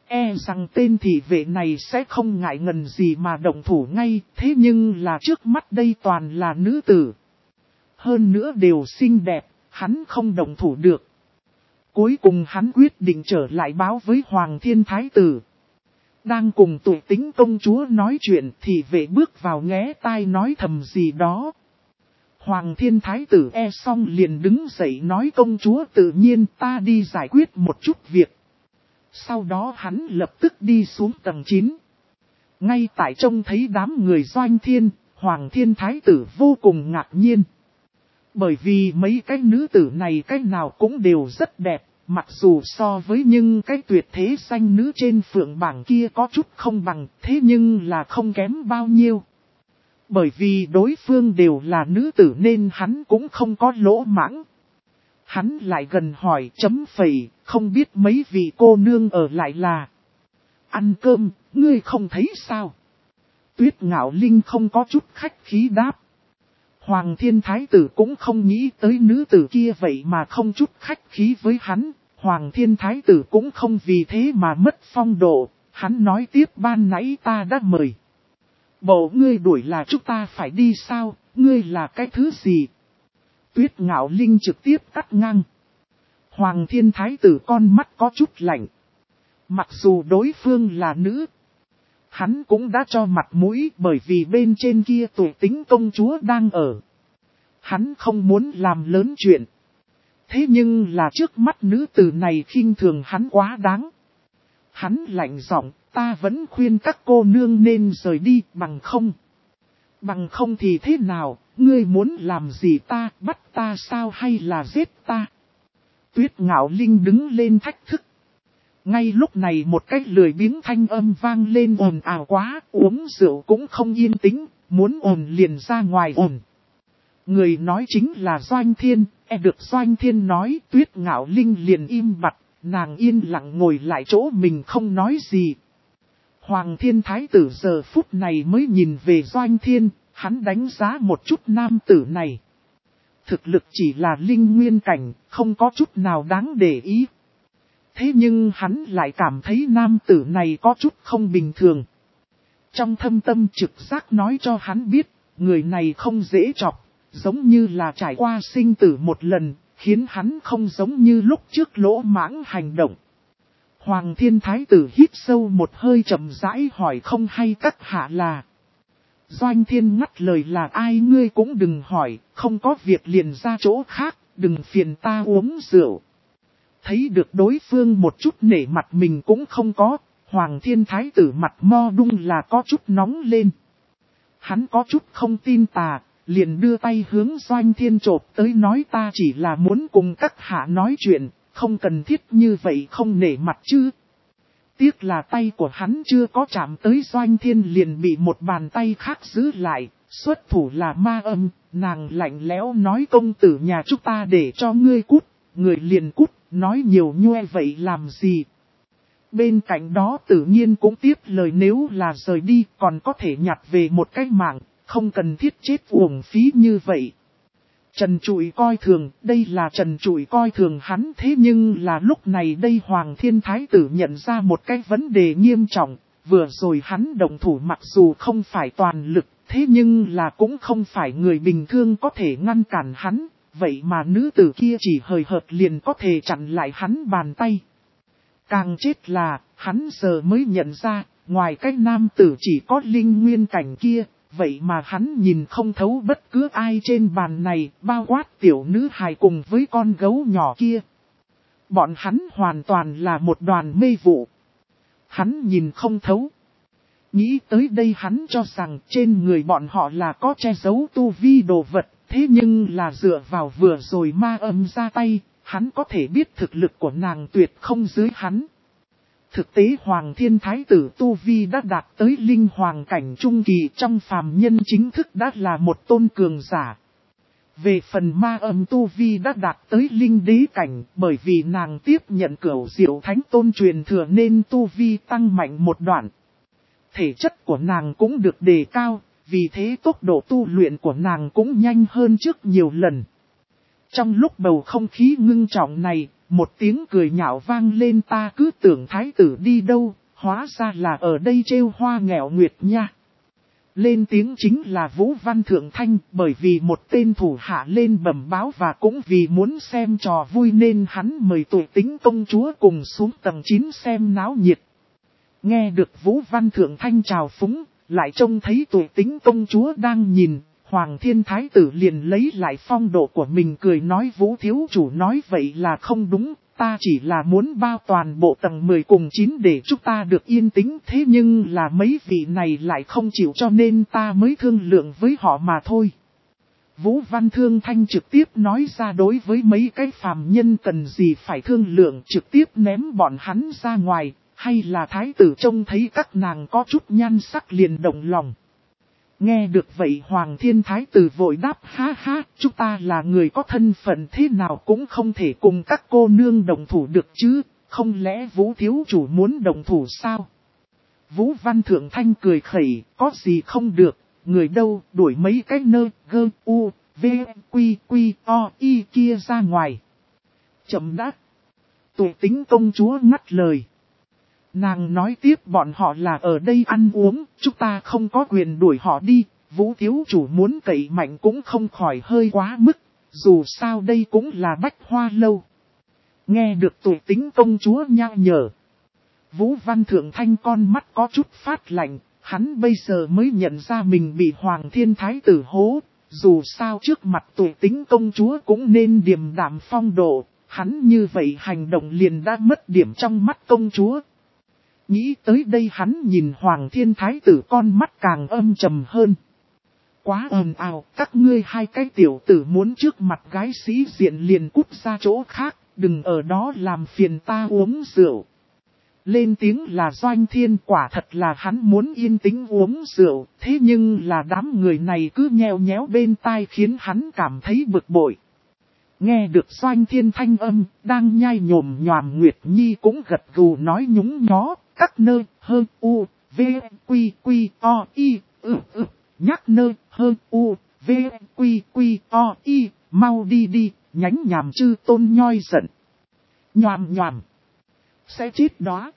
E rằng tên thị vệ này sẽ không ngại ngần gì mà động thủ ngay, thế nhưng là trước mắt đây toàn là nữ tử. Hơn nữa đều xinh đẹp, hắn không động thủ được. Cuối cùng hắn quyết định trở lại báo với Hoàng Thiên Thái Tử. Đang cùng Tụ Tính công chúa nói chuyện thì vệ bước vào nghé tai nói thầm gì đó. Hoàng Thiên Thái Tử xong liền đứng dậy nói công chúa tự nhiên ta đi giải quyết một chút việc. Sau đó hắn lập tức đi xuống tầng 9. Ngay tại trông thấy đám người Doanh Thiên, Hoàng Thiên Thái Tử vô cùng ngạc nhiên. Bởi vì mấy cái nữ tử này cái nào cũng đều rất đẹp, mặc dù so với những cái tuyệt thế xanh nữ trên phượng bảng kia có chút không bằng, thế nhưng là không kém bao nhiêu. Bởi vì đối phương đều là nữ tử nên hắn cũng không có lỗ mãng. Hắn lại gần hỏi chấm phẩy, không biết mấy vị cô nương ở lại là ăn cơm, ngươi không thấy sao? Tuyết Ngạo Linh không có chút khách khí đáp. Hoàng Thiên Thái Tử cũng không nghĩ tới nữ tử kia vậy mà không chút khách khí với hắn. Hoàng Thiên Thái Tử cũng không vì thế mà mất phong độ. Hắn nói tiếp ban nãy ta đã mời. Bộ ngươi đuổi là chúng ta phải đi sao, ngươi là cái thứ gì? Tuyết Ngạo Linh trực tiếp cắt ngang. Hoàng Thiên Thái Tử con mắt có chút lạnh. Mặc dù đối phương là nữ, hắn cũng đã cho mặt mũi bởi vì bên trên kia Tụ Tính công chúa đang ở. Hắn không muốn làm lớn chuyện. Thế nhưng là trước mắt nữ tử này khinh thường hắn quá đáng. Hắn lạnh giọng, ta vẫn khuyên các cô nương nên rời đi bằng không. Bằng không thì thế nào, ngươi muốn làm gì ta, bắt ta sao hay là giết ta? Tuyết Ngạo Linh đứng lên thách thức. Ngay lúc này một cái lười biếng thanh âm vang lên ồn ào quá, uống rượu cũng không yên tĩnh, muốn ồn liền ra ngoài ồn. Người nói chính là Doanh Thiên, được Doanh Thiên nói Tuyết Ngạo Linh liền im bặt, nàng yên lặng ngồi lại chỗ mình không nói gì. Hoàng Thiên Thái Tử giờ phút này mới nhìn về Doanh Thiên, hắn đánh giá một chút nam tử này. Thực lực chỉ là linh nguyên cảnh, không có chút nào đáng để ý. Thế nhưng hắn lại cảm thấy nam tử này có chút không bình thường. Trong thâm tâm trực giác nói cho hắn biết, người này không dễ chọc, giống như là trải qua sinh tử một lần, khiến hắn không giống như lúc trước lỗ mãng hành động. Hoàng Thiên Thái Tử hít sâu một hơi chậm rãi hỏi không hay các hạ là. Doanh Thiên ngắt lời là ai ngươi cũng đừng hỏi, không có việc liền ra chỗ khác, đừng phiền ta uống rượu. Thấy được đối phương một chút nể mặt mình cũng không có, Hoàng Thiên Thái Tử mặt mo đung là có chút nóng lên. Hắn có chút không tin tà, liền đưa tay hướng Doanh Thiên chộp tới nói ta chỉ là muốn cùng các hạ nói chuyện, không cần thiết như vậy không nể mặt chứ. Tiếc là tay của hắn chưa có chạm tới Doanh Thiên liền bị một bàn tay khác giữ lại, xuất thủ là Ma Âm, nàng lạnh lẽo nói công tử nhà chúng ta để cho ngươi cút, người liền cút, nói nhiều nhoe vậy làm gì. Bên cạnh đó tự nhiên cũng tiếp lời nếu là rời đi còn có thể nhặt về một cái mạng, không cần thiết chết uổng phí như vậy. Trần Trụi coi thường, đây là Trần Trụi coi thường hắn thế nhưng là lúc này đây Hoàng Thiên Thái Tử nhận ra một cái vấn đề nghiêm trọng, vừa rồi hắn động thủ mặc dù không phải toàn lực, thế nhưng là cũng không phải người bình thường có thể ngăn cản hắn, vậy mà nữ tử kia chỉ hời hợt liền có thể chặn lại hắn bàn tay. Càng chết là, hắn giờ mới nhận ra, ngoài cái nam tử chỉ có linh nguyên cảnh kia. Vậy mà hắn nhìn không thấu bất cứ ai trên bàn này, bao quát tiểu nữ hài cùng với con gấu nhỏ kia. Bọn hắn hoàn toàn là một đoàn mê vụ. Hắn nhìn không thấu. Nghĩ tới đây hắn cho rằng trên người bọn họ là có che giấu tu vi đồ vật, thế nhưng là dựa vào vừa rồi Ma Âm ra tay, hắn có thể biết thực lực của nàng tuyệt không dưới hắn. Thực tế Hoàng Thiên Thái Tử Tu Vi đã đạt tới linh hoàng cảnh trung kỳ trong phàm nhân chính thức đã là một tôn cường giả. Về phần Ma Âm Tu Vi đã đạt tới linh đế cảnh bởi vì nàng tiếp nhận cửu diệu thánh tôn truyền thừa nên Tu Vi tăng mạnh một đoạn. Thể chất của nàng cũng được đề cao, vì thế tốc độ tu luyện của nàng cũng nhanh hơn trước nhiều lần. Trong lúc bầu không khí ngưng trọng này, một tiếng cười nhạo vang lên, ta cứ tưởng thái tử đi đâu, hóa ra là ở đây trêu hoa nghèo nguyệt nha. Lên tiếng chính là Vũ Văn Thượng Thanh, bởi vì một tên thủ hạ lên bẩm báo và cũng vì muốn xem trò vui nên hắn mời Tuệ Tĩnh công chúa cùng xuống tầng 9 xem náo nhiệt. Nghe được Vũ Văn Thượng Thanh chào phúng, lại trông thấy Tuệ Tĩnh công chúa đang nhìn, Hoàng Thiên Thái tử liền lấy lại phong độ của mình cười nói, Vũ thiếu chủ nói vậy là không đúng, ta chỉ là muốn bao toàn bộ tầng 10 cùng 9 để chúng ta được yên tĩnh, thế nhưng là mấy vị này lại không chịu cho nên ta mới thương lượng với họ mà thôi. Vũ Văn Thượng Thanh trực tiếp nói ra, đối với mấy cái phàm nhân cần gì phải thương lượng, trực tiếp ném bọn hắn ra ngoài, hay là thái tử trông thấy các nàng có chút nhan sắc liền động lòng. Nghe được vậy Hoàng Thiên Thái tử vội đáp, ha ha, chúng ta là người có thân phận thế nào cũng không thể cùng các cô nương đồng thủ được chứ, không lẽ Vũ thiếu chủ muốn đồng thủ sao? Vũ Văn Thượng Thanh cười khẩy, có gì không được, người đâu đuổi mấy cái nơ, gơ, u, v, quy, quy, o, y kia ra ngoài. Chậm đã. Tuệ Tĩnh công chúa ngắt lời. Nàng nói tiếp, bọn họ là ở đây ăn uống, chúng ta không có quyền đuổi họ đi, Vũ thiếu chủ muốn cậy mạnh cũng không khỏi hơi quá mức, dù sao đây cũng là Bách Hoa lâu. Nghe được Tuệ Tĩnh công chúa nhắc nhở, Vũ Văn Thượng Thanh con mắt có chút phát lạnh, hắn bây giờ mới nhận ra mình bị Hoàng Thiên Thái tử hố, dù sao trước mặt Tuệ Tĩnh công chúa cũng nên điềm đạm phong độ, hắn như vậy hành động liền đã mất điểm trong mắt công chúa. Nghĩ tới đây hắn nhìn Hoàng Thiên Thái tử con mắt càng âm trầm hơn. Quá ồn ào, các ngươi hai cái tiểu tử muốn trước mặt gái sĩ diện liền cút ra chỗ khác, đừng ở đó làm phiền ta uống rượu. Lên tiếng là Doanh Thiên, quả thật là hắn muốn yên tĩnh uống rượu, thế nhưng là đám người này cứ nheo nhéo bên tai khiến hắn cảm thấy bực bội. Nghe được Doanh Thiên thanh âm, đang nhai nhồm nhòm Nguyệt Nhi cũng gật gù nói nhúng nhó, các nơ, hơn u, v, quy, quy, o, y, nhắc nơ, hơn u, v, quy, quy, o, y, mau đi đi, nhánh nhàm chư tôn nhoi giận. Nhòm nhòm, sẽ chết đó.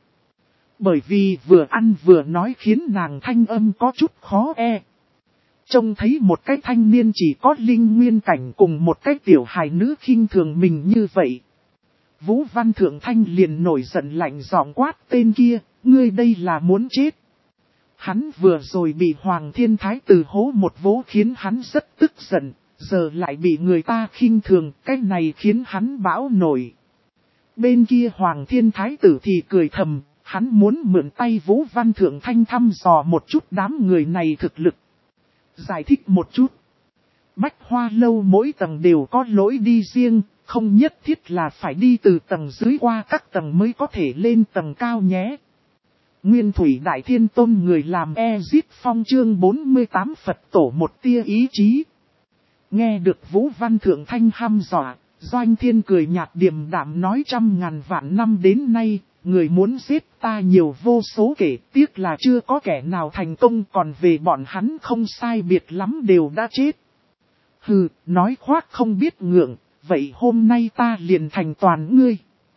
Bởi vì vừa ăn vừa nói khiến nàng thanh âm có chút khó e. Trông thấy một cái thanh niên chỉ có linh nguyên cảnh cùng một cái tiểu hài nữ khinh thường mình như vậy. Vũ Văn Thượng Thanh liền nổi giận lạnh giọng quát, tên kia, ngươi đây là muốn chết. Hắn vừa rồi bị Hoàng Thiên Thái tử hố một vố khiến hắn rất tức giận, giờ lại bị người ta khinh thường, cái này khiến hắn bão nổi. Bên kia Hoàng Thiên Thái tử thì cười thầm, hắn muốn mượn tay Vũ Văn Thượng Thanh thăm dò một chút đám người này thực lực. Giải thích một chút. Bách Hoa lâu mỗi tầng đều có lối đi riêng, không nhất thiết là phải đi từ tầng dưới qua các tầng mới có thể lên tầng cao nhé. Nguyên Thủy Đại Thiên Tôn người làm Ezit Phong chương 48 Phật tổ một tia ý chí. Nghe được Vũ Văn Thượng Thanh hăm dọa, Doanh Thiên cười nhạt điềm đạm nói, 100.000 vạn năm đến nay, người muốn giết ta nhiều vô số kể, tiếc là chưa có kẻ nào thành công, còn về bọn hắn không sai biệt lắm đều đã chết. Hừ, nói khoác không biết ngượng, vậy hôm nay ta liền thành toàn ngươi.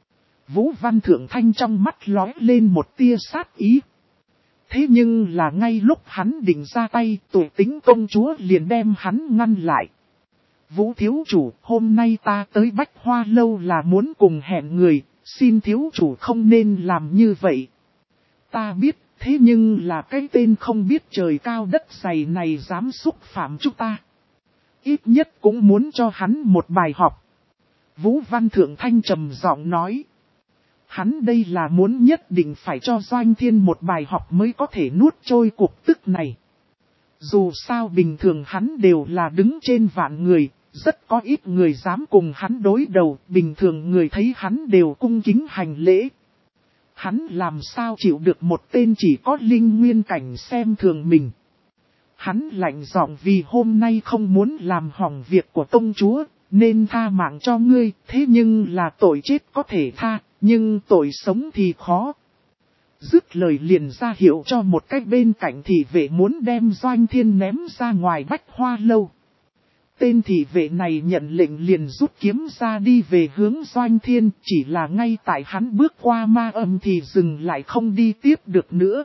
Vũ Văn Thượng Thanh trong mắt lóe lên một tia sát ý. Thế nhưng là ngay lúc hắn định ra tay, Tuệ Tĩnh công chúa liền đem hắn ngăn lại. Vũ thiếu chủ, hôm nay ta tới Bách Hoa lâu là muốn cùng hẹn người, xin thiếu chủ không nên làm như vậy. Ta biết, thế nhưng là cái tên không biết trời cao đất dày này dám xúc phạm chúng ta. Ít nhất cũng muốn cho hắn một bài học. Vũ Văn Thượng Thanh trầm giọng nói. Hắn đây là muốn nhất định phải cho Doanh Thiên một bài học mới có thể nuốt trôi cuộc tức này. Dù sao bình thường hắn đều là đứng trên vạn người, rất có ít người dám cùng hắn đối đầu, bình thường người thấy hắn đều cung kính hành lễ. Hắn làm sao chịu được một tên chỉ có linh nguyên cảnh xem thường mình. Hắn lạnh giọng, vì hôm nay không muốn làm hỏng việc của công chúa, nên tha mạng cho ngươi, thế nhưng là tội chết có thể tha, nhưng tội sống thì khó. Dứt lời liền ra hiệu cho một cách bên cạnh thị vệ muốn đem Doanh Thiên ném ra ngoài Bách Hoa lâu. Tên thị vệ này nhận lệnh liền rút kiếm ra đi về hướng Doanh Thiên, chỉ là ngay tại hắn bước qua ma âm thì dừng lại không đi tiếp được nữa.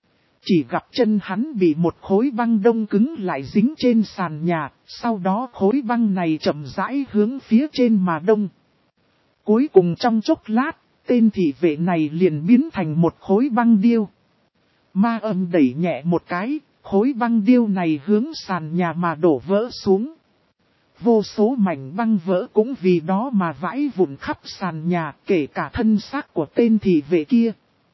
Chỉ gặp chân hắn bị một khối băng đông cứng lại dính trên sàn nhà, sau đó khối băng này chậm rãi hướng phía trên mà đông. Cuối cùng trong chốc lát, tên thị vệ này liền biến thành một khối băng điêu. Ma âm đẩy nhẹ một cái, khối băng điêu này hướng sàn nhà mà đổ vỡ xuống. Vô số mảnh băng vỡ cũng vì đó mà vãi vụn khắp sàn nhà, kể cả thân xác của tên thị vệ kia.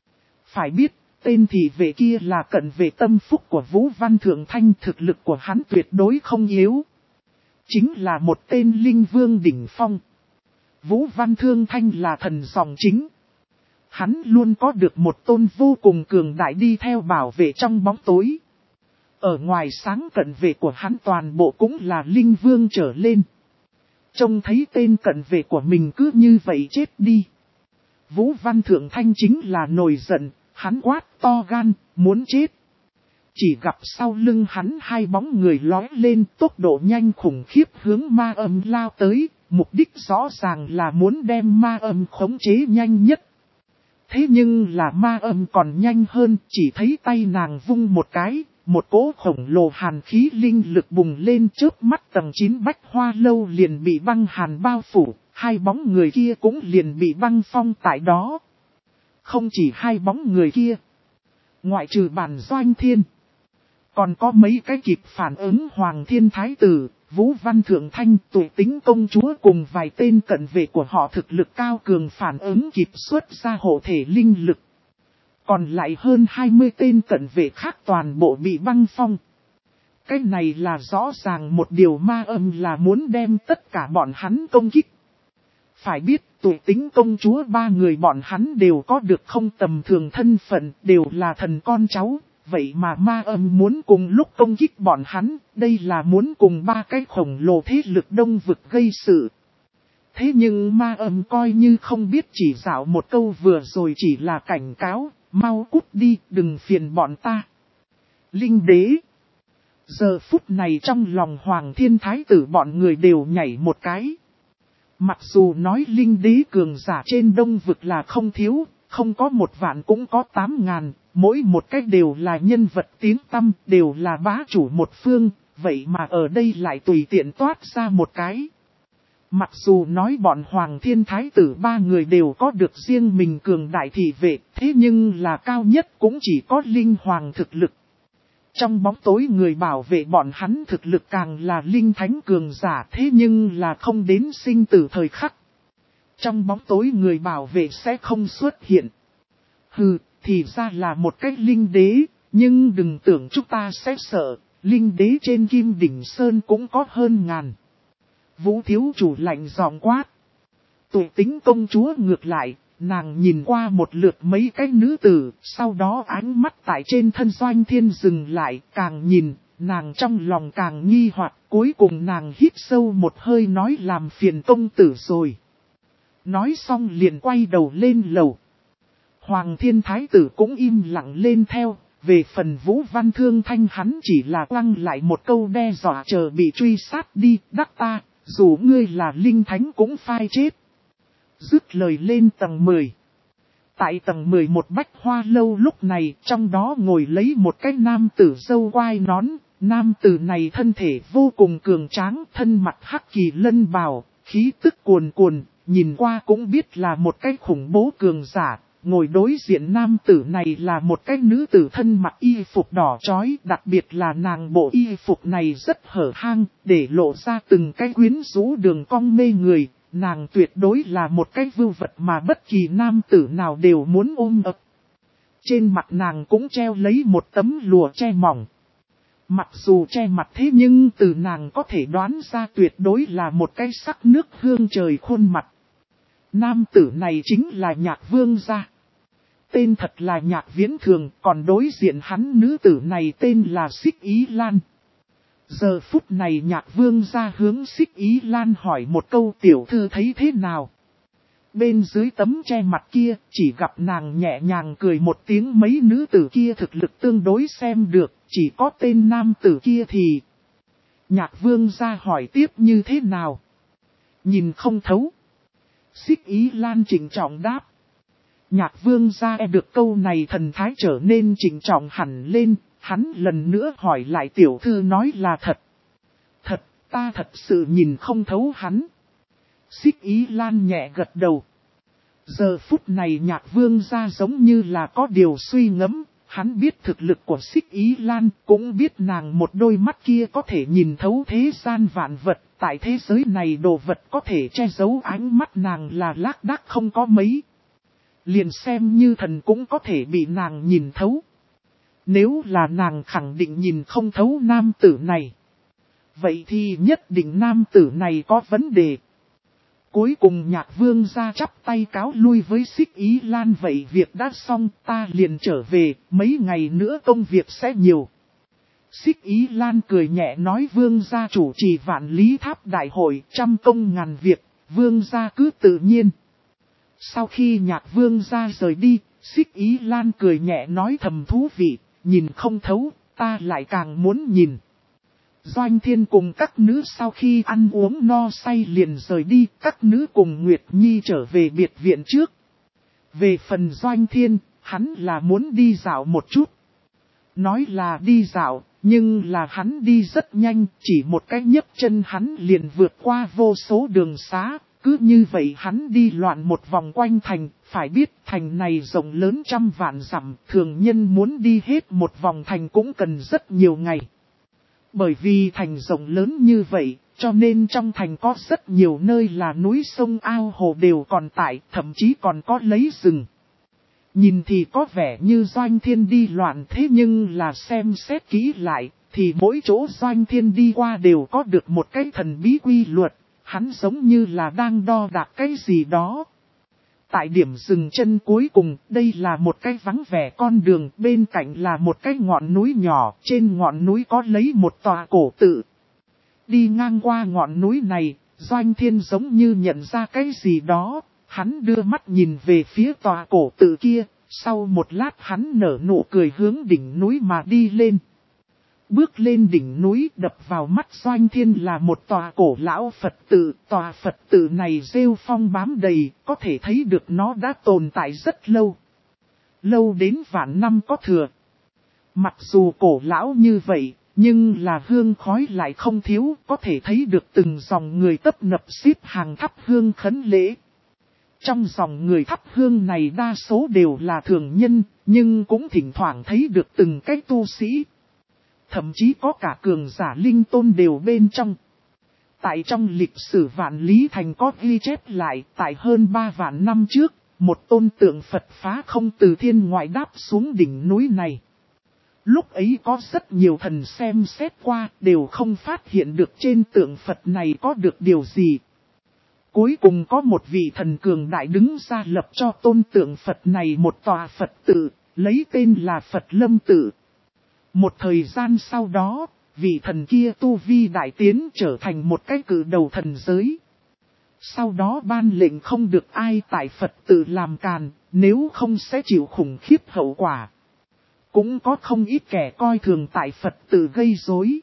Phải biết, tên thị vệ kia là cận vệ tâm phúc của Vũ Văn Thượng Thanh, thực lực của hắn tuyệt đối không yếu. Chính là một tên linh vương đỉnh phong. Vũ Văn Thượng Thanh là thần dòng chính. Hắn luôn có được một tôn vô cùng cường đại đi theo bảo vệ trong bóng tối. Ở ngoài sáng cận vệ của hắn toàn bộ cũng là linh vương trở lên. Trông thấy tên cận vệ của mình cứ như vậy chết đi. Vũ Văn Thượng Thanh chính là nổi giận, hắn quát to gan, muốn chết. Chỉ gặp sau lưng hắn hai bóng người lói lên, tốc độ nhanh khủng khiếp hướng ma âm lao tới, mục đích rõ ràng là muốn đem ma âm khống chế nhanh nhất. Thế nhưng là ma âm còn nhanh hơn, chỉ thấy tay nàng vung một cái, một cỗ khổng lồ hàn khí linh lực bùng lên, chớp mắt tầng 9 Bách Hoa Lâu liền bị băng hàn bao phủ, hai bóng người kia cũng liền bị băng phong tại đó. Không chỉ hai bóng người kia, ngoại trừ Bàn Doanh Thiên, còn có mấy cái kịp phản ứng Hoàng Thiên Thái Tử, Vũ Văn Thượng Thanh, Tụ Tính Công Chúa cùng vài tên cận vệ của họ thực lực cao cường phản ứng kịp xuất ra hộ thể linh lực. Còn lại hơn 20 tên cận vệ khác toàn bộ bị băng phong. Cái này là rõ ràng một điều ma âm là muốn đem tất cả bọn hắn công kích. Phải biết Tụ Tính Công Chúa ba người bọn hắn đều có được không tầm thường thân phận, đều là thần con cháu. Vậy mà ma âm muốn cùng lúc công kích bọn hắn, đây là muốn cùng ba cái khổng lồ thế lực đông vực gây sự. Thế nhưng ma âm coi như không biết, chỉ dạo một câu vừa rồi chỉ là cảnh cáo, mau cút đi, đừng phiền bọn ta. Linh đế. Giờ phút này trong lòng Hoàng Thiên Thái Tử bọn người đều nhảy một cái. Mặc dù nói linh đế cường giả trên đông vực là không thiếu, không có 1 vạn cũng có 8.000, mỗi một cách đều là nhân vật tiếng tăm, đều là bá chủ một phương, vậy mà ở đây lại tùy tiện toát ra một cái. Mặc dù nói bọn Hoàng Thiên Thái Tử ba người đều có được riêng mình cường đại thị vệ, thế nhưng là cao nhất cũng chỉ có linh hoàng thực lực. Trong bóng tối người bảo vệ bọn hắn thực lực càng là linh thánh cường giả, thế nhưng là không đến sinh tử thời khắc. Trong bóng tối người bảo vệ sẽ không xuất hiện. Hừ, thì ra là một cách linh đế, nhưng đừng tưởng chúng ta sẽ sợ, linh đế trên Kim Đỉnh Sơn cũng có hơn ngàn. Vũ thiếu chủ lạnh giọng quát. Tụ Tính Công Chúa ngược lại, nàng nhìn qua một lượt mấy cái nữ tử, sau đó ánh mắt tại trên thân Doanh Thiên dừng lại, càng nhìn, nàng trong lòng càng nghi hoặc, cuối cùng nàng hít sâu một hơi nói làm phiền công tử rồi. Nói xong liền quay đầu lên lầu. Hoàng Thiên Thái Tử cũng im lặng lên theo, về phần Vũ Văn Thượng Thanh hắn chỉ là quăng lại một câu đe dọa chờ bị truy sát đi, đắc ta, dù ngươi là linh thánh cũng phai chết. Dứt lời lên tầng 10. Tại tầng 11 Bách Hoa Lâu lúc này, trong đó ngồi lấy một cái nam tử râu quai nón, nam tử này thân thể vô cùng cường tráng, thân mặt hắc kỳ lân bào, khí tức cuồn cuồn, nhìn qua cũng biết là một cái khủng bố cường giả. Ngồi đối diện nam tử này là một cái nữ tử thân mặc y phục đỏ chói, đặc biệt là nàng bộ y phục này rất hở hang, để lộ ra từng cái quyến rũ đường cong mê người, nàng tuyệt đối là một cái vưu vật mà bất kỳ nam tử nào đều muốn ôm ấp. Trên mặt nàng cũng treo lấy một tấm lụa che mỏng. Mặc dù che mặt thế nhưng từ nàng có thể đoán ra tuyệt đối là một cái sắc nước hương trời khuôn mặt. Nam tử này chính là Nhạc Vương gia. Tên thật là Nhạc Viễn Thường, còn đối diện hắn nữ tử này tên là Xích Ý Lan. Giờ phút này Nhạc Vương gia hướng Xích Ý Lan hỏi một câu tiểu thư thấy thế nào. Bên dưới tấm che mặt kia, chỉ gặp nàng nhẹ nhàng cười một tiếng, mấy nữ tử kia thực lực tương đối xem được, chỉ có tên nam tử kia thì Nhạc Vương ra hỏi tiếp như thế nào? Nhìn không thấu. Xích Ý Lan trịnh trọng đáp. Nhạc Vương ra được câu này thần thái trở nên trịnh trọng hẳn lên, hắn lần nữa hỏi lại tiểu thư nói là thật. Thật, ta thật sự nhìn không thấu hắn. Xích Ý Lan nhẹ gật đầu. Giờ phút này Nhạc Vương ra giống như là có điều suy ngẫm, hắn biết thực lực của Xích Ý Lan, cũng biết nàng một đôi mắt kia có thể nhìn thấu thế gian vạn vật, tại thế giới này đồ vật có thể che giấu ánh mắt nàng là lác đác không có mấy. Liền xem như thần cũng có thể bị nàng nhìn thấu. Nếu là nàng khẳng định nhìn không thấu nam tử này, vậy thì nhất định nam tử này có vấn đề. Cuối cùng Nhạc Vương ra chắp tay cáo lui với Xích Ý Lan, vậy việc đã xong, ta liền trở về, mấy ngày nữa công việc sẽ nhiều. Xích Ý Lan cười nhẹ nói Vương gia chủ trì Vạn Lý Tháp đại hội, trăm công ngàn việc, Vương gia cứ tự nhiên. Sau khi Nhạc Vương gia rời đi, Xích Ý Lan cười nhẹ nói thầm thú vị, nhìn không thấu, ta lại càng muốn nhìn. Doanh Thiên cùng các nữ sau khi ăn uống no say liền rời đi, các nữ cùng Nguyệt Nhi trở về biệt viện trước. Về phần Doanh Thiên, hắn là muốn đi dạo một chút. Nói là đi dạo, nhưng là hắn đi rất nhanh, chỉ một cái nhấc chân hắn liền vượt qua vô số đường xá. Cứ như vậy hắn đi loạn một vòng quanh thành, phải biết thành này rộng lớn trăm vạn dặm, thường nhân muốn đi hết một vòng thành cũng cần rất nhiều ngày. Bởi vì thành rộng lớn như vậy, cho nên trong thành có rất nhiều nơi là núi sông ao hồ đều còn tại, thậm chí còn có lấy rừng. Nhìn thì có vẻ như Doanh Thiên đi loạn, thế nhưng là xem xét kỹ lại, thì mỗi chỗ Doanh Thiên đi qua đều có được một cái thần bí quy luật, hắn giống như là đang đo đạc cái gì đó. Tại điểm dừng chân cuối cùng, đây là một cái vắng vẻ con đường, bên cạnh là một cái ngọn núi nhỏ, trên ngọn núi có lấy một tòa cổ tự. Đi ngang qua ngọn núi này, Doanh Thiên giống như nhận ra cái gì đó, hắn đưa mắt nhìn về phía tòa cổ tự kia, sau một lát hắn nở nụ cười hướng đỉnh núi mà đi lên. Bước lên đỉnh núi, đập vào mắt Doanh Thiên là một tòa cổ lão Phật tự. Tòa Phật tự này rêu phong bám đầy, có thể thấy được nó đã tồn tại rất lâu. Lâu đến vạn năm có thừa. Mặc dù cổ lão như vậy, nhưng là hương khói lại không thiếu, có thể thấy được từng dòng người tấp nập xếp hàng thắp hương khấn lễ. Trong dòng người thắp hương này đa số đều là thường nhân, nhưng cũng thỉnh thoảng thấy được từng cái tu sĩ. Thậm chí có cả cường giả linh tôn đều bên trong. Tại trong lịch sử Vạn Lý Thành có ghi chép lại, tại hơn 3 vạn năm trước, một tôn tượng Phật phá không từ thiên ngoại đáp xuống đỉnh núi này. Lúc ấy có rất nhiều thần xem xét qua, đều không phát hiện được trên tượng Phật này có được điều gì. Cuối cùng có một vị thần cường đại đứng ra lập cho tôn tượng Phật này một tòa Phật tự, lấy tên là Phật Lâm Tự. Một thời gian sau đó, vị thần kia tu vi đại tiến trở thành một cái cử đầu thần giới. Sau đó ban lệnh không được ai tại Phật tự làm càn, nếu không sẽ chịu khủng khiếp hậu quả. Cũng có không ít kẻ coi thường tại Phật tự gây rối.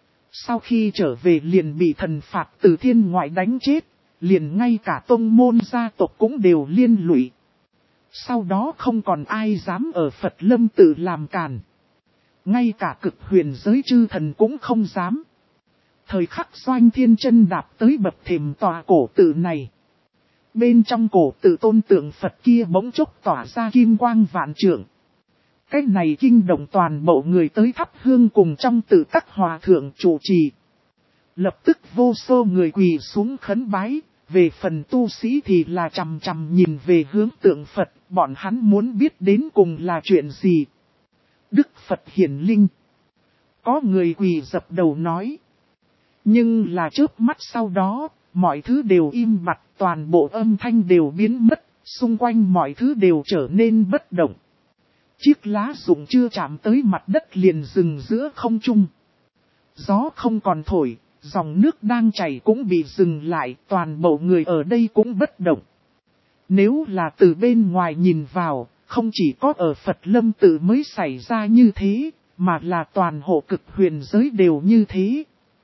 Sau khi trở về liền bị thần phạt từ thiên ngoại đánh chết, liền ngay cả tông môn gia tộc cũng đều liên lụy. Sau đó không còn ai dám ở Phật Lâm tự làm càn. Ngay cả cực huyền giới chư thần cũng không dám. Thời khắc Doanh Thiên chân đạp tới bậc thềm tòa cổ tự này. Bên trong cổ tự tôn tượng Phật kia bỗng chốc tỏa ra kim quang vạn trượng. Cái này kinh động toàn bộ người tới thắp hương cùng trong tự các hòa thượng chủ trì. Lập tức vô số người quỳ xuống khấn bái, về phần tu sĩ thì là chằm chằm nhìn về hướng tượng Phật, bọn hắn muốn biết đến cùng là chuyện gì. Đức Phật hiển linh. Có người quỳ dập đầu nói. Nhưng là chớp mắt sau đó, mọi thứ đều im bặt, toàn bộ âm thanh đều biến mất, xung quanh mọi thứ đều trở nên bất động. Chiếc lá rụng chưa chạm tới mặt đất liền dừng giữa không trung. Gió không còn thổi, dòng nước đang chảy cũng bị dừng lại, toàn bộ người ở đây cũng bất động. Nếu là từ bên ngoài nhìn vào, không chỉ có ở Phật Lâm tự mới xảy ra như thế, mà là toàn hộ cực huyền giới đều như thế.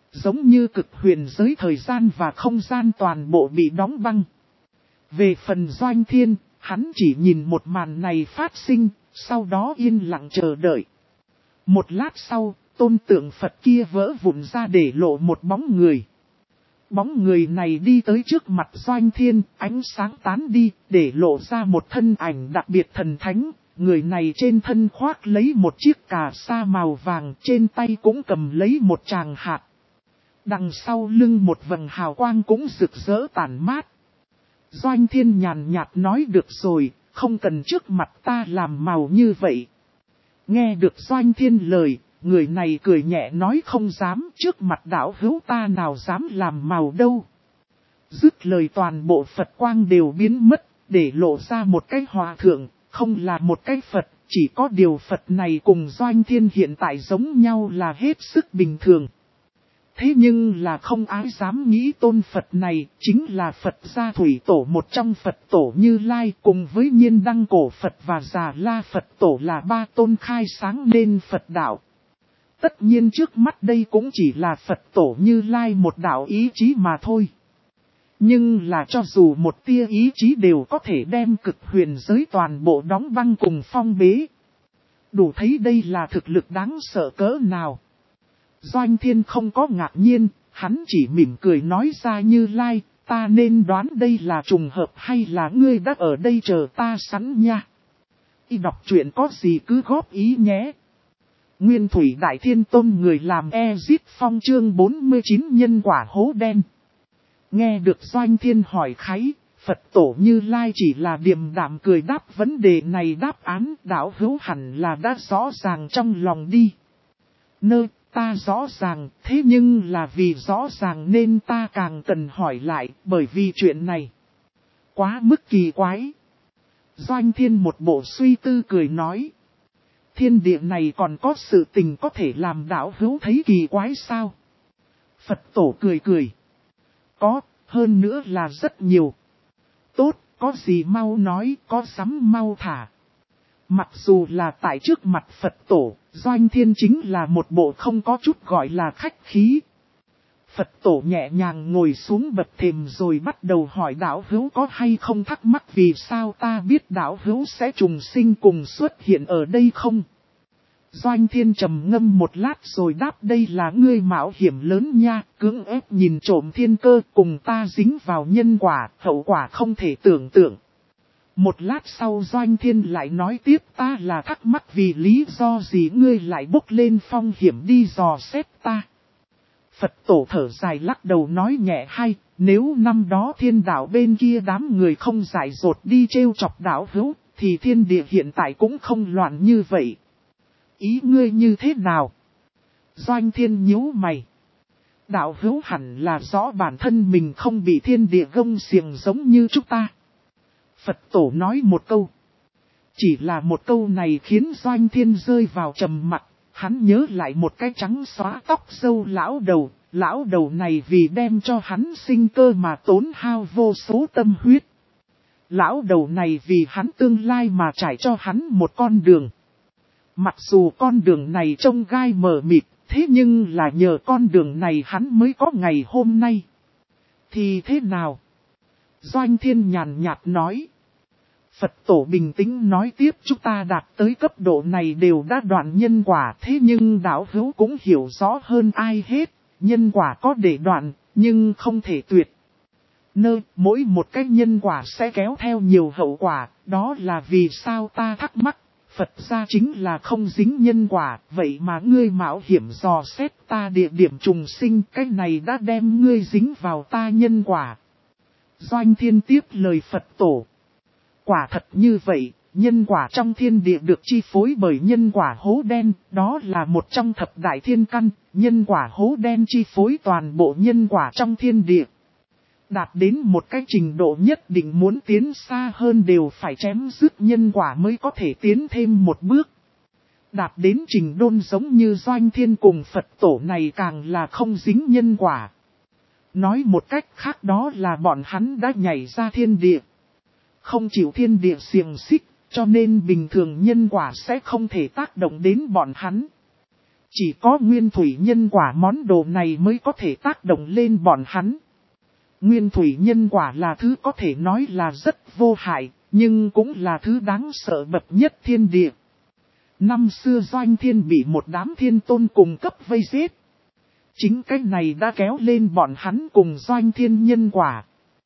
Giống như cực huyền giới thời gian và không gian toàn bộ bị đóng băng. Về phần Doanh Thiên, hắn chỉ nhìn một màn này phát sinh, sau đó yên lặng chờ đợi. Một lát sau, tôn tượng Phật kia vỡ vụn ra để lộ một bóng người. Bóng người này đi tới trước mặt Doanh Thiên, ánh sáng tán đi, để lộ ra một thân ảnh đặc biệt thần thánh. Người này trên thân khoác lấy một chiếc cà sa màu vàng, trên tay cũng cầm lấy một tràng hạt. Đằng sau lưng một vầng hào quang cũng rực rỡ tản mát. Doanh Thiên nhàn nhạt nói được rồi, không cần trước mặt ta làm màu như vậy. Nghe được Doanh Thiên lời, người này cười nhẹ nói không dám, trước mặt đạo hữu ta nào dám làm màu đâu. Dứt lời toàn bộ Phật quang đều biến mất, để lộ ra một cái hòa thượng, không là một cái Phật, chỉ có điều Phật này cùng Doanh Thiên hiện tại giống nhau là hết sức bình thường. Thế nhưng là không ai dám nghĩ tôn Phật này chính là Phật gia thủy tổ, một trong Phật tổ Như Lai, cùng với Nhiên Đăng cổ Phật và Già La Phật tổ là ba tôn khai sáng nên Phật đạo. Tất nhiên trước mắt đây cũng chỉ là Phật tổ Như Lai một đạo ý chí mà thôi. Nhưng là cho dù một tia ý chí đều có thể đem cực huyền giới toàn bộ đóng băng cùng phong bế. Đủ thấy đây là thực lực đáng sợ cỡ nào. Doanh Thiên không có ngạc nhiên, hắn chỉ mỉm cười nói ra Như Lai, ta nên đoán đây là trùng hợp hay là ngươi đã ở đây chờ ta sẵn nha. Y đọc truyện có gì cứ góp ý nhé. Nguyên Thủy Đại Thiên Tôn người làm Ezit Phong chương 49 nhân quả hố đen. Nghe được Doanh Thiên hỏi kháy, Phật tổ Như Lai chỉ là điềm đạm cười đáp vấn đề này, đáp án đạo hữu hẳn là đã rõ ràng trong lòng đi. Ta rõ ràng, thế nhưng là vì rõ ràng nên ta càng cần hỏi lại, bởi vì chuyện này quá mức kỳ quái. Doanh Thiên một bộ suy tư cười nói. Thiên địa này còn có sự tình có thể làm đạo hữu thấy kỳ quái sao? Phật tổ cười cười. Có, hơn nữa là rất nhiều. Tốt, có gì mau nói, có sắm mau thả. Mặc dù là tại trước mặt Phật tổ, Doanh Thiên chính là một bộ không có chút gọi là khách khí. Phật tổ nhẹ nhàng ngồi xuống bậc thềm rồi bắt đầu hỏi đạo hữu có hay không thắc mắc vì sao ta biết đạo hữu sẽ trùng sinh cùng xuất hiện ở đây không? Doanh Thiên trầm ngâm một lát rồi đáp đây là ngươi mạo hiểm lớn nha, cưỡng ép nhìn trộm thiên cơ cùng ta dính vào nhân quả, hậu quả không thể tưởng tượng. Một lát sau Doanh Thiên lại nói tiếp ta là thắc mắc vì lý do gì ngươi lại bốc lên phong hiểm đi dò xét ta. Phật tổ thở dài lắc đầu nói nhẹ hay, nếu năm đó thiên đạo bên kia đám người không dại dột đi trêu chọc đạo hữu, thì thiên địa hiện tại cũng không loạn như vậy. Ý ngươi như thế nào? Doanh Thiên nhíu mày. Đạo hữu hẳn là rõ bản thân mình không bị thiên địa gông xiềng giống như chúng ta. Phật tổ nói một câu. Chỉ là một câu này khiến Doanh Thiên rơi vào trầm mặc. Hắn nhớ lại một cái trắng xóa tóc râu lão đầu này vì đem cho hắn sinh cơ mà tốn hao vô số tâm huyết. Lão đầu này vì hắn tương lai mà trải cho hắn một con đường. Mặc dù con đường này trông gai mờ mịt, thế nhưng là nhờ con đường này hắn mới có ngày hôm nay. Thì thế nào? Doanh Thiên nhàn nhạt nói. Phật tổ bình tĩnh nói tiếp chúng ta đạt tới cấp độ này đều đã đoạn nhân quả, thế nhưng đạo hữu cũng hiểu rõ hơn ai hết, nhân quả có để đoạn, nhưng không thể tuyệt. Mỗi một cái nhân quả sẽ kéo theo nhiều hậu quả, đó là vì sao ta thắc mắc. Phật gia chính là không dính nhân quả, vậy mà ngươi mạo hiểm dò xét ta địa điểm trùng sinh, cái này đã đem ngươi dính vào ta nhân quả. Doanh Thiên tiếp lời Phật tổ. Quả thật như vậy, nhân quả trong thiên địa được chi phối bởi nhân quả hố đen, đó là một trong thập đại thiên căn, nhân quả hố đen chi phối toàn bộ nhân quả trong thiên địa. Đạt đến một cái trình độ nhất định muốn tiến xa hơn đều phải chém dứt nhân quả mới có thể tiến thêm một bước. Đạt đến trình độ giống như Doanh Thiên cùng Phật tổ này càng là không dính nhân quả. Nói một cách khác đó là bọn hắn đã nhảy ra thiên địa. Không chịu thiên địa xiềng xích, cho nên bình thường nhân quả sẽ không thể tác động đến bọn hắn. Chỉ có nguyên thủy nhân quả món đồ này mới có thể tác động lên bọn hắn. Nguyên thủy nhân quả là thứ có thể nói là rất vô hại, nhưng cũng là thứ đáng sợ bậc nhất thiên địa. Năm xưa Doanh Thiên bị một đám thiên tôn cùng cấp vây giết. Chính cái này đã kéo lên bọn hắn cùng Doanh Thiên nhân quả.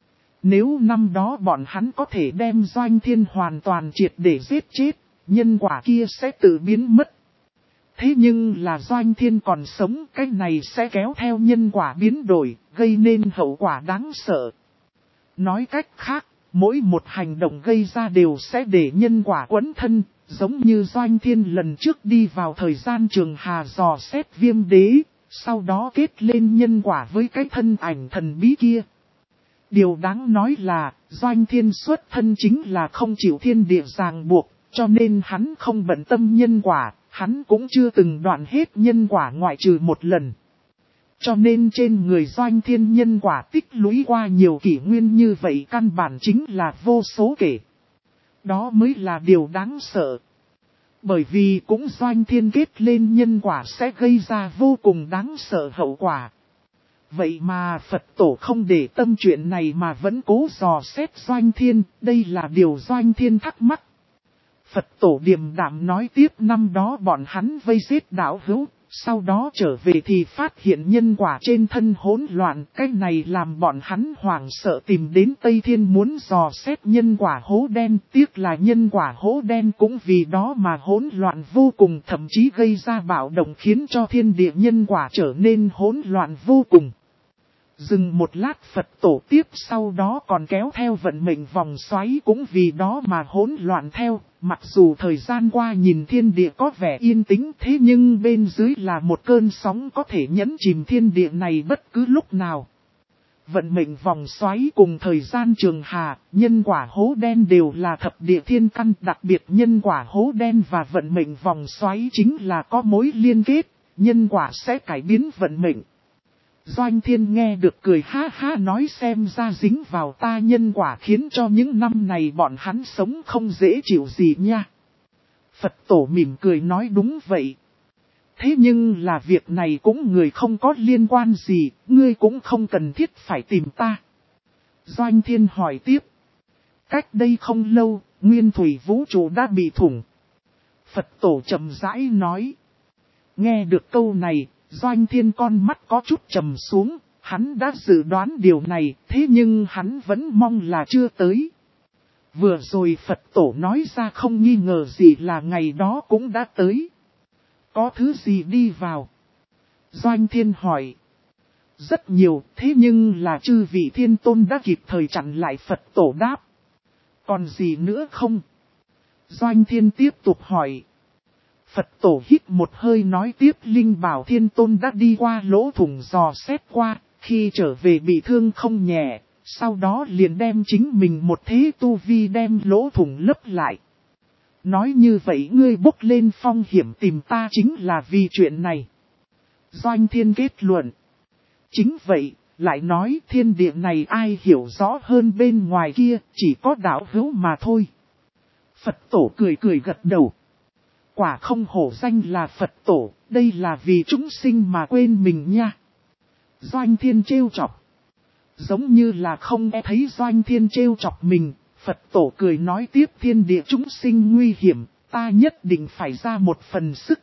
Nếu năm đó bọn hắn có thể đem Doanh Thiên hoàn toàn triệt để giết chết, nhân quả kia sẽ tự biến mất. Thế nhưng là Doanh Thiên còn sống, cái này sẽ kéo theo nhân quả biến đổi, gây nên hậu quả đáng sợ. Nói cách khác, mỗi một hành động gây ra đều sẽ để nhân quả quấn thân, giống như Doanh Thiên lần trước đi vào thời gian trường hà dò xét Viêm Đế, sau đó kết lên nhân quả với cái thân ảnh thần bí kia. Điều đáng nói là, Doanh Thiên xuất thân chính là không chịu thiên địa ràng buộc, cho nên hắn không bận tâm nhân quả, hắn cũng chưa từng đoạn hết nhân quả ngoại trừ một lần. Cho nên trên người Doanh Thiên nhân quả tích lũy qua nhiều kỷ nguyên như vậy căn bản chính là vô số kể. Đó mới là điều đáng sợ. Bởi vì cũng Doanh Thiên kết lên nhân quả sẽ gây ra vô cùng đáng sợ hậu quả. Vậy mà Phật tổ không để tâm chuyện này mà vẫn cố dò xét Doanh Thiên, đây là điều Doanh Thiên thắc mắc. Phật tổ điềm đạm nói tiếp năm đó bọn hắn vây giết đạo hữu, sau đó trở về thì phát hiện nhân quả trên thân hỗn loạn, cái này làm bọn hắn hoảng sợ tìm đến Tây Thiên muốn dò xét nhân quả hố đen, tiếc là nhân quả hố đen cũng vì đó mà hỗn loạn vô cùng, thậm chí gây ra bạo động khiến cho thiên địa nhân quả trở nên hỗn loạn vô cùng. Dừng một lát Phật tổ tiếp sau đó còn kéo theo vận mệnh vòng xoáy cũng vì đó mà hỗn loạn theo, mặc dù thời gian qua nhìn thiên địa có vẻ yên tĩnh thế nhưng bên dưới là một cơn sóng có thể nhấn chìm thiên địa này bất cứ lúc nào. Vận mệnh vòng xoáy cùng thời gian trường hà, nhân quả hố đen đều là thập địa thiên căn, đặc biệt nhân quả hố đen và vận mệnh vòng xoáy chính là có mối liên kết, nhân quả sẽ cải biến vận mệnh. Doanh Thiên nghe được cười ha ha nói xem ra dính vào ta nhân quả khiến cho những năm này bọn hắn sống không dễ chịu gì nha. Phật tổ mỉm cười nói đúng vậy. Thế nhưng là việc này cũng người không có liên quan gì, ngươi cũng không cần thiết phải tìm ta. Doanh Thiên hỏi tiếp. Cách đây không lâu, nguyên thủy vũ trụ đã bị thủng. Phật tổ chậm rãi nói. Nghe được câu này, Doanh Thiên con mắt có chút trầm xuống, hắn đã dự đoán điều này, thế nhưng hắn vẫn mong là chưa tới. Vừa rồi Phật tổ nói ra không nghi ngờ gì là ngày đó cũng đã tới. Có thứ gì đi vào? Doanh Thiên hỏi. Rất nhiều, thế nhưng là chư vị thiên tôn đã kịp thời chặn lại Phật tổ đáp. Còn gì nữa không? Doanh Thiên tiếp tục hỏi. Phật tổ hít một hơi nói tiếp Linh Bảo Thiên Tôn đã đi qua lỗ thủng dò xét qua, khi trở về bị thương không nhẹ, sau đó liền đem chính mình một thế tu vi đem lỗ thủng lấp lại. Nói như vậy ngươi bốc lên phong hiểm tìm ta chính là vì chuyện này. Doanh Thiên kết luận. Chính vậy, lại nói thiên địa này ai hiểu rõ hơn bên ngoài kia, chỉ có đạo hữu mà thôi. Phật tổ cười cười gật đầu. Quả không hổ danh là Phật tổ, đây là vì chúng sinh mà quên mình nha. Doanh Thiên trêu chọc. Giống như là không nghe thấy Doanh Thiên trêu chọc mình, Phật tổ cười nói tiếp thiên địa chúng sinh nguy hiểm, ta nhất định phải ra một phần sức.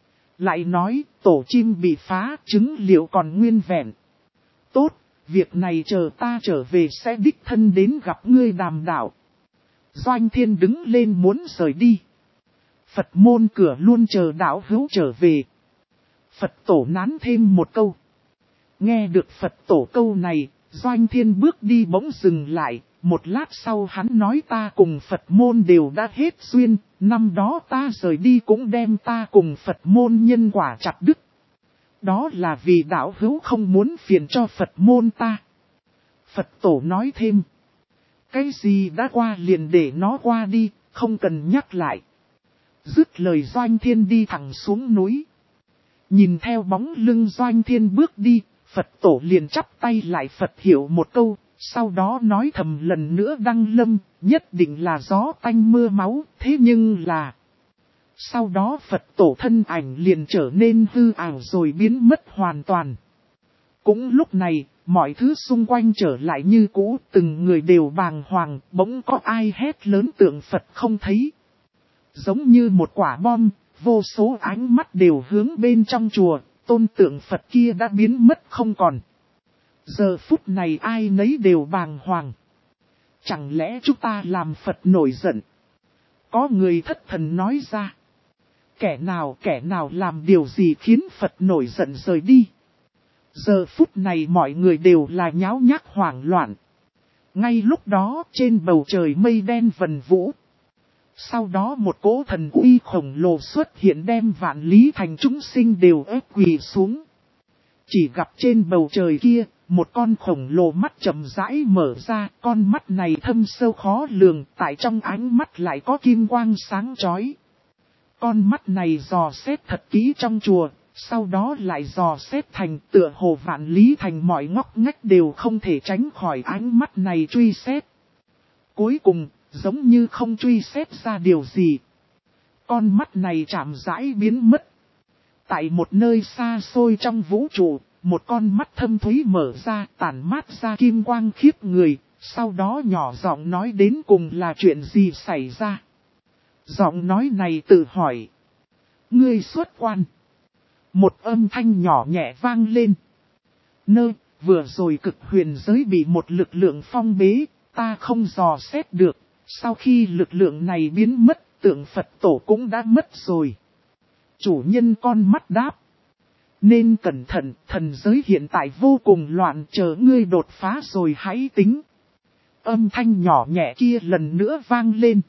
Lại nói, tổ chim bị phá, trứng liệu còn nguyên vẹn. Tốt, việc này chờ ta trở về sẽ đích thân đến gặp ngươi đàm đạo. Doanh Thiên đứng lên muốn rời đi. Phật môn cửa luôn chờ đạo hữu trở về. Phật tổ nán thêm một câu. Nghe được Phật tổ câu này, Doanh Thiên bước đi bỗng dừng lại. Một lát sau hắn nói ta cùng Phật môn đều đã hết duyên. Năm đó ta rời đi cũng đem ta cùng Phật môn nhân quả chặt đứt. Đó là vì đạo hữu không muốn phiền cho Phật môn ta. Phật tổ nói thêm. Cái gì đã qua liền để nó qua đi, không cần nhắc lại. Dứt lời Doanh Thiên đi thẳng xuống núi. Nhìn theo bóng lưng Doanh Thiên bước đi, Phật tổ liền chắp tay lại Phật hiệu một câu, sau đó nói thầm lần nữa đăng lâm, nhất định là gió tanh mưa máu, thế nhưng là... Sau đó Phật tổ thân ảnh liền trở nên hư ảo rồi biến mất hoàn toàn. Cũng lúc này, mọi thứ xung quanh trở lại như cũ, từng người đều bàng hoàng, bỗng có ai hét lớn tượng Phật không thấy. Giống như một quả bom, vô số ánh mắt đều hướng bên trong chùa, tôn tượng Phật kia đã biến mất không còn. Giờ phút này ai nấy đều bàng hoàng. Chẳng lẽ chúng ta làm Phật nổi giận? Có người thất thần nói ra. Kẻ nào làm điều gì khiến Phật nổi giận rời đi? Giờ phút này mọi người đều là nháo nhác hoảng loạn. Ngay lúc đó trên bầu trời mây đen vần vũ. Sau đó một cỗ thần uy khổng lồ xuất hiện đem vạn lý thành chúng sinh đều ép quỳ xuống. Chỉ gặp trên bầu trời kia, một con khổng lồ mắt chậm rãi mở ra, con mắt này thâm sâu khó lường, tại trong ánh mắt lại có kim quang sáng chói. Con mắt này dò xét thật kỹ trong chùa, sau đó lại dò xét thành tựa hồ vạn lý thành mọi ngóc ngách đều không thể tránh khỏi ánh mắt này truy xét. Cuối cùng, giống như không truy xét ra điều gì. Con mắt này chạm rãi biến mất. Tại một nơi xa xôi trong vũ trụ, một con mắt thâm thúy mở ra tản mát ra kim quang khiếp người, sau đó nhỏ giọng nói đến cùng là chuyện gì xảy ra. Giọng nói này tự hỏi. Ngươi xuất quan. Một âm thanh nhỏ nhẹ vang lên. Vừa rồi cực huyền giới bị một lực lượng phong bế, ta không dò xét được. Sau khi lực lượng này biến mất, tượng Phật tổ cũng đã mất rồi. Chủ nhân con mắt đáp. Nên cẩn thận, thần giới hiện tại vô cùng loạn, chờ ngươi đột phá rồi hãy tính. Âm thanh nhỏ nhẹ kia lần nữa vang lên.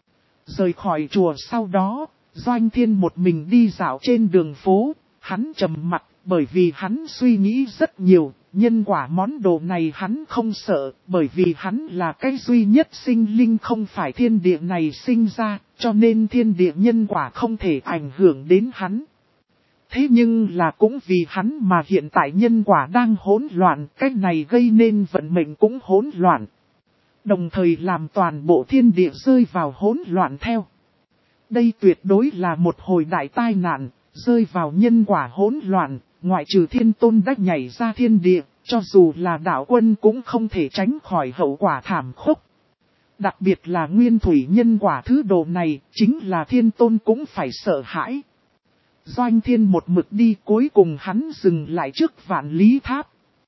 Rời khỏi chùa sau đó, Doanh Thiên một mình đi dạo trên đường phố, hắn trầm mặc bởi vì hắn suy nghĩ rất nhiều, nhân quả món đồ này hắn không sợ, bởi vì hắn là cái duy nhất sinh linh không phải thiên địa này sinh ra, cho nên thiên địa nhân quả không thể ảnh hưởng đến hắn. Thế nhưng là cũng vì hắn mà hiện tại nhân quả đang hỗn loạn, cái này gây nên vận mệnh cũng hỗn loạn. Đồng thời làm toàn bộ thiên địa rơi vào hỗn loạn theo. Đây tuyệt đối là một hồi đại tai nạn, rơi vào nhân quả hỗn loạn, ngoại trừ Thiên Tôn đã nhảy ra thiên địa, cho dù là đạo quân cũng không thể tránh khỏi hậu quả thảm khốc. Đặc biệt là nguyên thủy nhân quả thứ đồ này, chính là Thiên Tôn cũng phải sợ hãi. Doanh Thiên một mực đi, cuối cùng hắn dừng lại trước Vạn Lý Tháp.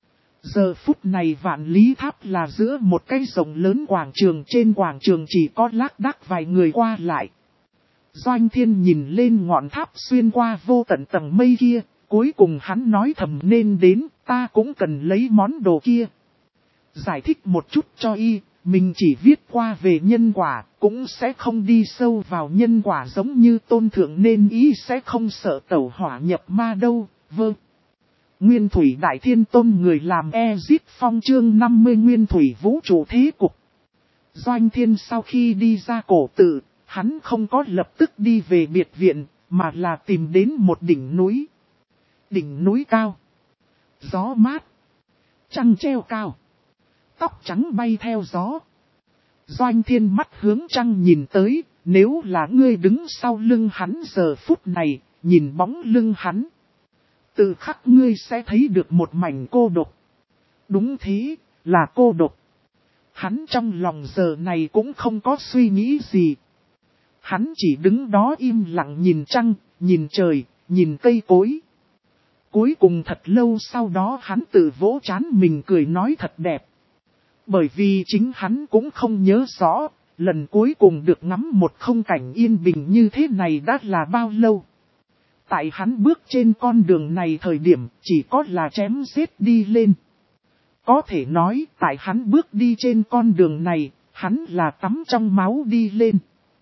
Giờ phút này Vạn Lý Tháp là giữa một cái rộng lớn quảng trường, trên quảng trường chỉ có lác đác vài người qua lại. Doanh Thiên nhìn lên ngọn tháp xuyên qua vô tận tầng mây kia, cuối cùng hắn nói thầm nên đến, ta cũng cần lấy món đồ kia. Giải thích một chút cho y, mình chỉ viết qua về nhân quả, cũng sẽ không đi sâu vào nhân quả giống như Tôn Thượng nên y sẽ không sợ tẩu hỏa nhập ma đâu, vâng. Nguyên Thủy Đại Thiên Tôn người làm Ezit Phong chương 50 Nguyên Thủy Vũ trụ thế cục. Doanh Thiên sau khi đi ra cổ tự, hắn không có lập tức đi về biệt viện, mà là tìm đến một đỉnh núi. Đỉnh núi cao, gió mát, trăng treo cao, tóc trắng bay theo gió. Doanh Thiên mắt hướng trăng nhìn tới, nếu là ngươi đứng sau lưng hắn giờ phút này, nhìn bóng lưng hắn. Từ khắc ngươi sẽ thấy được một mảnh cô độc. Đúng thế, là cô độc. Hắn trong lòng giờ này cũng không có suy nghĩ gì. Hắn chỉ đứng đó im lặng nhìn trăng, nhìn trời, nhìn cây cối. Cuối cùng thật lâu sau đó hắn tự vỗ trán mình cười nói thật đẹp. Bởi vì chính hắn cũng không nhớ rõ, lần cuối cùng được ngắm một không cảnh yên bình như thế này đã là bao lâu. Tại hắn bước trên con đường này thời điểm chỉ có là chém giết đi lên. Có thể nói tại hắn bước đi trên con đường này, hắn là tắm trong máu đi lên.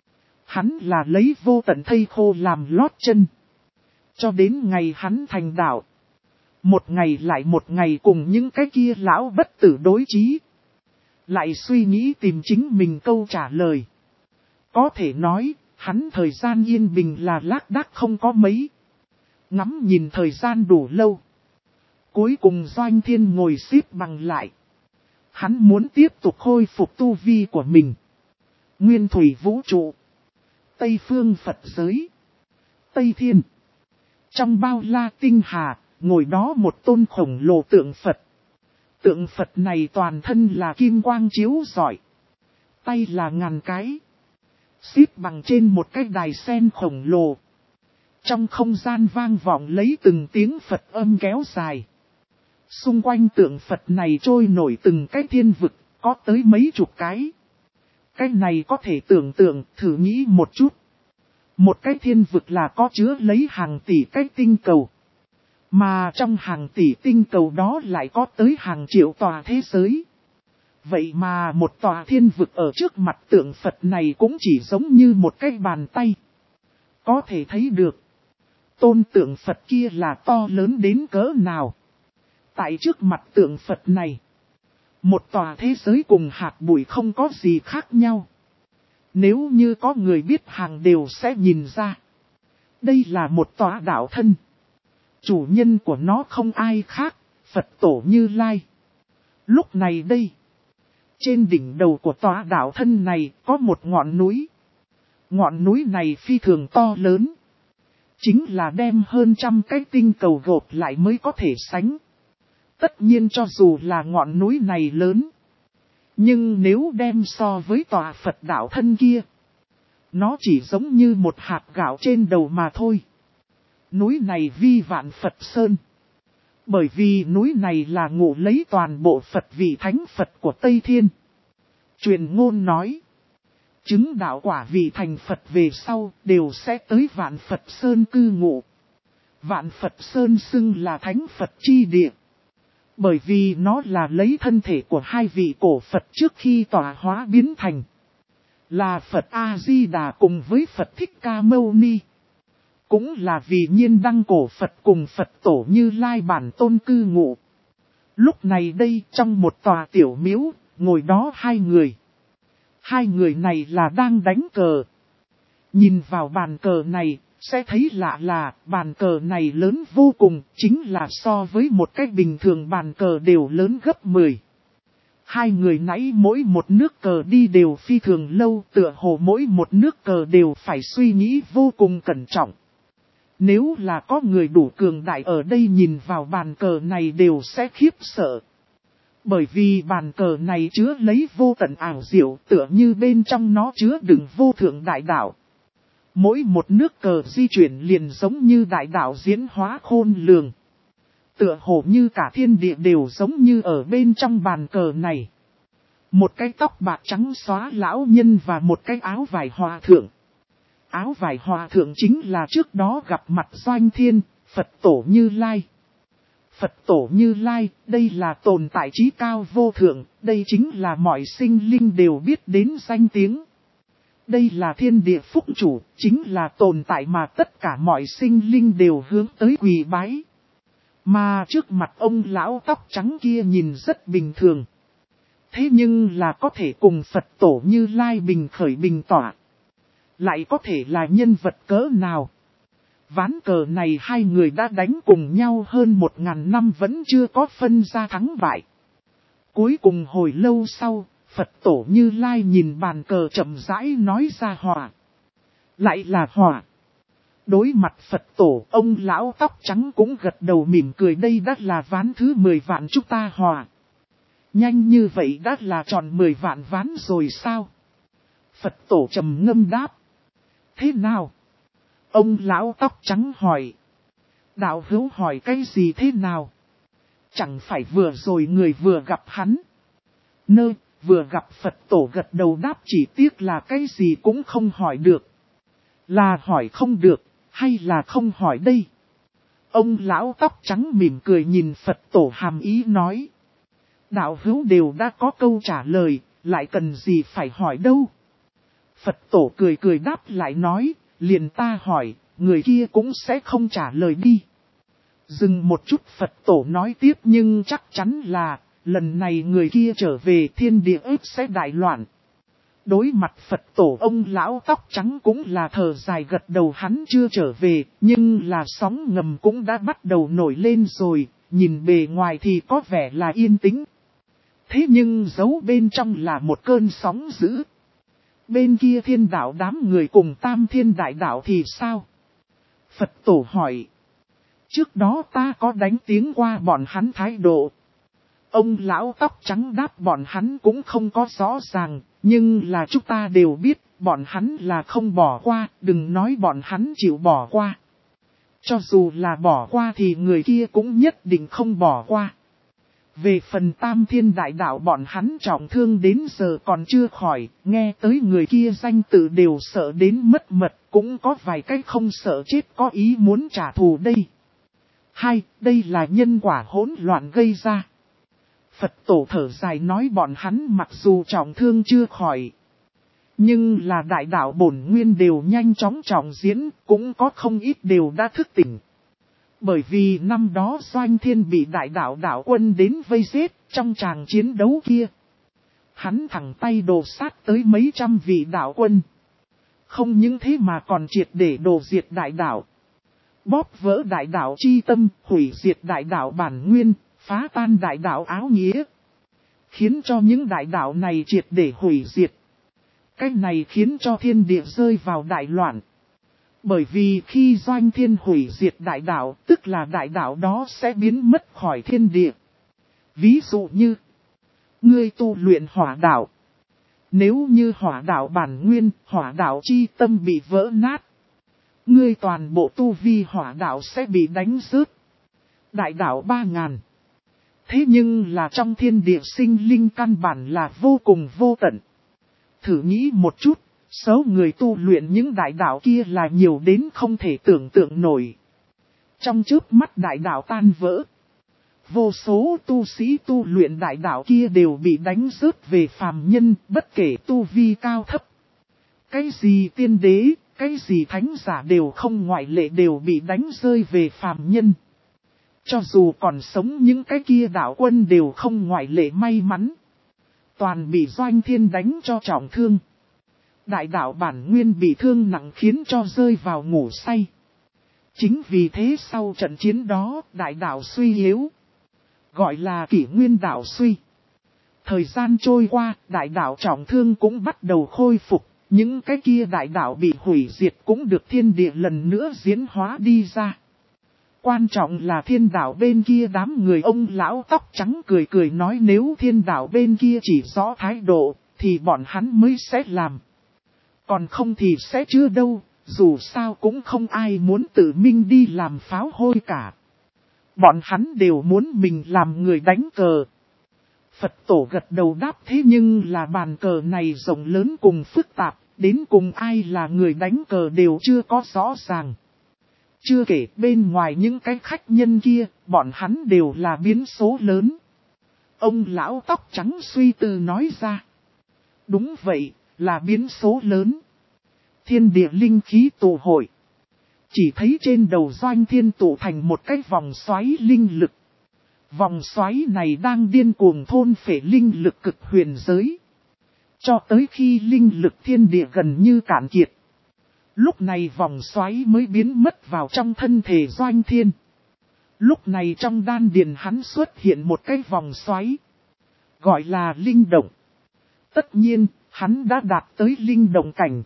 Hắn là lấy vô tận thây khô làm lót chân. Cho đến ngày hắn thành đạo. Một ngày lại một ngày cùng những cái kia lão bất tử đối chí. Lại suy nghĩ tìm chính mình câu trả lời. Có thể nói, hắn thời gian yên bình là lác đác không có mấy. Ngắm nhìn thời gian đủ lâu. Cuối cùng Doanh Thiên ngồi xếp bằng lại. Hắn muốn tiếp tục khôi phục tu vi của mình. Nguyên thủy vũ trụ. Tây phương Phật giới. Tây Thiên. Trong bao la tinh hà, ngồi đó một tôn khổng lồ tượng Phật. Tượng Phật này toàn thân là kim quang chiếu rọi. Tay là ngàn cái. Xếp bằng trên một cái đài sen khổng lồ. Trong không gian vang vọng lấy từng tiếng Phật âm kéo dài. Xung quanh tượng Phật này trôi nổi từng cái thiên vực, có tới mấy chục cái. Cái này có thể tưởng tượng, thử nghĩ một chút. Một cái thiên vực là có chứa lấy hàng tỷ cái tinh cầu. Mà trong hàng tỷ tinh cầu đó lại có tới hàng triệu tòa thế giới. Vậy mà một tòa thiên vực ở trước mặt tượng Phật này cũng chỉ giống như một cái bàn tay. Có thể thấy được, tôn tượng Phật kia là to lớn đến cỡ nào. Tại trước mặt tượng Phật này, một tòa thế giới cùng hạt bụi không có gì khác nhau. Nếu như có người biết hàng đều sẽ nhìn ra. Đây là một tòa đạo thân. Chủ nhân của nó không ai khác, Phật Tổ Như Lai. Lúc này đây, trên đỉnh đầu của tòa đạo thân này có một ngọn núi. Ngọn núi này phi thường to lớn. Chính là đem hơn trăm cái tinh cầu gộp lại mới có thể sánh. Tất nhiên cho dù là ngọn núi này lớn. Nhưng nếu đem so với tòa Phật đạo thân kia, nó chỉ giống như một hạt gạo trên đầu mà thôi. Núi này vi vạn Phật Sơn. Bởi vì núi này là ngụ lấy toàn bộ Phật vị thánh Phật của Tây Thiên. Truyền ngôn nói, chứng đạo quả vị thành Phật về sau đều sẽ tới vạn Phật Sơn cư ngụ. Vạn Phật Sơn xưng là thánh Phật chi địa. Bởi vì nó là lấy thân thể của hai vị cổ Phật trước khi tọa hóa biến thành. Là Phật A-di-đà cùng với Phật Thích Ca Mâu Ni. Cũng là vì nhiên đăng cổ Phật cùng Phật Tổ Như Lai bản tôn cư ngụ. Lúc này đây trong một tòa tiểu miếu, ngồi đó hai người. Hai người này là đang đánh cờ. Nhìn vào bàn cờ này, sẽ thấy lạ là bàn cờ này lớn vô cùng, chính là so với một cách bình thường bàn cờ đều lớn gấp 10. Hai người nãy mỗi một nước cờ đi đều phi thường lâu, tựa hồ mỗi một nước cờ đều phải suy nghĩ vô cùng cẩn trọng. Nếu là có người đủ cường đại ở đây nhìn vào bàn cờ này đều sẽ khiếp sợ. Bởi vì bàn cờ này chứa lấy vô tận ảo diệu, tựa như bên trong nó chứa đựng vô thượng đại đạo. Mỗi một nước cờ di chuyển liền giống như đại đạo diễn hóa khôn lường. Tựa hồ như cả thiên địa đều giống như ở bên trong bàn cờ này. Một cái tóc bạc trắng xóa lão nhân và một cái áo vải hòa thượng. Áo vải hòa thượng chính là trước đó gặp mặt Doanh Thiên, Phật Tổ Như Lai. Phật Tổ Như Lai, đây là tồn tại trí cao vô thượng, đây chính là mọi sinh linh đều biết đến danh tiếng. Đây là thiên địa phúc chủ, chính là tồn tại mà tất cả mọi sinh linh đều hướng tới quỳ bái. Mà trước mặt ông lão tóc trắng kia nhìn rất bình thường. Thế nhưng là có thể cùng Phật Tổ Như Lai bình khởi bình tỏa. Lại có thể là nhân vật cỡ nào? Ván cờ này hai người đã đánh cùng nhau hơn 1000 năm vẫn chưa có phân ra thắng bại. Cuối cùng hồi lâu sau, Phật Tổ Như Lai nhìn bàn cờ chậm rãi nói ra hòa. Lại là hòa. Đối mặt Phật Tổ, ông lão tóc trắng cũng gật đầu mỉm cười, đây đã là ván thứ 10 vạn chúng ta hòa. Nhanh như vậy đã là tròn 10 vạn ván rồi sao? Phật Tổ trầm ngâm đáp. Thế nào? Ông lão tóc trắng hỏi. Đạo hữu hỏi cái gì thế nào? Chẳng phải vừa rồi người vừa gặp hắn. Vừa gặp Phật Tổ gật đầu đáp, chỉ tiếc là cái gì cũng không hỏi được. Là hỏi không được, hay là không hỏi đây? Ông lão tóc trắng mỉm cười nhìn Phật Tổ hàm ý nói. Đạo hữu đều đã có câu trả lời, lại cần gì phải hỏi đâu? Phật Tổ cười cười đáp lại nói, liền ta hỏi, người kia cũng sẽ không trả lời đi. Dừng một chút Phật Tổ nói tiếp, nhưng chắc chắn là, lần này người kia trở về thiên địa ếp sẽ đại loạn. Đối mặt Phật Tổ, ông lão tóc trắng cũng là thở dài gật đầu, hắn chưa trở về, nhưng là sóng ngầm cũng đã bắt đầu nổi lên rồi, nhìn bề ngoài thì có vẻ là yên tĩnh. Thế nhưng giấu bên trong là một cơn sóng dữ. Bên kia thiên đạo đám người cùng Tam Thiên Đại Đạo thì sao? Phật tổ hỏi. Trước đó ta có đánh tiếng qua bọn hắn thái độ. Ông lão tóc trắng đáp bọn hắn cũng không có rõ ràng, nhưng là chúng ta đều biết, bọn hắn là không bỏ qua, đừng nói bọn hắn chịu bỏ qua. Cho dù là bỏ qua thì người kia cũng nhất định không bỏ qua. Về phần Tam Thiên Đại Đạo bọn hắn trọng thương đến giờ còn chưa khỏi, nghe tới người kia danh tự đều sợ đến mất mật, cũng có vài cách không sợ chết có ý muốn trả thù đây. Đây là nhân quả hỗn loạn gây ra. Phật tổ thở dài nói bọn hắn mặc dù trọng thương chưa khỏi, nhưng là đại đạo bổn nguyên đều nhanh chóng trọng diễn, cũng có không ít đều đã thức tỉnh. Bởi vì năm đó Doanh Thiên bị đại đạo đạo quân đến vây giết trong tràng chiến đấu kia. Hắn thẳng tay đồ sát tới mấy trăm vị đạo quân. Không những thế mà còn triệt để đồ diệt đại đạo. Bóp vỡ đại đạo chi tâm, hủy diệt đại đạo bản nguyên, phá tan đại đạo áo nghĩa. Khiến cho những đại đạo này triệt để hủy diệt. Cái này khiến cho thiên địa rơi vào đại loạn. Bởi vì khi Doanh Thiên hủy diệt đại đạo, tức là đại đạo đó sẽ biến mất khỏi thiên địa. Ví dụ như, ngươi tu luyện hỏa đạo. Nếu như hỏa đạo bản nguyên, hỏa đạo chi tâm bị vỡ nát, ngươi toàn bộ tu vi hỏa đạo sẽ bị đánh rớt. Đại đạo 3000. Thế nhưng là trong thiên địa sinh linh căn bản là vô cùng vô tận. Thử nghĩ một chút, số người tu luyện những đại đạo kia là nhiều đến không thể tưởng tượng nổi. Trong chớp mắt đại đạo tan vỡ. Vô số tu sĩ tu luyện đại đạo kia đều bị đánh rớt về phàm nhân, bất kể tu vi cao thấp. Cái gì tiên đế, cái gì thánh giả đều không ngoại lệ đều bị đánh rơi về phàm nhân. Cho dù còn sống những cái kia đạo quân đều không ngoại lệ may mắn. Toàn bị Doanh Thiên đánh cho trọng thương. Đại đạo bản nguyên bị thương nặng khiến cho rơi vào ngủ say. Chính vì thế sau trận chiến đó đại đạo suy yếu. Gọi là kỷ nguyên đạo suy. Thời gian trôi qua, đại đạo trọng thương cũng bắt đầu khôi phục. Những cái kia đại đạo bị hủy diệt cũng được thiên địa lần nữa diễn hóa đi ra. Quan trọng là thiên đạo bên kia đám người ông lão tóc trắng cười cười nói nếu thiên đạo bên kia chỉ rõ thái độ, thì bọn hắn mới sẽ làm. Còn không thì sẽ chưa đâu, dù sao cũng không ai muốn tự mình đi làm pháo hôi cả. Bọn hắn đều muốn mình làm người đánh cờ. Phật tổ gật đầu đáp thế nhưng là bàn cờ này rộng lớn cùng phức tạp, đến cùng ai là người đánh cờ đều chưa có rõ ràng. Chưa kể bên ngoài những cái khách nhân kia, bọn hắn đều là biến số lớn. Ông lão tóc trắng suy tư nói ra. Đúng vậy, là biến số lớn. Thiên địa linh khí tụ hội. Chỉ thấy trên đầu Doanh Thiên tụ thành một cái vòng xoáy linh lực. Vòng xoáy này đang điên cuồng thôn phệ linh lực cực huyền giới. Cho tới khi linh lực thiên địa gần như cạn kiệt. Lúc này vòng xoáy mới biến mất vào trong thân thể Doanh Thiên. Lúc này trong đan điền hắn xuất hiện một cái vòng xoáy. Gọi là linh động. Tất nhiên, hắn đã đạt tới linh động cảnh.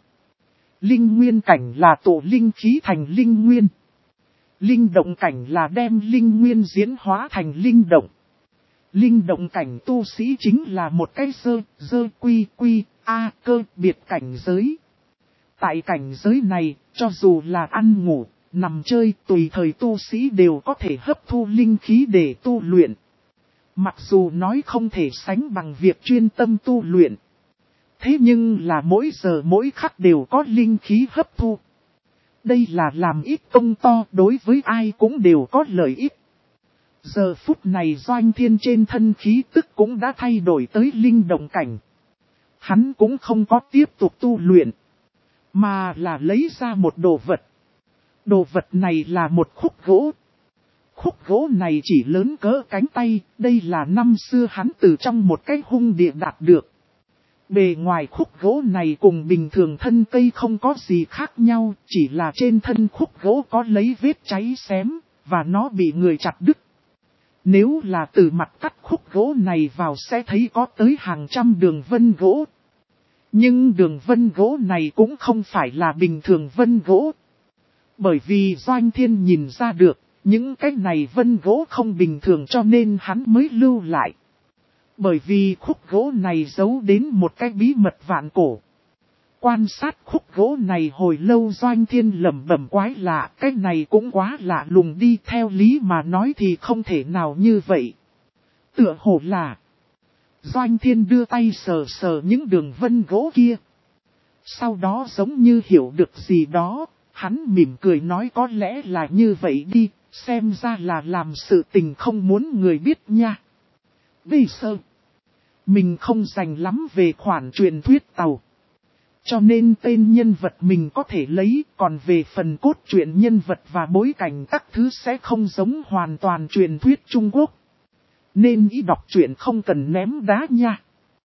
Linh nguyên cảnh là tụ linh khí thành linh nguyên. Linh động cảnh là đem linh nguyên diễn hóa thành linh động. Linh động cảnh tu sĩ chính là một cái dơ quy cơ biệt cảnh giới. Tại cảnh giới này, cho dù là ăn ngủ, nằm chơi, tùy thời tu sĩ đều có thể hấp thu linh khí để tu luyện. Mặc dù nói không thể sánh bằng việc chuyên tâm tu luyện. Thế nhưng là mỗi giờ mỗi khắc đều có linh khí hấp thu. Đây là làm ít công to, đối với ai cũng đều có lợi ích. Giờ phút này Doanh Thiên trên thân khí tức cũng đã thay đổi tới linh động cảnh. Hắn cũng không có tiếp tục tu luyện, mà là lấy ra một đồ vật. Đồ vật này là một khúc gỗ. Khúc gỗ này chỉ lớn cỡ cánh tay, đây là năm xưa hắn từ trong một cái hung địa đạt được. Bề ngoài khúc gỗ này cùng bình thường thân cây không có gì khác nhau, chỉ là trên thân khúc gỗ có lấy vết cháy xém, và nó bị người chặt đứt. Nếu là từ mặt cắt khúc gỗ này vào sẽ thấy có tới hàng trăm đường vân gỗ. Nhưng đường vân gỗ này cũng không phải là bình thường vân gỗ. Bởi vì Doanh Thiên nhìn ra được, những cái này vân gỗ không bình thường cho nên hắn mới lưu lại. Bởi vì khúc gỗ này giấu đến một cái bí mật vạn cổ. Quan sát khúc gỗ này hồi lâu Doanh Thiên lẩm bẩm quái lạ, cái này cũng quá lạ lùng đi, theo lý mà nói thì không thể nào như vậy. Tựa hồ là Doanh Thiên đưa tay sờ sờ những đường vân gỗ kia. Sau đó giống như hiểu được gì đó, hắn mỉm cười nói có lẽ là như vậy đi, xem ra là làm sự tình không muốn người biết nha. Vì sợ, mình không dành lắm về khoản truyền thuyết tàu. Cho nên tên nhân vật mình có thể lấy, còn về phần cốt truyện nhân vật và bối cảnh các thứ sẽ không giống hoàn toàn truyền thuyết Trung Quốc. Nên ý đọc truyện không cần ném đá nha.